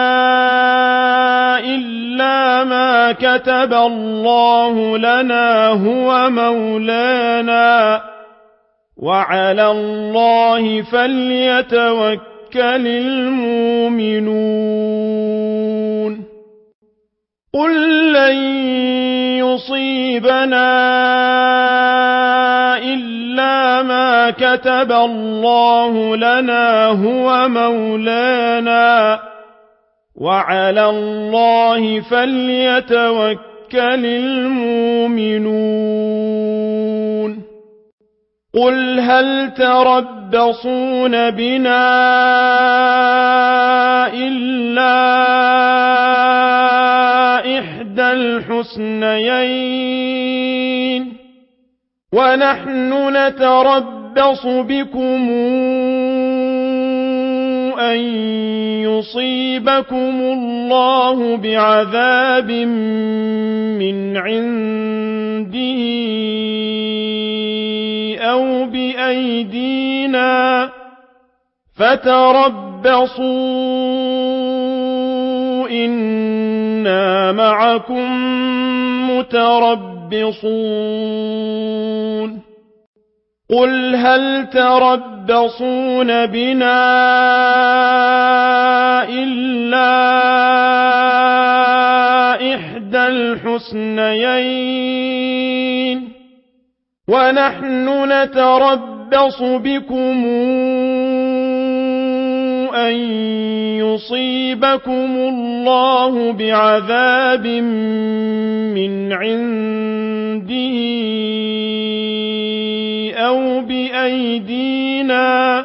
إلا ما كتب الله لنا هو مولانا وعلى الله فليتوكل المؤمنون قل لن يصيبنا إلا ما كتب الله لنا هو مولانا وعلى الله فليتوكل المؤمنون قل هل تربصون بنا إلا إحدى الحسنيين ونحن نتربص بكم أن يصيبكم الله بعذاب من عنده أو بأيدينا فتربصوا إنا معكم متربصون قل هل تربصون بنا إلا إحدى الحسنيين ونحن نتربص بكم أن يصيبكم الله بعذاب من عنده أو بأيدينا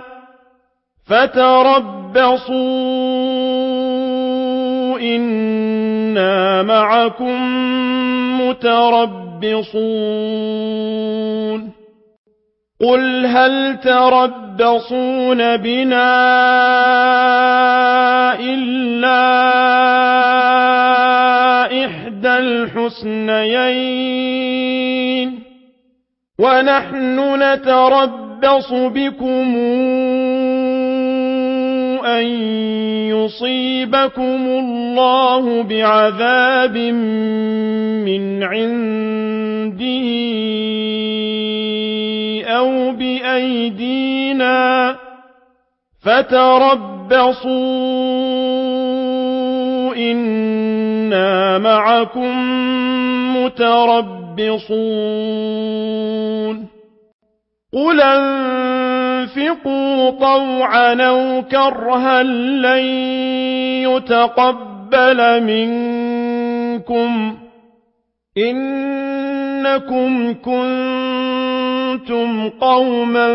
فتربصوا إنا معكم متربصون قل هل تربصون بنا إلا إحدى الحسنيين ونحن نتربص بكم أن يصيبكم الله بعذاب من عنده أو بأيدينا فتربصوا إنا معكم متربصون قل أنفقوا طوعا أو كرها لن يتقبل منكم إنكم كنتم قوما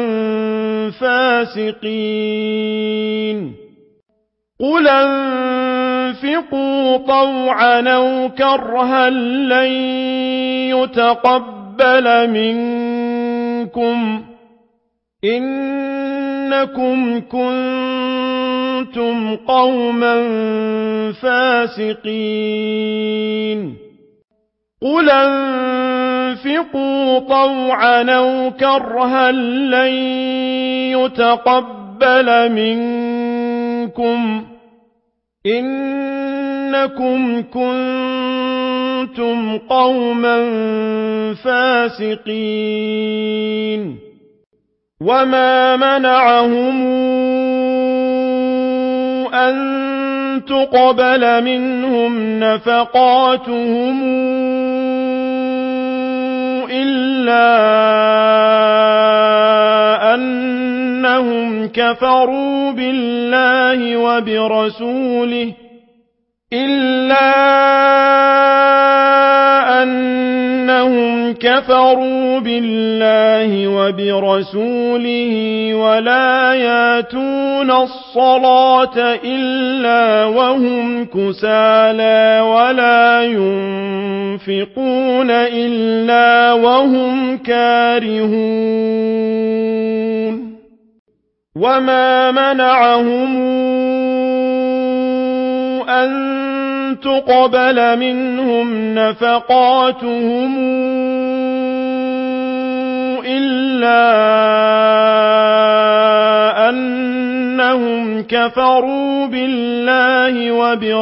فاسقين قل أنفقوا طوعا أو كرها لن يتقبل منكم إنكم كنتم قوما فاسقين قل أنفقوا طوعا أو كرها لن يتقبل منكم إنكم كنتم قوما فاسقين وما منعهم أن تقبل منهم نفقاتهم إلا أنهم كفروا بالله وبرسوله أنهم كفروا بالله وبرسوله ولا يأتون الصلاة إلا وهم كسالى ولا ينفقون إلا وهم كارهون وما منعهم أن تقبل منهم نفقاتهم إلا أنهم كفروا بالله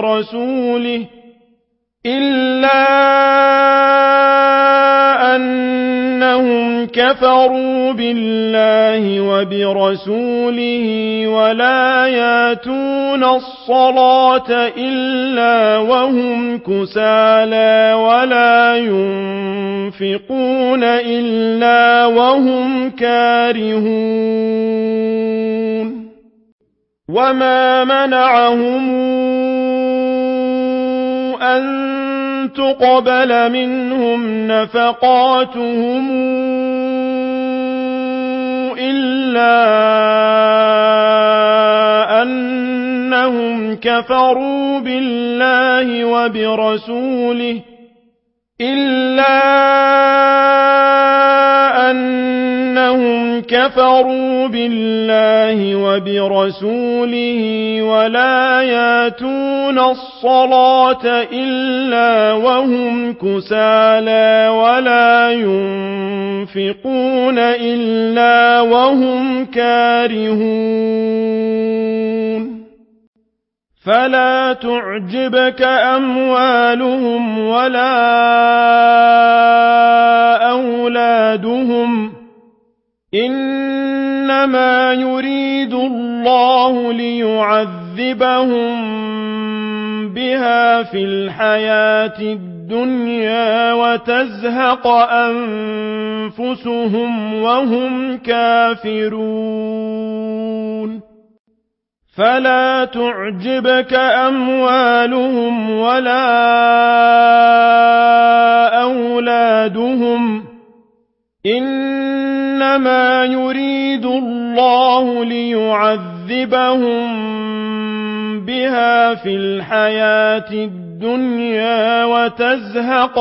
وبرسوله ولا يأتون الصلاة إلا وهم كسالى ولا ينفقون إلا وهم كارهون وما منعهم أن تقبل منهم نفقاتهم إلا أنهم كفروا بالله وبرسوله ولا يأتون الصلاة إلا وهم كسالى ولا ينفقون إلا وهم كارهون فلا تعجبك أموالهم ولا أولادهم إنما يريد الله ليعذبهم بها في الحياة الدنيا وتزهق أنفسهم وهم كافرون فلا تعجبك أموالهم ولا أولادهم إنما يريد الله ليعذبهم بها في الحياة الدنيا وتزهق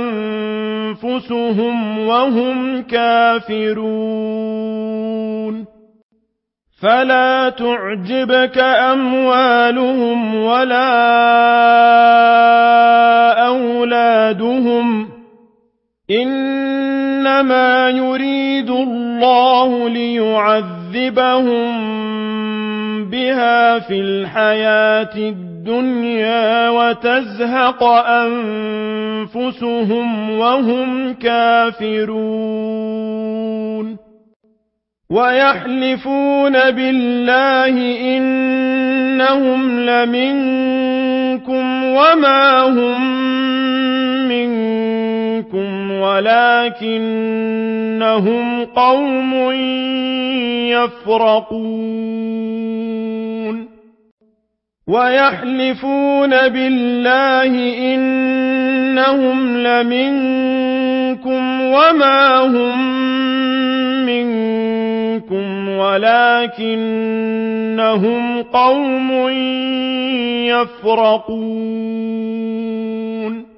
أنفسهم وهم كافرون فلا تعجبك أموالهم ولا أولادهم إنما يريد الله ليعذبهم بها في الحياة الدنيا وتزهق أنفسهم وهم كافرون ويحلفون بالله إنهم لمنكم وما هم منكم ولكنهم قوم يفرقون ويحلفون بالله إنهم لمنكم وما هم منكم ولكنهم قوم يفرقون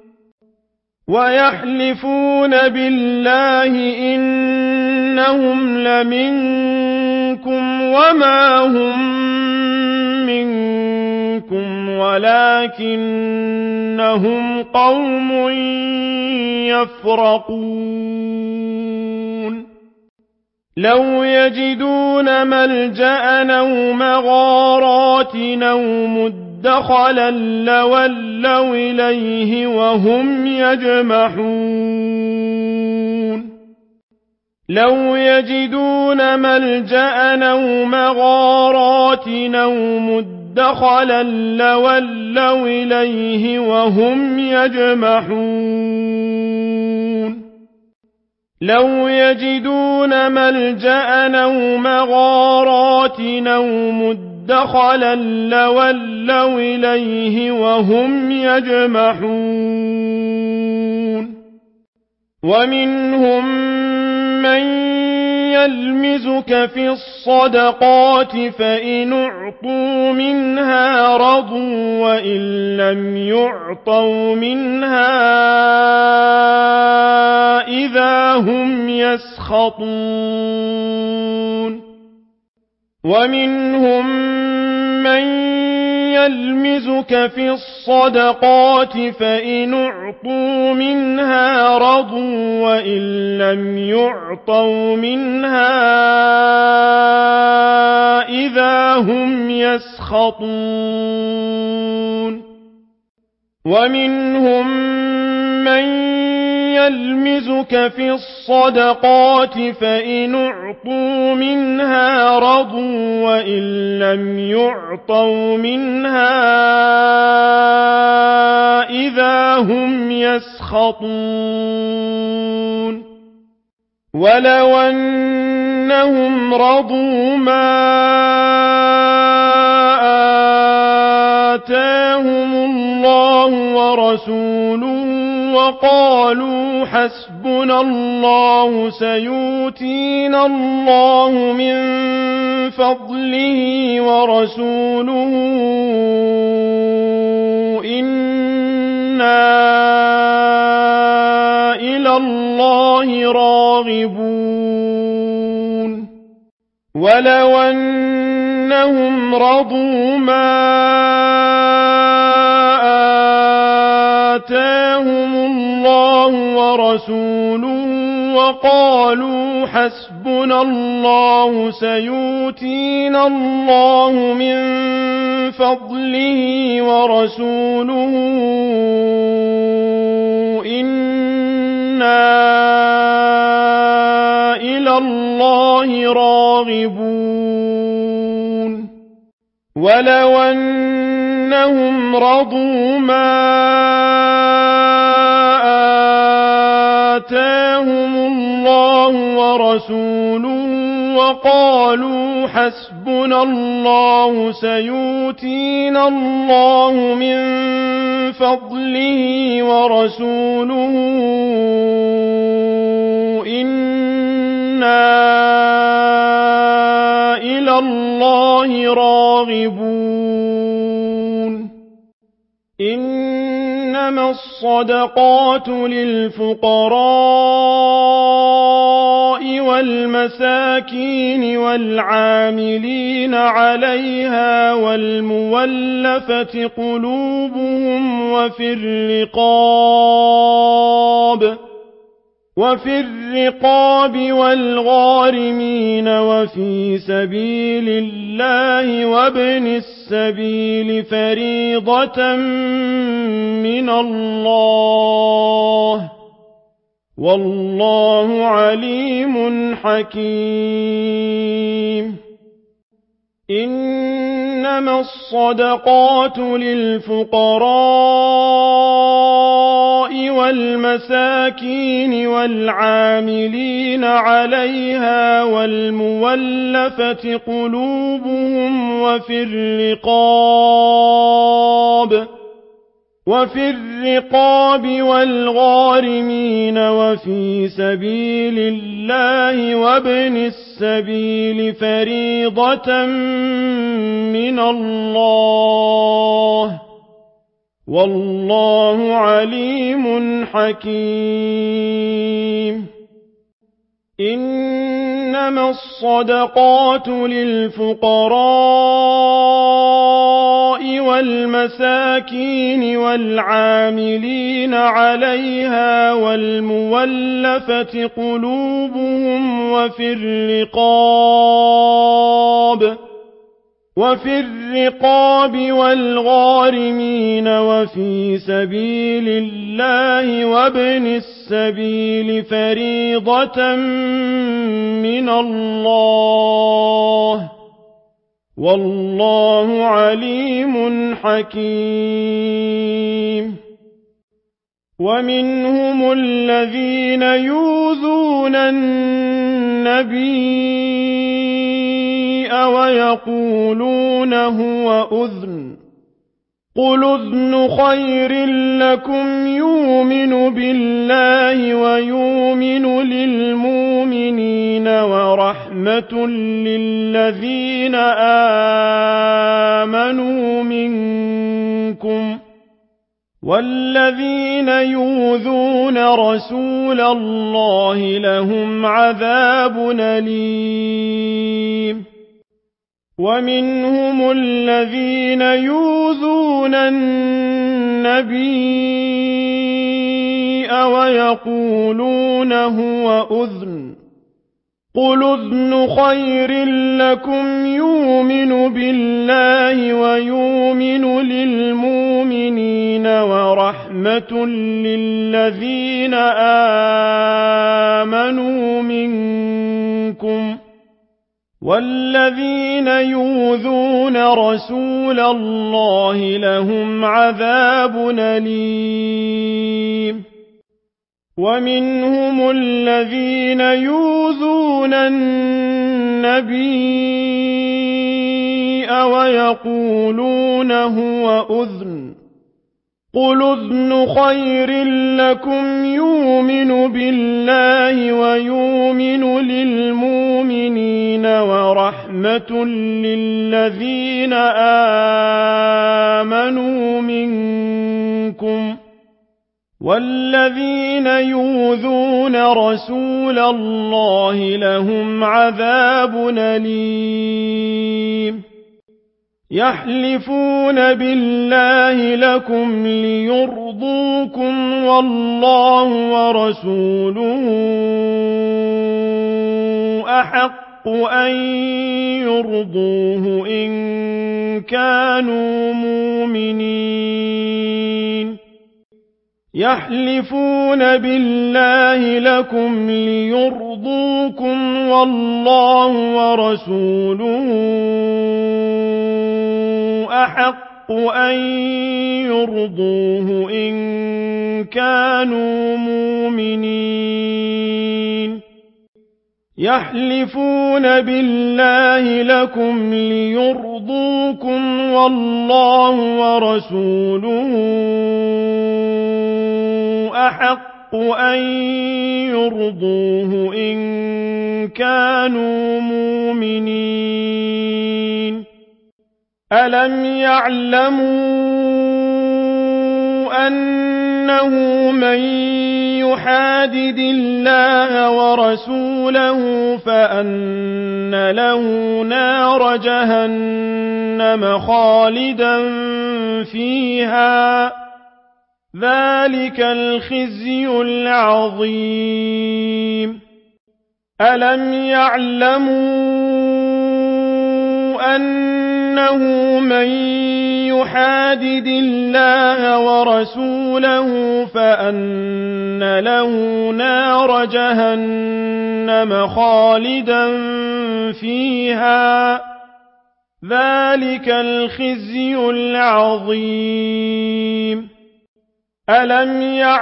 ويحلفون بالله إنهم لمنكم وما هم منكم ولكنهم قوم يفرقون لو يجدون ملجأ أو مغارات أو مدخلا لولوا إليه وهم يجمحون لو يجدون ملجأ أو مغارات أو مدخلا لولوا إليه وهم يجمحون لو يجدون ملجأ أو مغارات أو مدخلا لولوا إليه وهم يجمحون ومنهم من يلمزك في الصدقات فإن أعطوا منها رضوا وإن لم يعطوا منها إذا هم يسخطون ومنهم من يلمزك في الصدقات فإن أعطوا منها رضوا وإن لم يعطوا منها إذا هم يسخطون ومنهم من يلمزك في الصدقات فإن أعطوا منها رضوا وإن لم يعطوا منها إذا هم يسخطون ولو أنهم رضوا ما آتاهم الله ورسوله وقالوا حسبنا الله سيؤتينا الله من فضله ورسوله إنا إلى الله راغبون ولو أنهم رضوا ما آتاهم الله ورسوله وقالوا حسبنا الله سيؤتينا الله من فضله ورسوله إنا إلى الله راغبون ولو أنهم رضوا ما آتاهم الله ورسوله وقالوا حسبنا الله سيؤتينا الله من فضله ورسوله إنا إلى الله راغبون إنما الصدقات للفقراء والمساكين والعاملين عليها والمولفة قلوبهم وفي الرقاب والغارمين وفي سبيل الله وابن السبيل فريضة من الله والله عليم حكيم إنما الصدقات للفقراء والمساكين والعاملين عليها والمولفة قلوبهم وفي الرقاب والغارمين وفي سبيل الله وابن السبيل فريضة من الله والله عليم حكيم إنما الصدقات للفقراء والمساكين والعاملين عليها والمولفة قلوبهم وفي الرقاب والغارمين وفي سبيل الله وابن السبيل فريضة من الله والله عليم حكيم ومنهم الذين يؤذون النبي ويقولون هو أذن قُلْ أُذْنُ خَيْرٍ لَّكُمْ يُؤْمِنُ بِاللَّهِ وَيُؤْمِنُ لِلْمُؤْمِنِينَ وَرَحْمَةٌ لِّلَّذِينَ آمَنُوا مِنكُمْ ۚ وَالَّذِينَ يُؤْذُونَ رَسُولَ اللَّهِ لَهُمْ عَذَابٌ أَلِيمٌ وَمِنْهُمُ الَّذِينَ يُؤْذُونَ النَّبِيَّ وَيَقُولُونَ هُوَ أُذُنٌ ۚ قُلْ أُذْنُ خَيْرٍ لَّكُمْ يُؤْمِنُ بِاللَّهِ وَيُؤْمِنُ لِلْمُؤْمِنِينَ وَرَحْمَةٌ لِّلَّذِينَ آمَنُوا مِنكُمْ ۚ وَالَّذِينَ يُؤْذُونَ رَسُولَ اللَّهِ لَهُمْ عَذَابٌ أَلِيمٌ وَمِنْهُمُ الَّذِينَ يُؤْذُونَ النَّبِيَّ وَيَقُولُونَ هُوَ أُذُنٌ ۚ قُلْ أُذْنُ خَيْرٍ لَّكُمْ يُؤْمِنُ بِاللَّهِ وَيُؤْمِنُ لِلْمُؤْمِنِينَ وَرَحْمَةٌ لِّلَّذِينَ آمَنُوا مِنكُمْ ۚ وَالَّذِينَ يُؤْذُونَ رَسُولَ اللَّهِ لَهُمْ عَذَابٌ أَلِيمٌ يَحْلِفُونَ بِاللَّهِ لَكُمْ لِيُرْضُوكُمْ وَاللَّهُ وَرَسُولُهُ أَحَقُّ أَن يُرْضُوهُ إِن كَانُوا مُؤْمِنِينَ يَحْلِفُونَ بِاللَّهِ لَكُمْ لِيُرْضُوكُمْ وَاللَّهُ وَرَسُولُهُ أَحَقُّ أَن يُرْضُوهُ إِن كَانُوا مُؤْمِنِينَ يَحْلِفُونَ بِاللَّهِ لَكُمْ لِيُرْضُوكُمْ وَاللَّهُ وَرَسُولُهُ أَحَقُّ أَن يُرْضُوهُ إِن كَانُوا مُؤْمِنِينَ أَلَمْ يَعْلَمُوا أَنَّهُ مَن يُحَادِدِ اللَّهَ وَرَسُولَهُ فَأَنَّ لَهُ نَارَ جَهَنَّمَ خَالِدًا فِيهَا ۚ ذَلِكَ الْخِزْيُ الْعَظِيمُ أَلَمْ يَعْلَمُوا أَنَّهُ مَن يُحَادِدِ اللَّهَ وَرَسُولَهُ فَأَنَّ لَهُ نَارَ جَهَنَّمَ خَالِدًا فِيهَا ۚ ذَلِكَ الْخِزْيُ الْعَظِيمُ أَلَمْ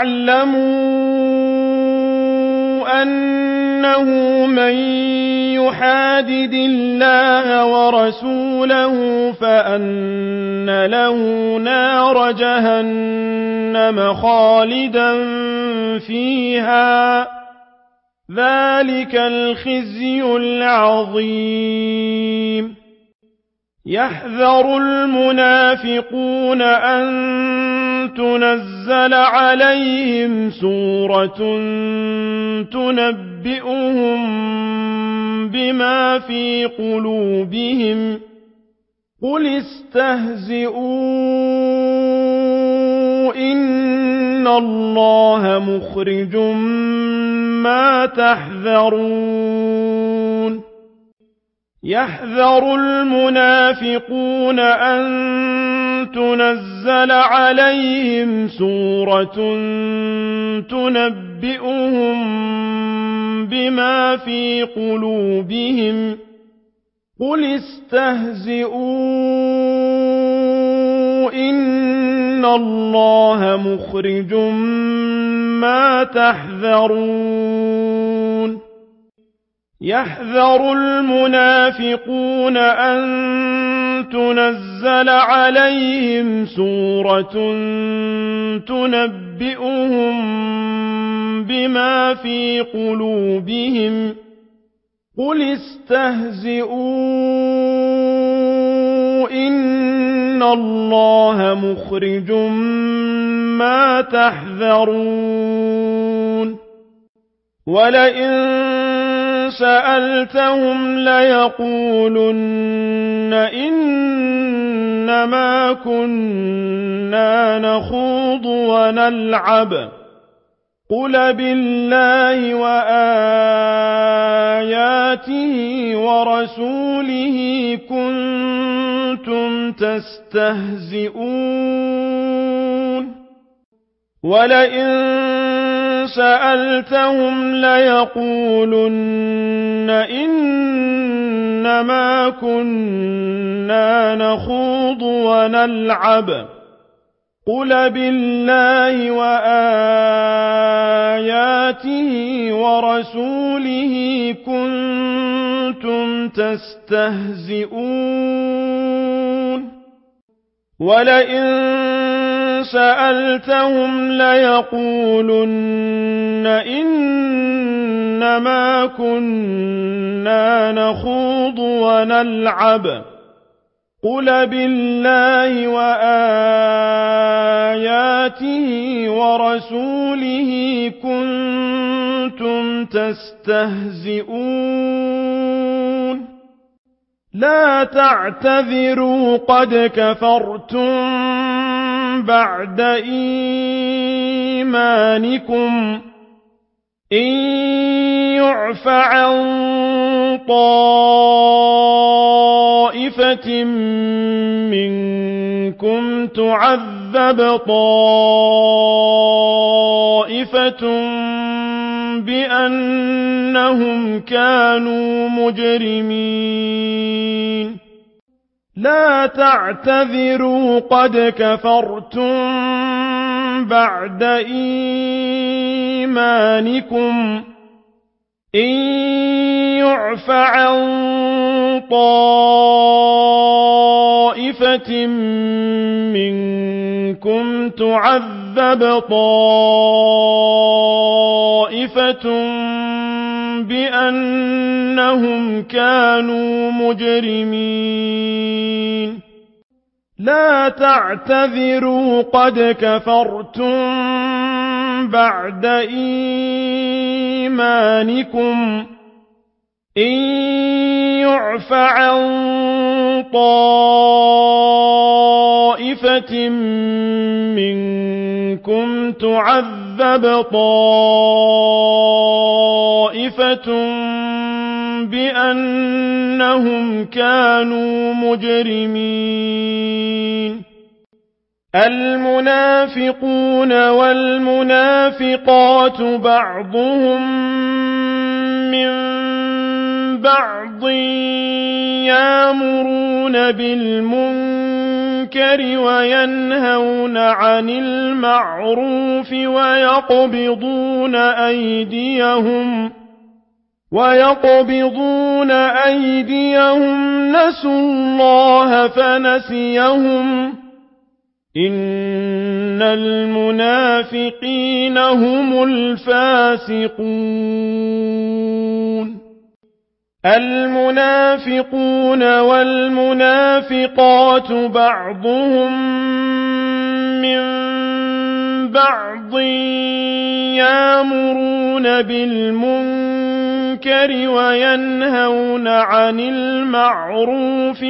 يَعْلَمُوا أَنَّهُ مَن يُحَادِدِ اللَّهَ وَرَسُولَهُ فَأَنَّ لَهُ نَارَ جَهَنَّمَ خَالِدًا فِيهَا ۚ ذَلِكَ الْخِزْيُ الْعَظِيمُ يَحْذَرُ الْمُنَافِقُونَ أَن تُنَزَّلَ عَلَيْهِمْ سُورَةٌ تُنَبِّئُهُم بِمَا فِي قُلُوبِهِمْ ۚ قُلِ اسْتَهْزِئُوا إِنَّ اللَّهَ مُخْرِجٌ مَّا تَحْذَرُونَ يَحْذَرُ الْمُنَافِقُونَ أَن تُنَزَّلَ عَلَيْهِمْ سُورَةٌ تُنَبِّئُهُم بِمَا فِي قُلُوبِهِمْ ۚ قُلِ اسْتَهْزِئُوا إِنَّ اللَّهَ مُخْرِجٌ مَّا تَحْذَرُونَ يَحْذَرُ الْمُنَافِقُونَ أَن تُنَزَّلَ تنزل عليهم سورة تنبئهم بما في قلوبهم قل استهزئوا إن الله مخرج ما تحذرون ولئن سألتهم ليقولن إنما كنا نخوض ونلعب قل بالله وآياته ورسوله كنتم تستهزئون ولئن سألتهم ليقولن إنما كنا نخوض ونلعب قل بالله وآياته ورسوله كنتم تستهزئون ولئن سألتهم ليقولن إنما كنا نخوض ونلعب قل بالله وآياته ورسوله كنتم تستهزئون لا تعتذروا قد كفرتم بعد إيمانكم إن يعف عن طائفة منكم تعذب طائفة بأنهم كانوا مجرمين لا تعتذروا قد كفرتم بعد إيمانكم إن يعف عن طائفة منكم تعذب طائفة بأنهم كانوا مجرمين لا تعتذروا قد كفرتم بعد إيمانكم إن يعف عن طائفة منكم تعذب طائفة بأنهم كانوا مجرمين المنافقون والمنافقات بعضهم من بعض يأمرون بالمنكر وينهون عن المعروف ويقبضون أيديهم نسوا الله فنسيهم إن المنافقين هم الفاسقون المنافقون والمنافقات بعضهم من بعض يأمرون بالمنكر وينهون عن المعروف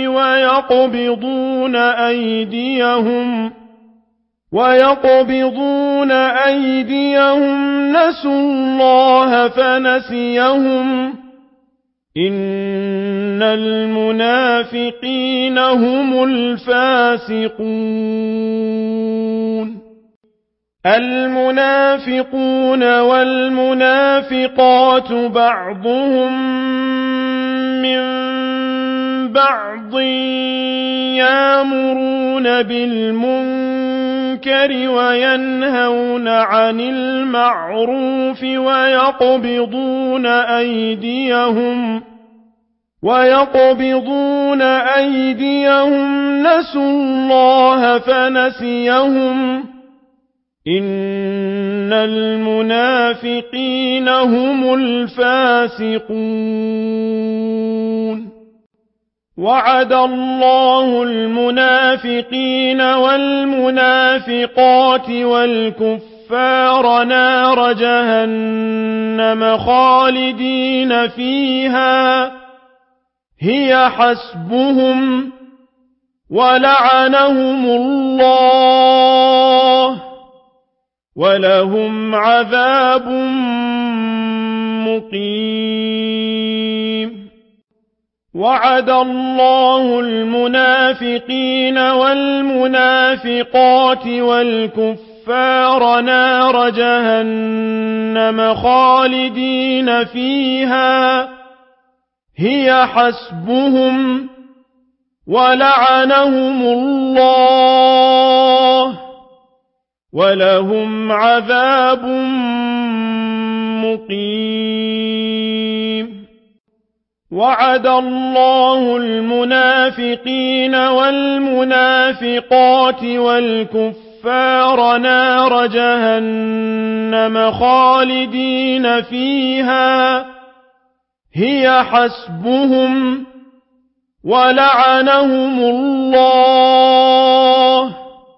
ويقبضون أيديهم نسوا الله فنسيهم إن المنافقين هم الفاسقون المنافقون والمنافقات بعضهم من بعض يأمرون بالمنكر وينهون عن المعروف ويقبضون ويقبضون أيديهم نسوا الله فنسيهم إن المنافقين هم الفاسقون وعد الله المنافقين والمنافقات والكفار نار جهنم خالدين فيها هي حسبهم ولعنهم الله ولهم عذاب مقيم وعد الله المنافقين والمنافقات والكفار نار جهنم خالدين فيها هي حسبهم ولعنهم الله ولهم عذاب مقيم وعد الله المنافقين والمنافقات والكفار نار جهنم خالدين فيها هي حسبهم ولعنهم الله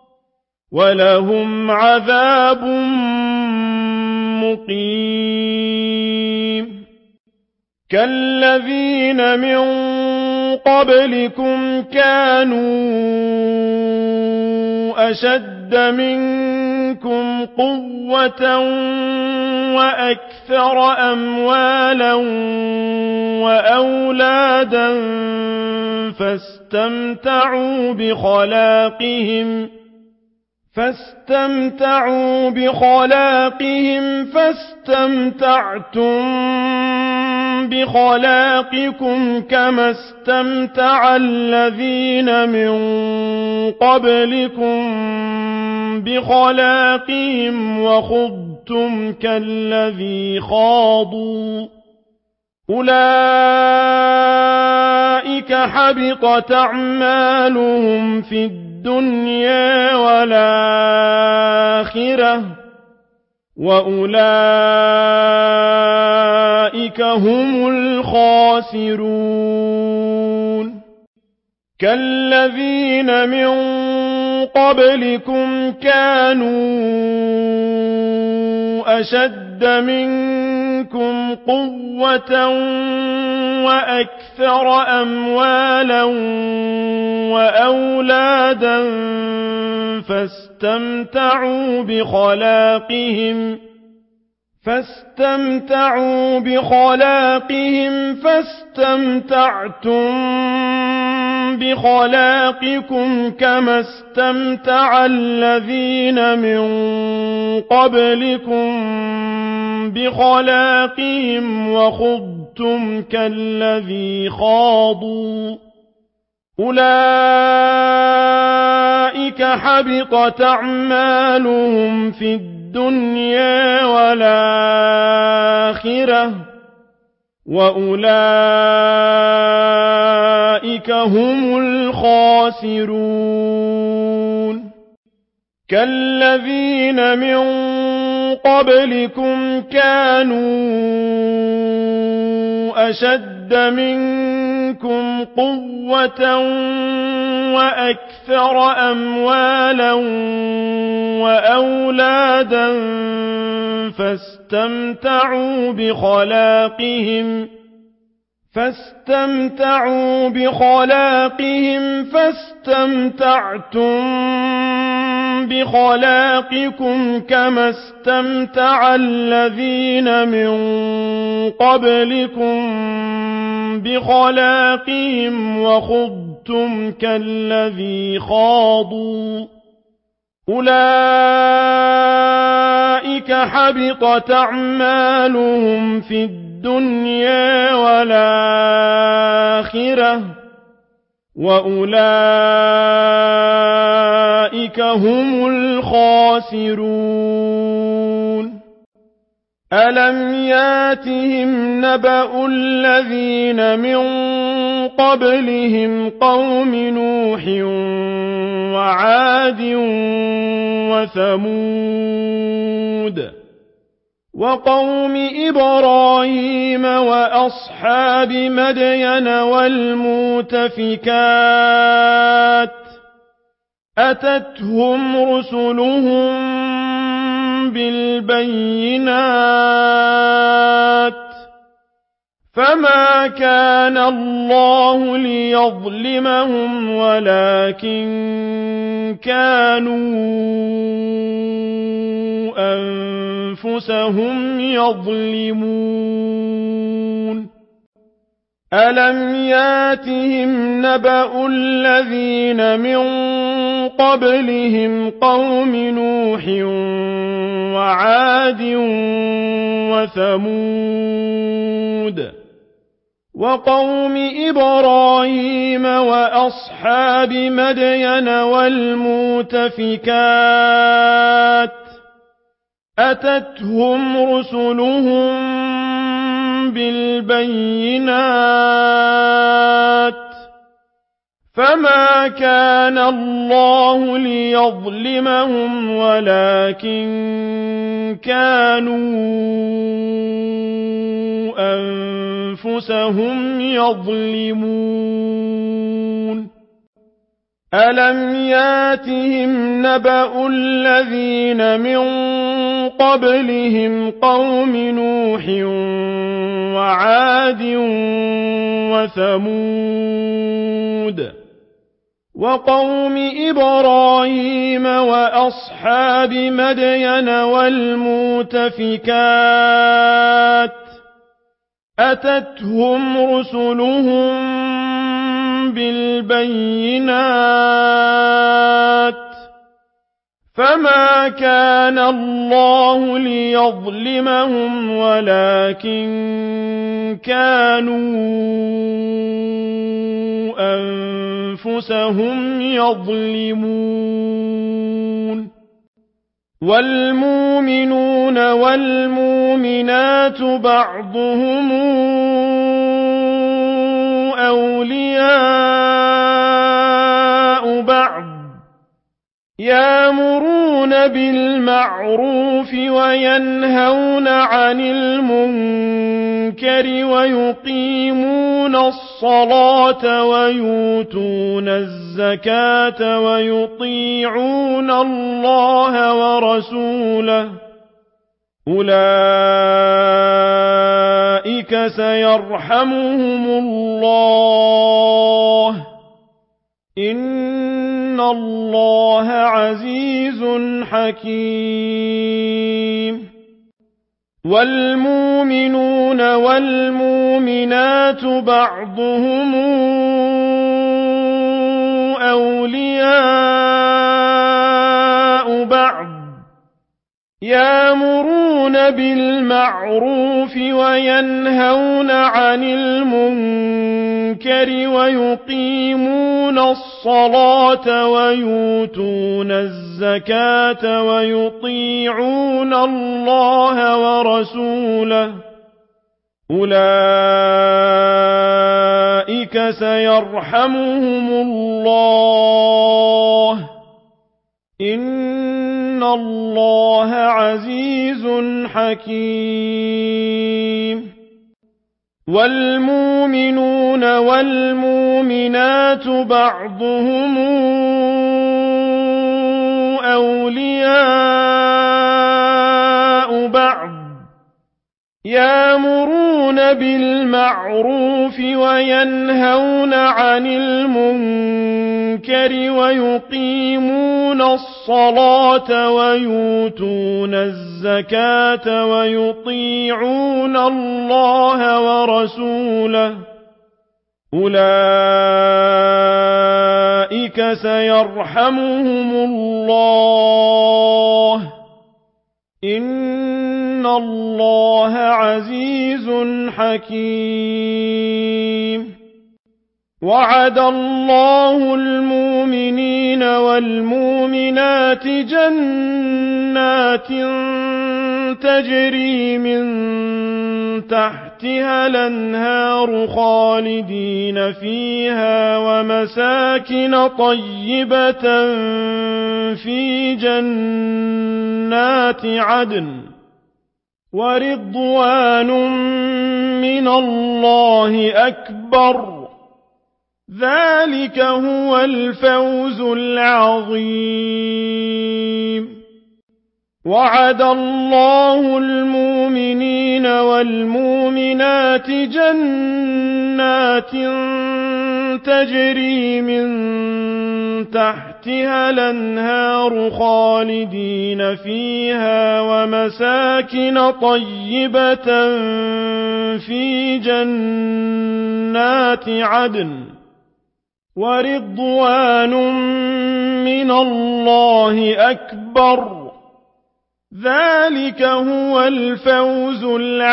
ولهم عذاب مقيم كالذين من قبلكم كانوا أشد منكم قوة وأكثر أموالا وأولادا فاستمتعوا بخلاقهم فاستمتعتم بخلاقكم كما استمتع الذين من قبلكم بخلاقهم وخضتم كالذي خاضوا أولئك حبطت أعمالهم في الدنيا والآخرة وأولئك هم الخاسرون كالذين من قبلكم كانوا أشد منكم قوة وأكثر أموالا وأولادا فاستمتعوا بخلاقهم فاستمتعتم بخلاقكم كما استمتع الذين من قبلكم بخلاقهم وخضتم كالذي خاضوا أولئك حبطت أعمالهم في الدنيا والآخرة وأولئك هم الخاسرون كالذين من قبلكم كانوا أشد منكم قوة وأكثر أموالا وأولادا فاستمتعوا بخلاقهم فاستمتعتم بخلاقكم كما استمتع الذين من قبلكم بخلاقهم وخضتم كالذي خاضوا أولئك حبطت أعمالهم في الدنيا والآخرة وأولئك هم الخاسرون ألم ياتهم نبأ الذين من قبلهم قوم نوح وعاد وثمود وقوم إبراهيم وأصحاب مدين والمؤتفكات أتتهم رسلهم بالبينات فما كان الله ليظلمهم ولكن كانوا أنفسهم يظلمون ألم ياتهم نبأ الذين من قبلهم قوم نوح وعاد وثمود وقوم إبراهيم وأصحاب مدين والمؤتفكات أتتهم رسلهم بالبينات فما كان الله ليظلمهم ولكن كانوا أنفسهم يظلمون ألم ياتهم نبأ الذين من قبلهم قوم نوح وعاد وثمود وقوم إبراهيم وأصحاب مدين والمؤتفكات أتتهم رسلهم بالبينات فما كان الله ليظلمهم ولكن كانوا أنفسهم يظلمون والمؤمنون والمؤمنات بعضهم أولياء بعض يأمرون بالمعروف وينهون عن المنكر ويقيمون الصلاة ويؤتون الزكاة ويطيعون الله ورسوله أولئك سيرحمهم الله إن الله عزيز حكيم والمؤمنون والمؤمنات بعضهم أولياء بعض يأمرون بالمعروف وينهون عن المنكر ويقيمون الصلاة ويؤتون الزكاة ويطيعون الله ورسوله أولئك سيرحمهم الله إن الله عزيز حكيم والمؤمنون والمؤمنات بعضهم أولياء بعض يأمرون بالمعروف وينهون عن المنكر ويقيمون الصلاة ويؤتون الزكاة ويطيعون الله ورسوله أولئك سيرحمهم الله إن الله عزيز حكيم وعد الله المؤمنين والمؤمنات جنات تجري من تحت تحتها الأنهار خالدين فيها ومساكن طيبة في جنات عدن ورضوان من الله أكبر ذلك هو الفوز العظيم وعد الله المؤمنين والمؤمنات جنات تجري من تحتها الأنهار خالدين فيها ومساكن طيبة في جنات عدن ورضوان من الله أكبر ذلك هو الفوز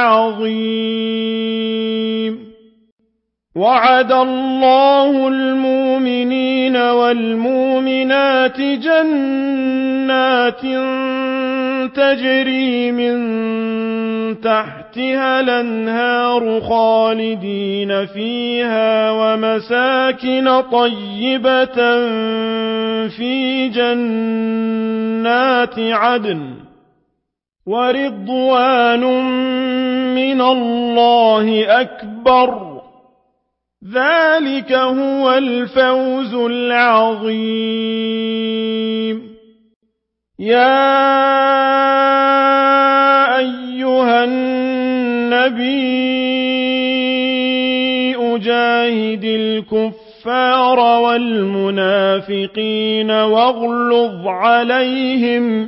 العظيم وعد الله المؤمنين والمؤمنات جنات تجري من تحتها الأنهار خالدين فيها ومساكن طيبة في جنات عدن ورضوان من الله أكبر ذلك هو الفوز العظيم يا أيها النبي جاهد الكفار والمنافقين واغلظ عليهم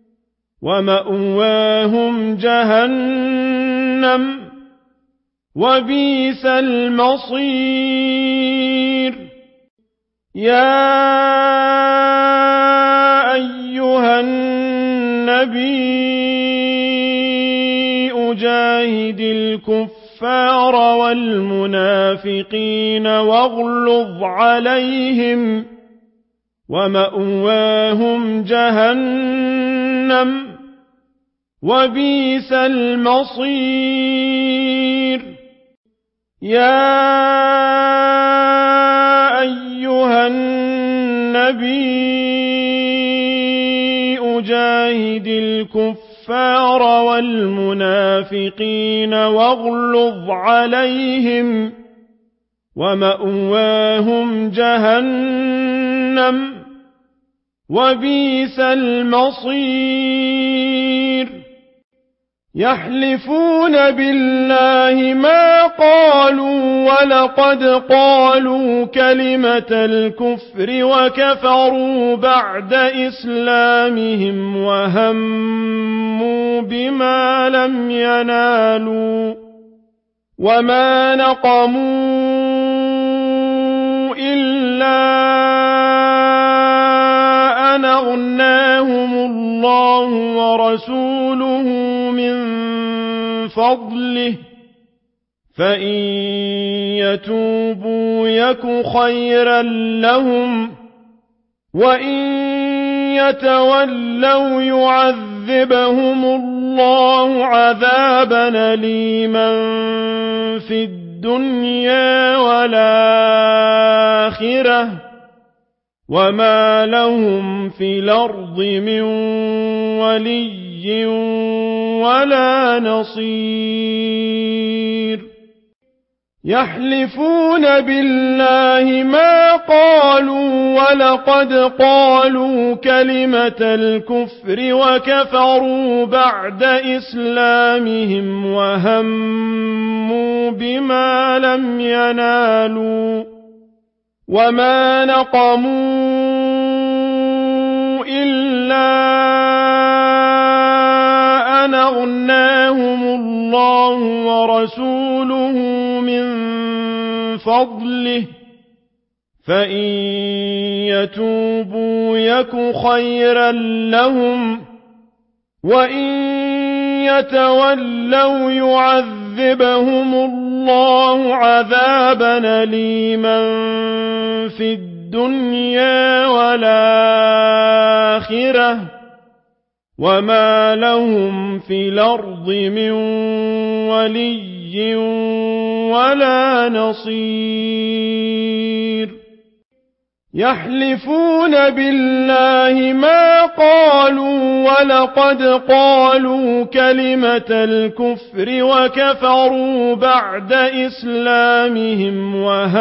ومأواهم جهنم وبئس المصير يا أيها النبي جاهد الكفار والمنافقين واغلظ عليهم ومأواهم جهنم وبئس المصير يا أيها النبي جاهد الكفار والمنافقين واغلظ عليهم ومأواهم جهنم وبئس المصير يحلفون بالله ما قالوا ولقد قالوا كلمة الكفر وكفروا بعد إسلامهم وهموا بما لم ينالوا وما نقموا إلا أن أغناهم الله ورسوله من فضله فإن يتوبوا يك خيرا لهم وإن يتولوا يعذبهم الله عذابا أليما في الدنيا والآخرة وما لهم في الأرض من ولي ولا نصير يحلفون بالله ما قالوا ولقد قالوا كلمة الكفر وكفروا بعد إسلامهم وهموا بما لم ينالوا وما نقموا إلا أن أغناهم الله ورسوله من فضله فإن يتوبوا يك خيرا لهم وإن يتولوا يعذبهم الله عذابا أليما في الدنيا والآخرة وما لهم في الأرض من ولي ولي ولا نصير يحلفون بالله ما قالوا ولقد قالوا كلمة الكفر وكفروا بعد إسلامهم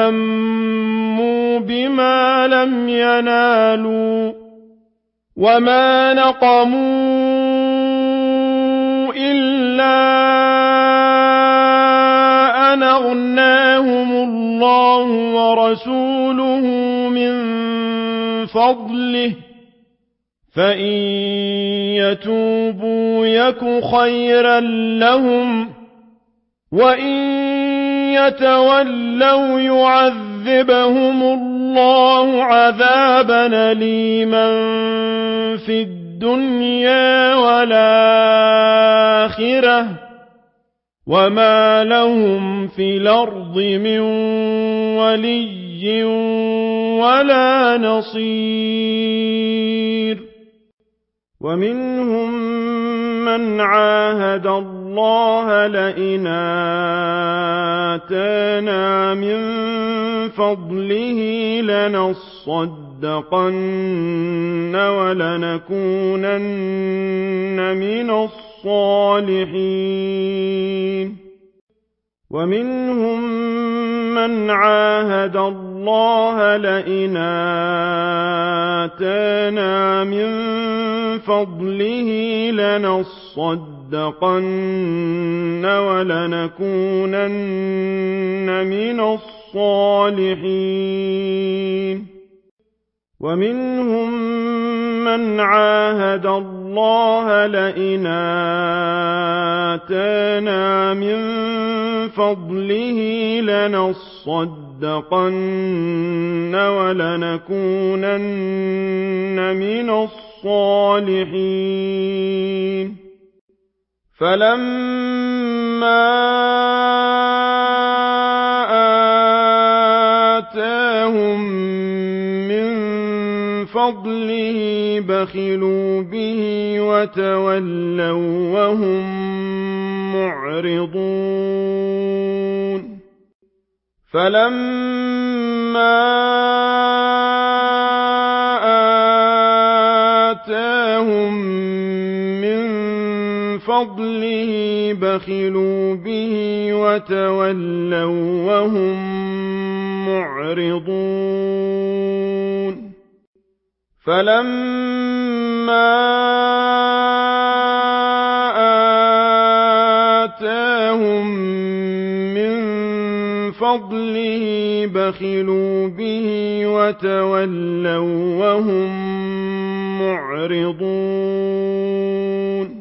وهموا بما لم ينالوا وما نقموا إلا أن أغناهم الله ورسوله من فضله فإن يتوبوا يك خيرا لهم وإن يتولوا يعذبهم الله عذابا أليما في الدنيا والآخرة وما لهم في الأرض من ولي ولا نصير ومنهم من عاهد الله لئن آتانا من فضله لنصدقن ولنكونن من الصالحين ومنهم من عاهد الله لئن آتانا من فضله لنصدقن ولنكونن من الصالحين ومنهم من عاهد الله لئن آتانا من فضله لنصدقن ولنكونن من الصالحين فلما آتاهم من فضله بخلوا به وتولوا وهم معرضون فلما آتاهم من فضله بخلوا به وتولوا وهم معرضون فلما آتاهم من فضله بخلوا به وتولوا وهم معرضون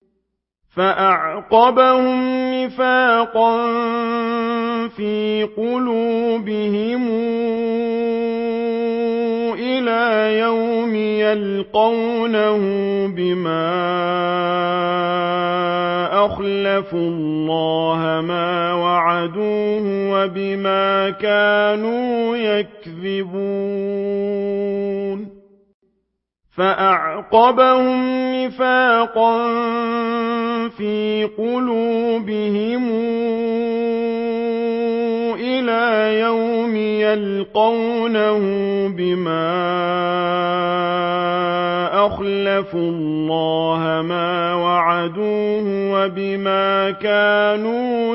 فأعقبهم نفاقا في قلوبهم إلى يوم يلقونه بما أخلفوا الله ما وعدوه وبما كانوا يكذبون فأعقبهم نفاقا في قلوبهم إلى يوم يلقونه بما أخلفوا الله ما وعدوه وبما كانوا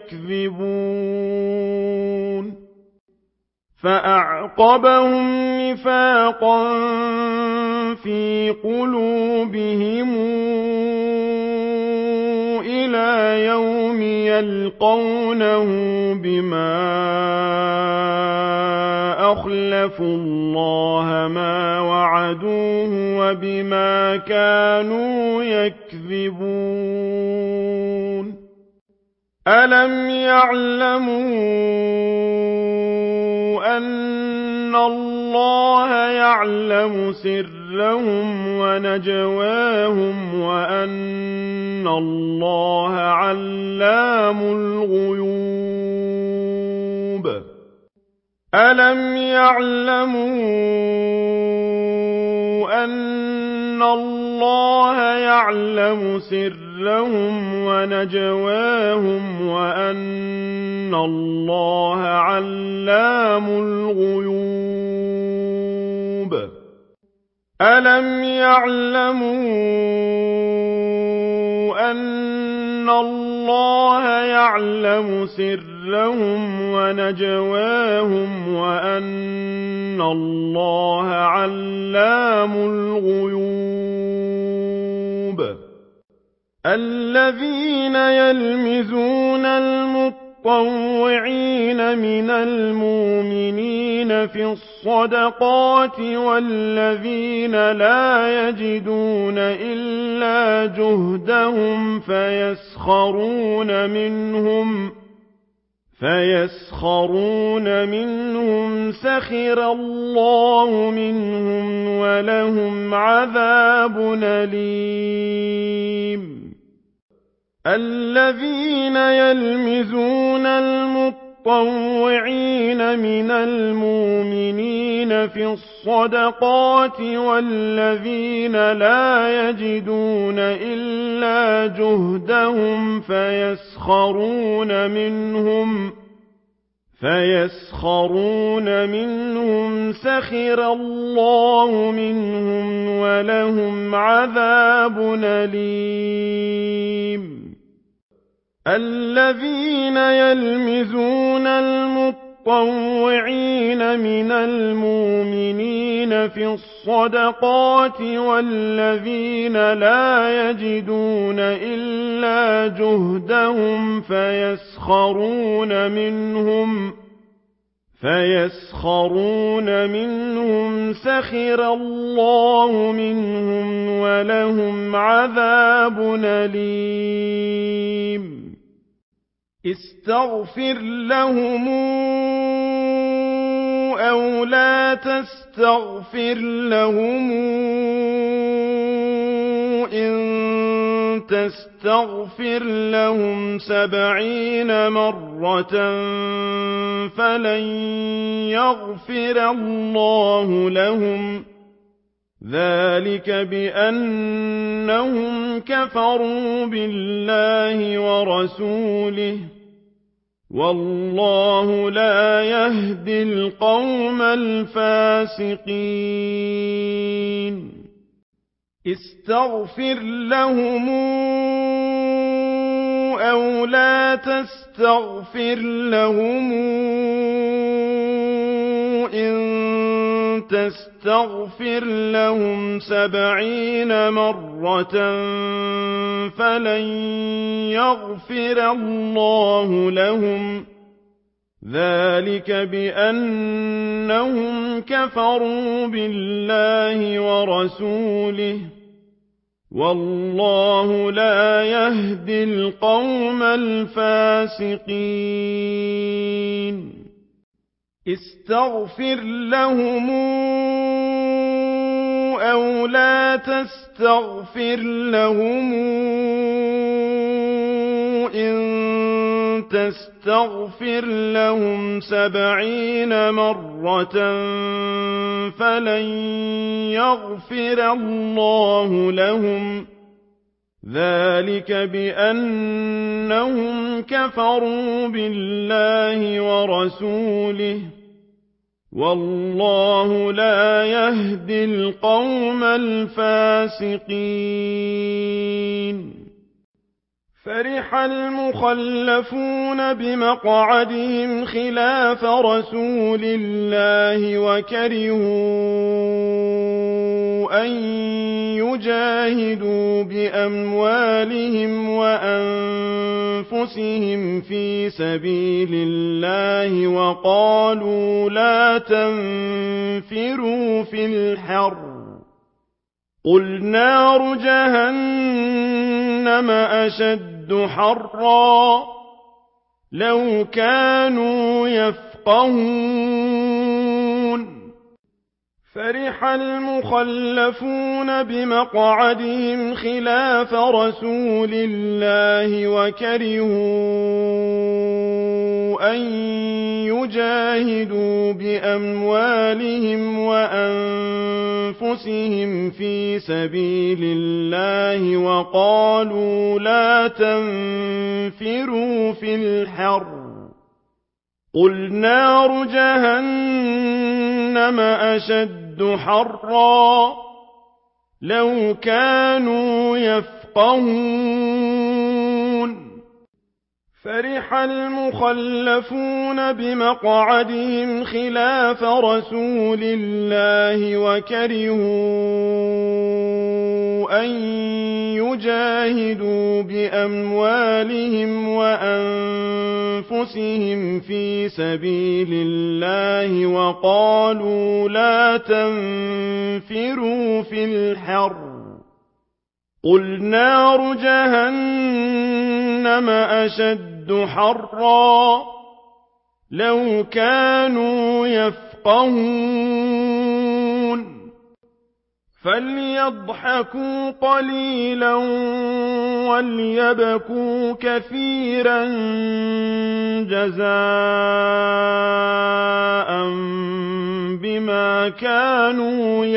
يكذبون فأعقبهم نفاقا في قلوبهم إلى يوم يلقونه بما أخلفوا الله ما وعدوه وبما كانوا يكذبون ألم يعلموا أن الله يعلم سرهم ونجواهم وأن الله علام الغيوب ألم يعلموا أن الله اللَّهَ يَعْلَمُ سِرَّهُمْ وَنَجْوَاهُمْ وَأَنَّ اللَّهَ عَلَّامُ الْغُيُوبِ أَلَمْ يَعْلَمُوا أَنَّ اللَّهَ يَعْلَمُ سِرَّهُمْ وَنَجْوَاهُمْ وَأَنَّ اللَّهَ عَلَّامُ الْغُيُوبِ الَّذِينَ يَلْمِزُونَ الْمُطَّوِّعِينَ مِنَ الْمُؤْمِنِينَ فِي الصَّدَقَاتِ وَالَّذِينَ لَا يَجِدُونَ إِلَّا جُهْدَهُمْ فَيَسْخَرُونَ مِنْهُمْ سَخِرَ اللَّهُ مِنْهُمْ وَلَهُمْ عَذَابٌ أَلِيمٌ الَّذِينَ يَلْمِزُونَ الْمُطَّوِّعِينَ مِنَ الْمُؤْمِنِينَ فِي الصَّدَقَاتِ وَالَّذِينَ لَا يَجِدُونَ إِلَّا جُهْدَهُمْ فَيَسْخَرُونَ مِنْهُمْ سَخِرَ اللَّهُ مِنْهُمْ وَلَهُمْ عَذَابٌ أَلِيمٌ الَّذِينَ يَلْمِزُونَ الْمُطَّوِّعِينَ مِنَ الْمُؤْمِنِينَ فِي الصَّدَقَاتِ وَالَّذِينَ لَا يَجِدُونَ إِلَّا جُهْدَهُمْ فَيَسْخَرُونَ مِنْهُمْ سَخِرَ اللَّهُ مِنْهُمْ وَلَهُمْ عَذَابٌ أَلِيمٌ استغفر لهم أو لا تستغفر لهم إن تستغفر لهم 70 مرة فلن يغفر الله لهم ذلك بأنهم كفروا بالله ورسوله والله لا يهدي القوم الفاسقين استغفر لهم أو لا تستغفر لهم إن تستغفر لهم 70 مرة فلن يغفر الله لهم ذلك بأنهم كفروا بالله ورسوله والله لا يهدي القوم الفاسقين استغفر لهم أو لا تستغفر لهم إن تستغفر لهم 70 مرة فلن يغفر الله لهم ذلك بأنهم كفروا بالله ورسوله والله لا يهدي القوم الفاسقين فرح المخلفون بمقعدهم خلاف رسول الله وكرهوا أن يجاهدوا بأموالهم وأنفسهم في سبيل الله وقالوا لا تنفروا في الحر قل نار جهنم أشد حرا لو كانوا يفقهون فرح المخلفون بمقعدهم خلاف رسول الله وكرهوا أن يجاهدوا بأموالهم وأنفسهم في سبيل الله وقالوا لا تنفروا في الحر قل نار جهنم أشد حرا لو كانوا يفقهون فرح المخلفون بمقعدهم خلاف رسول الله وكرهوا أن يجاهدوا بأموالهم وأنفسهم في سبيل الله وقالوا لا تنفروا في الحر قل نار جهنم أشد حرا لو كانوا يفقهون فليضحكوا قليلا وليبكوا كثيرا جزاء بما كانوا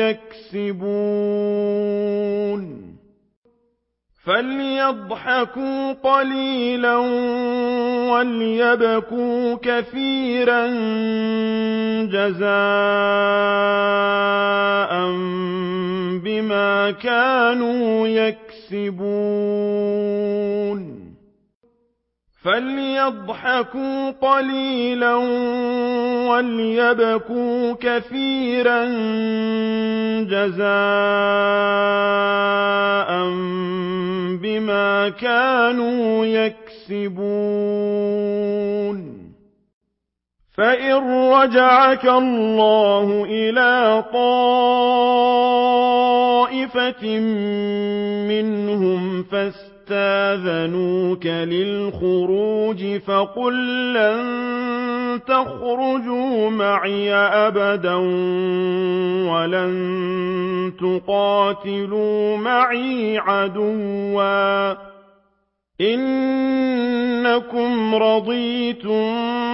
يكسبون فليضحكوا قليلا وليبكوا كثيرا جزاء بما كانوا يكسبون فليضحكوا قليلا وليبكوا كثيرا جزاء بما كانوا يكسبون فإن رجعك الله إلى طائفة منهم فاستاذنوك للخروج فقل لن تخرجوا معي أبدا ولن تقاتلوا معي عدوا إنكم رضيتم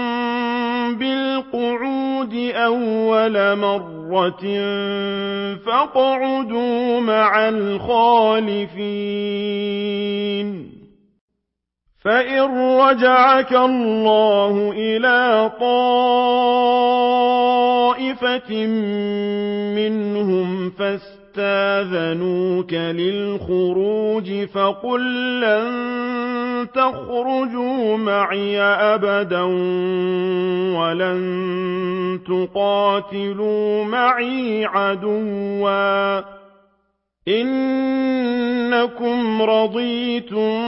بالقعود أول مرة فاقعدوا مع الخالفين فإن رجعك الله إلى طائفة منهم فاستاذنوك للخروج فقل لن تخرجوا معي أبدا ولن تقاتلوا معي عدوا إنكم رضيتم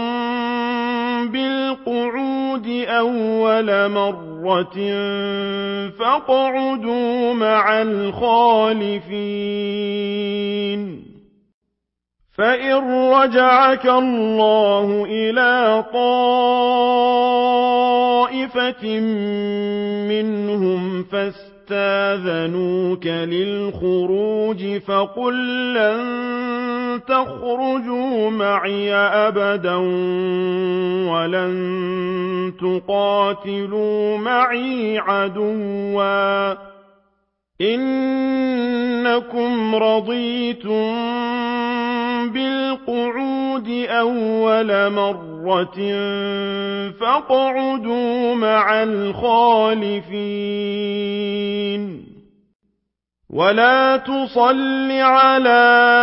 بالقعود أول مرة فاقعدوا مع الخالفين فإن رجعك الله إلى طائفة منهم فاستاذنوك للخروج فقل لن تخرجوا معي أبدا ولن تقاتلوا معي عدوا إنكم رضيتم بالقعود أول مرة فاقعدوا مع الخالفين ولا تصل على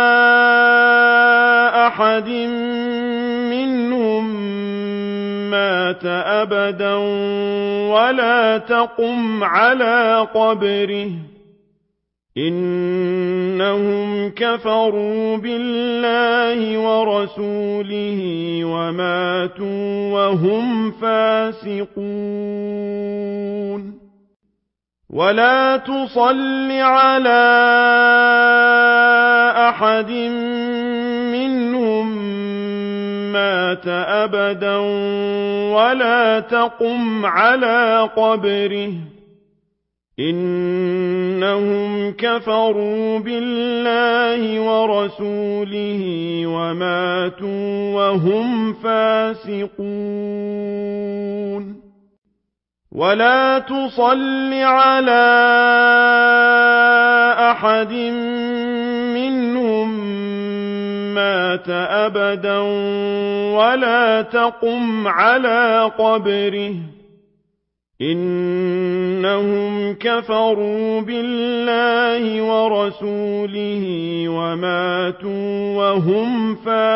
أحد منهم مات أبدا ولا تقم على قبره إنهم كفروا بالله ورسوله وماتوا وهم فاسقون ولا تصل على أحد منهم مات أبدا ولا تقم على قبره إنهم كفروا بالله ورسوله وماتوا وهم فاسقون ولا تصل على أحد منهم مات أبدا ولا تقم على قبره إنهم كفروا بالله ورسوله وماتوا وهم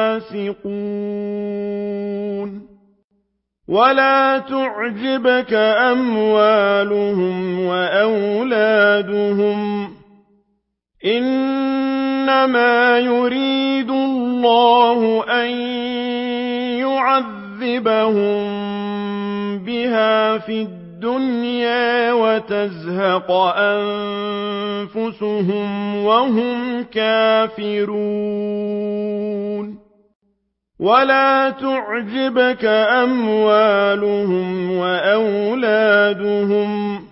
فاسقون ولا تعجبك أموالهم وأولادهم إنما يريد الله أن يعذبهم بها في الدنيا وتزهق أنفسهم وهم كافرون ولا تعجبك أموالهم وأولادهم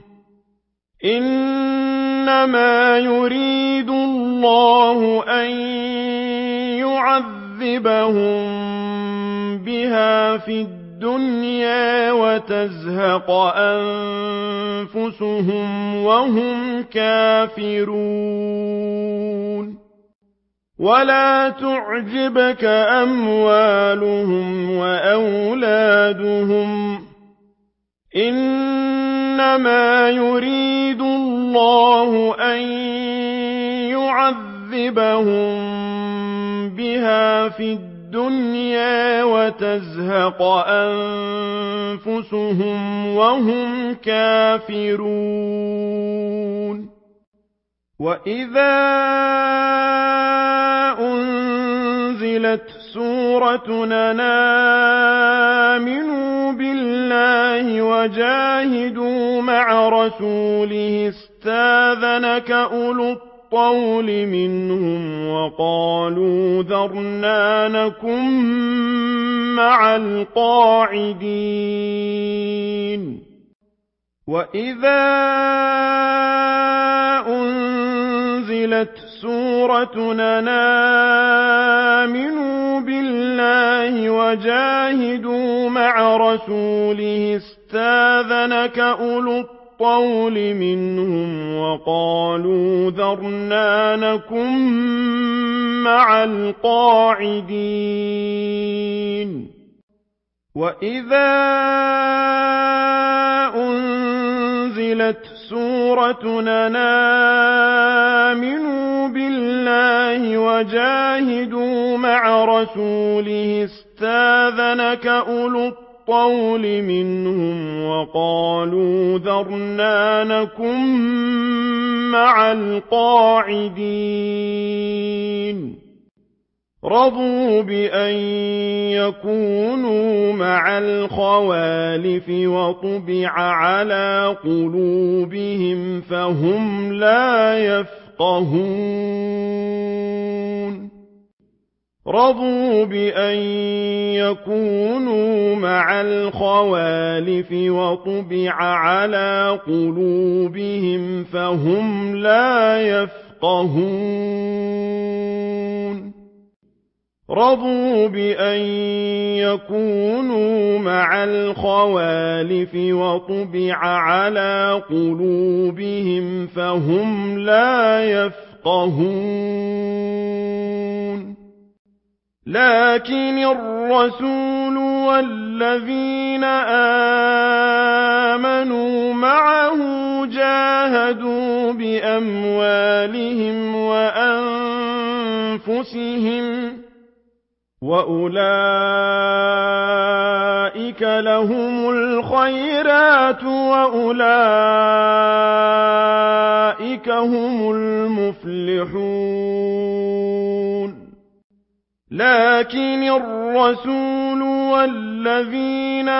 إنما يريد الله أن يعذبهم بها في الدنيا وتزهق أنفسهم وهم كافرون ولا تعجبك أموالهم وأولادهم إنما يريد الله أن يعذبهم بها في الدنيا وتزهق أنفسهم وهم كافرون وإذا أنزلت سورة أن آمنوا بالله وجاهدوا مع رسوله استاذنك أولو الطول منهم وقالوا ذرنا نكن مع القاعدين وإذا أنزلت سورة أن آمنوا بالله وجاهدوا مع رسوله استاذنك أولو الطول منهم وقالوا ذرنا نكن مع القاعدين وإذا أنزلت سورة أن آمنوا بالله وجاهدوا مع رسوله استاذنك أولو الطول منهم وقالوا ذرنا نكن مع القاعدين رضوا بأن يكونوا مع الخوالف وطبع على قلوبهم فهم لا يفقهون رضوا بأن يكونوا مع الخوالف وطبع على قلوبهم فهم لا يفقهون رضوا بأن يكونوا مع الخوالف وطبع على قلوبهم فهم لا يفقهون لكن الرسول والذين آمنوا معه جاهدوا بأموالهم وأنفسهم وأولئك لهم الخيرات وأولئك هم المفلحون لكن الرسول والذين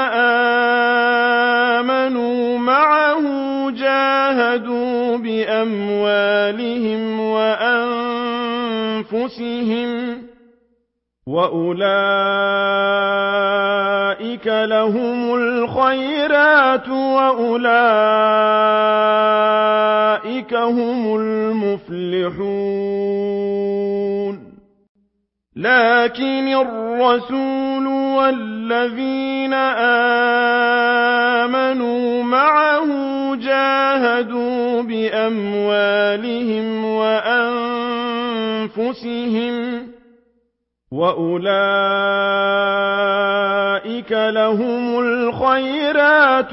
آمنوا معه جاهدوا بأموالهم وأنفسهم وأولئك لهم الخيرات وأولئك هم المفلحون لكن الرسول والذين آمنوا معه جاهدوا بأموالهم وأنفسهم وأولئك لهم الخيرات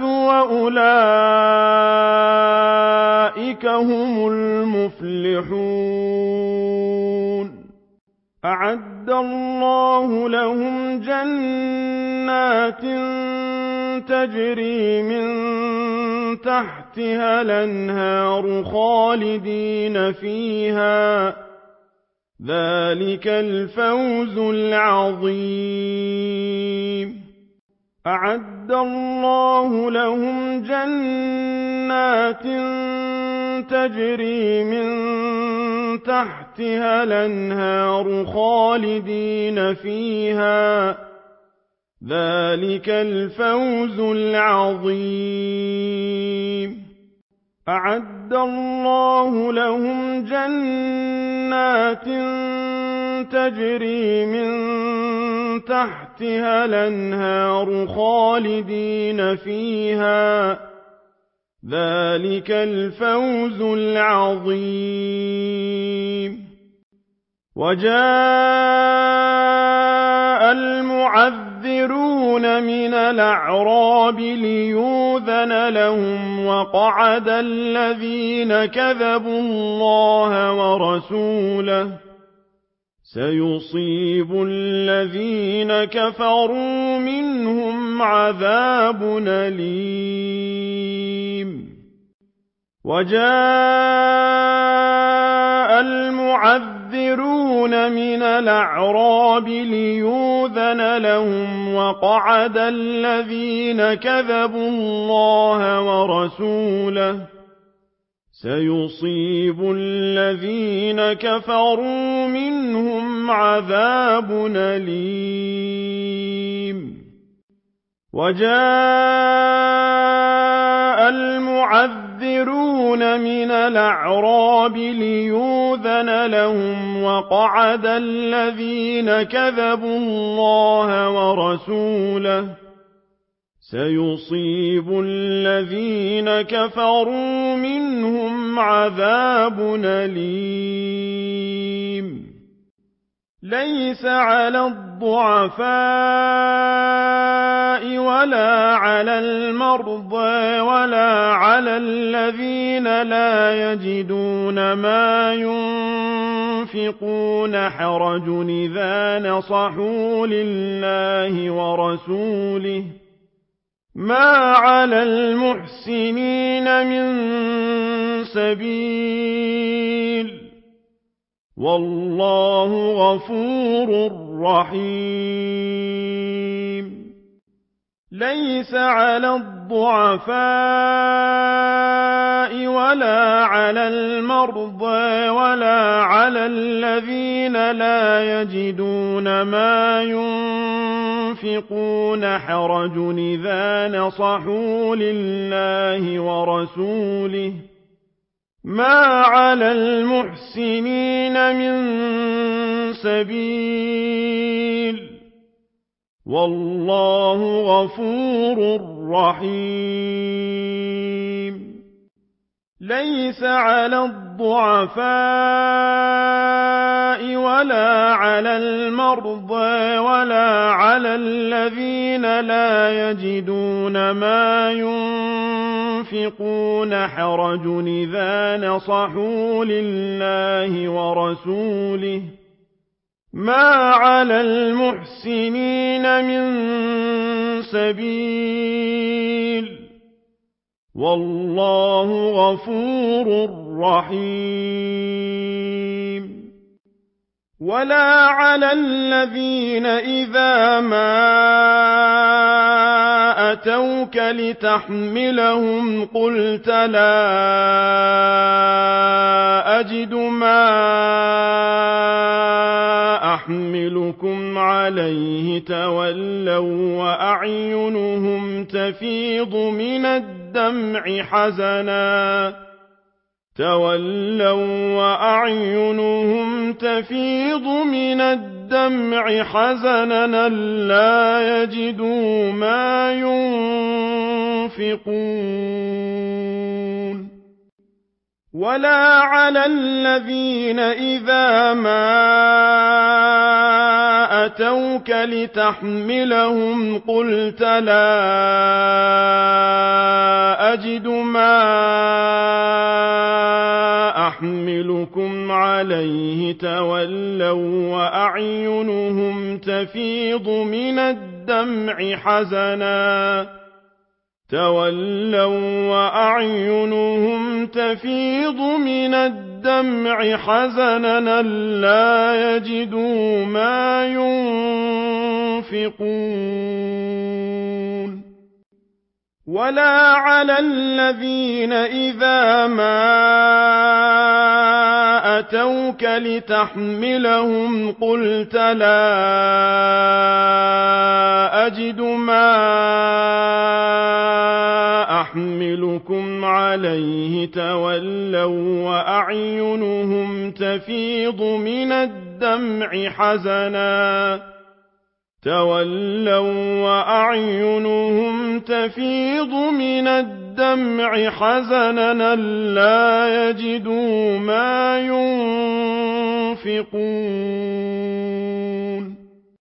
وأولئك هم المفلحون أعد الله لهم جنات تجري من تحتها الأنهار خالدين فيها ذلك الفوز العظيم أعد الله لهم جنات تجري من تحتها الأنهار خالدين فيها ذلك الفوز العظيم أعد الله لهم جنات تجري من تحتها الأنهار خالدين فيها ذلك الفوز العظيم وجاء المعذرون من الأعراب ليؤذن لهم وقعد الذين كذبوا الله ورسوله سيصيب الذين كفروا منهم عذاب أليم وجاء المعذرون من الأعراب ليؤذن لهم وقعد الذين كذبوا الله ورسوله سيصيب الذين كفروا منهم عذاب أليم وجاء المعذرون من الأعراب ليؤذن لهم وقعد الذين كذبوا الله ورسوله سيصيب الذين كفروا منهم عذاب أليم ليس على الضعفاء ولا على المرضى ولا على الذين لا يجدون ما ينفقون حرج إذا نصحوا لله ورسوله ما على المحسنين من سبيل والله غفور رحيم ليس على الضعفاء ولا على المرضى ولا على الذين لا يجدون ما ينفقون حرج إذا نصحوا لله ورسوله ما على المحسنين من سبيل والله غفور رحيم ليس على الضعفاء ولا على المرضى ولا على الذين لا يجدون ما ينفقون حرج إذا نصحوا لله ورسوله ما على المحسنين من سبيل والله غفور رحيم ولا على الذين إذا ما أتوك لتحملهم قلت لا أجد ما أحملكم عليه تولوا وأعينهم تفيض من الدمع حزنا ألا يجدوا ما ينفقون ولا على الذين إذا ما أتوك لتحملهم قلت لا أجد ما أحملكم عليه تولوا وأعينهم تفيض من الدمع حزنا ألا يجدوا ما ينفقون ولا على الذين إذا ما أتوك لتحملهم قلت لا أجد ما أحملكم عليه تولوا وأعينهم تفيض من الدمع حزنا ألا يجدوا ما ينفقون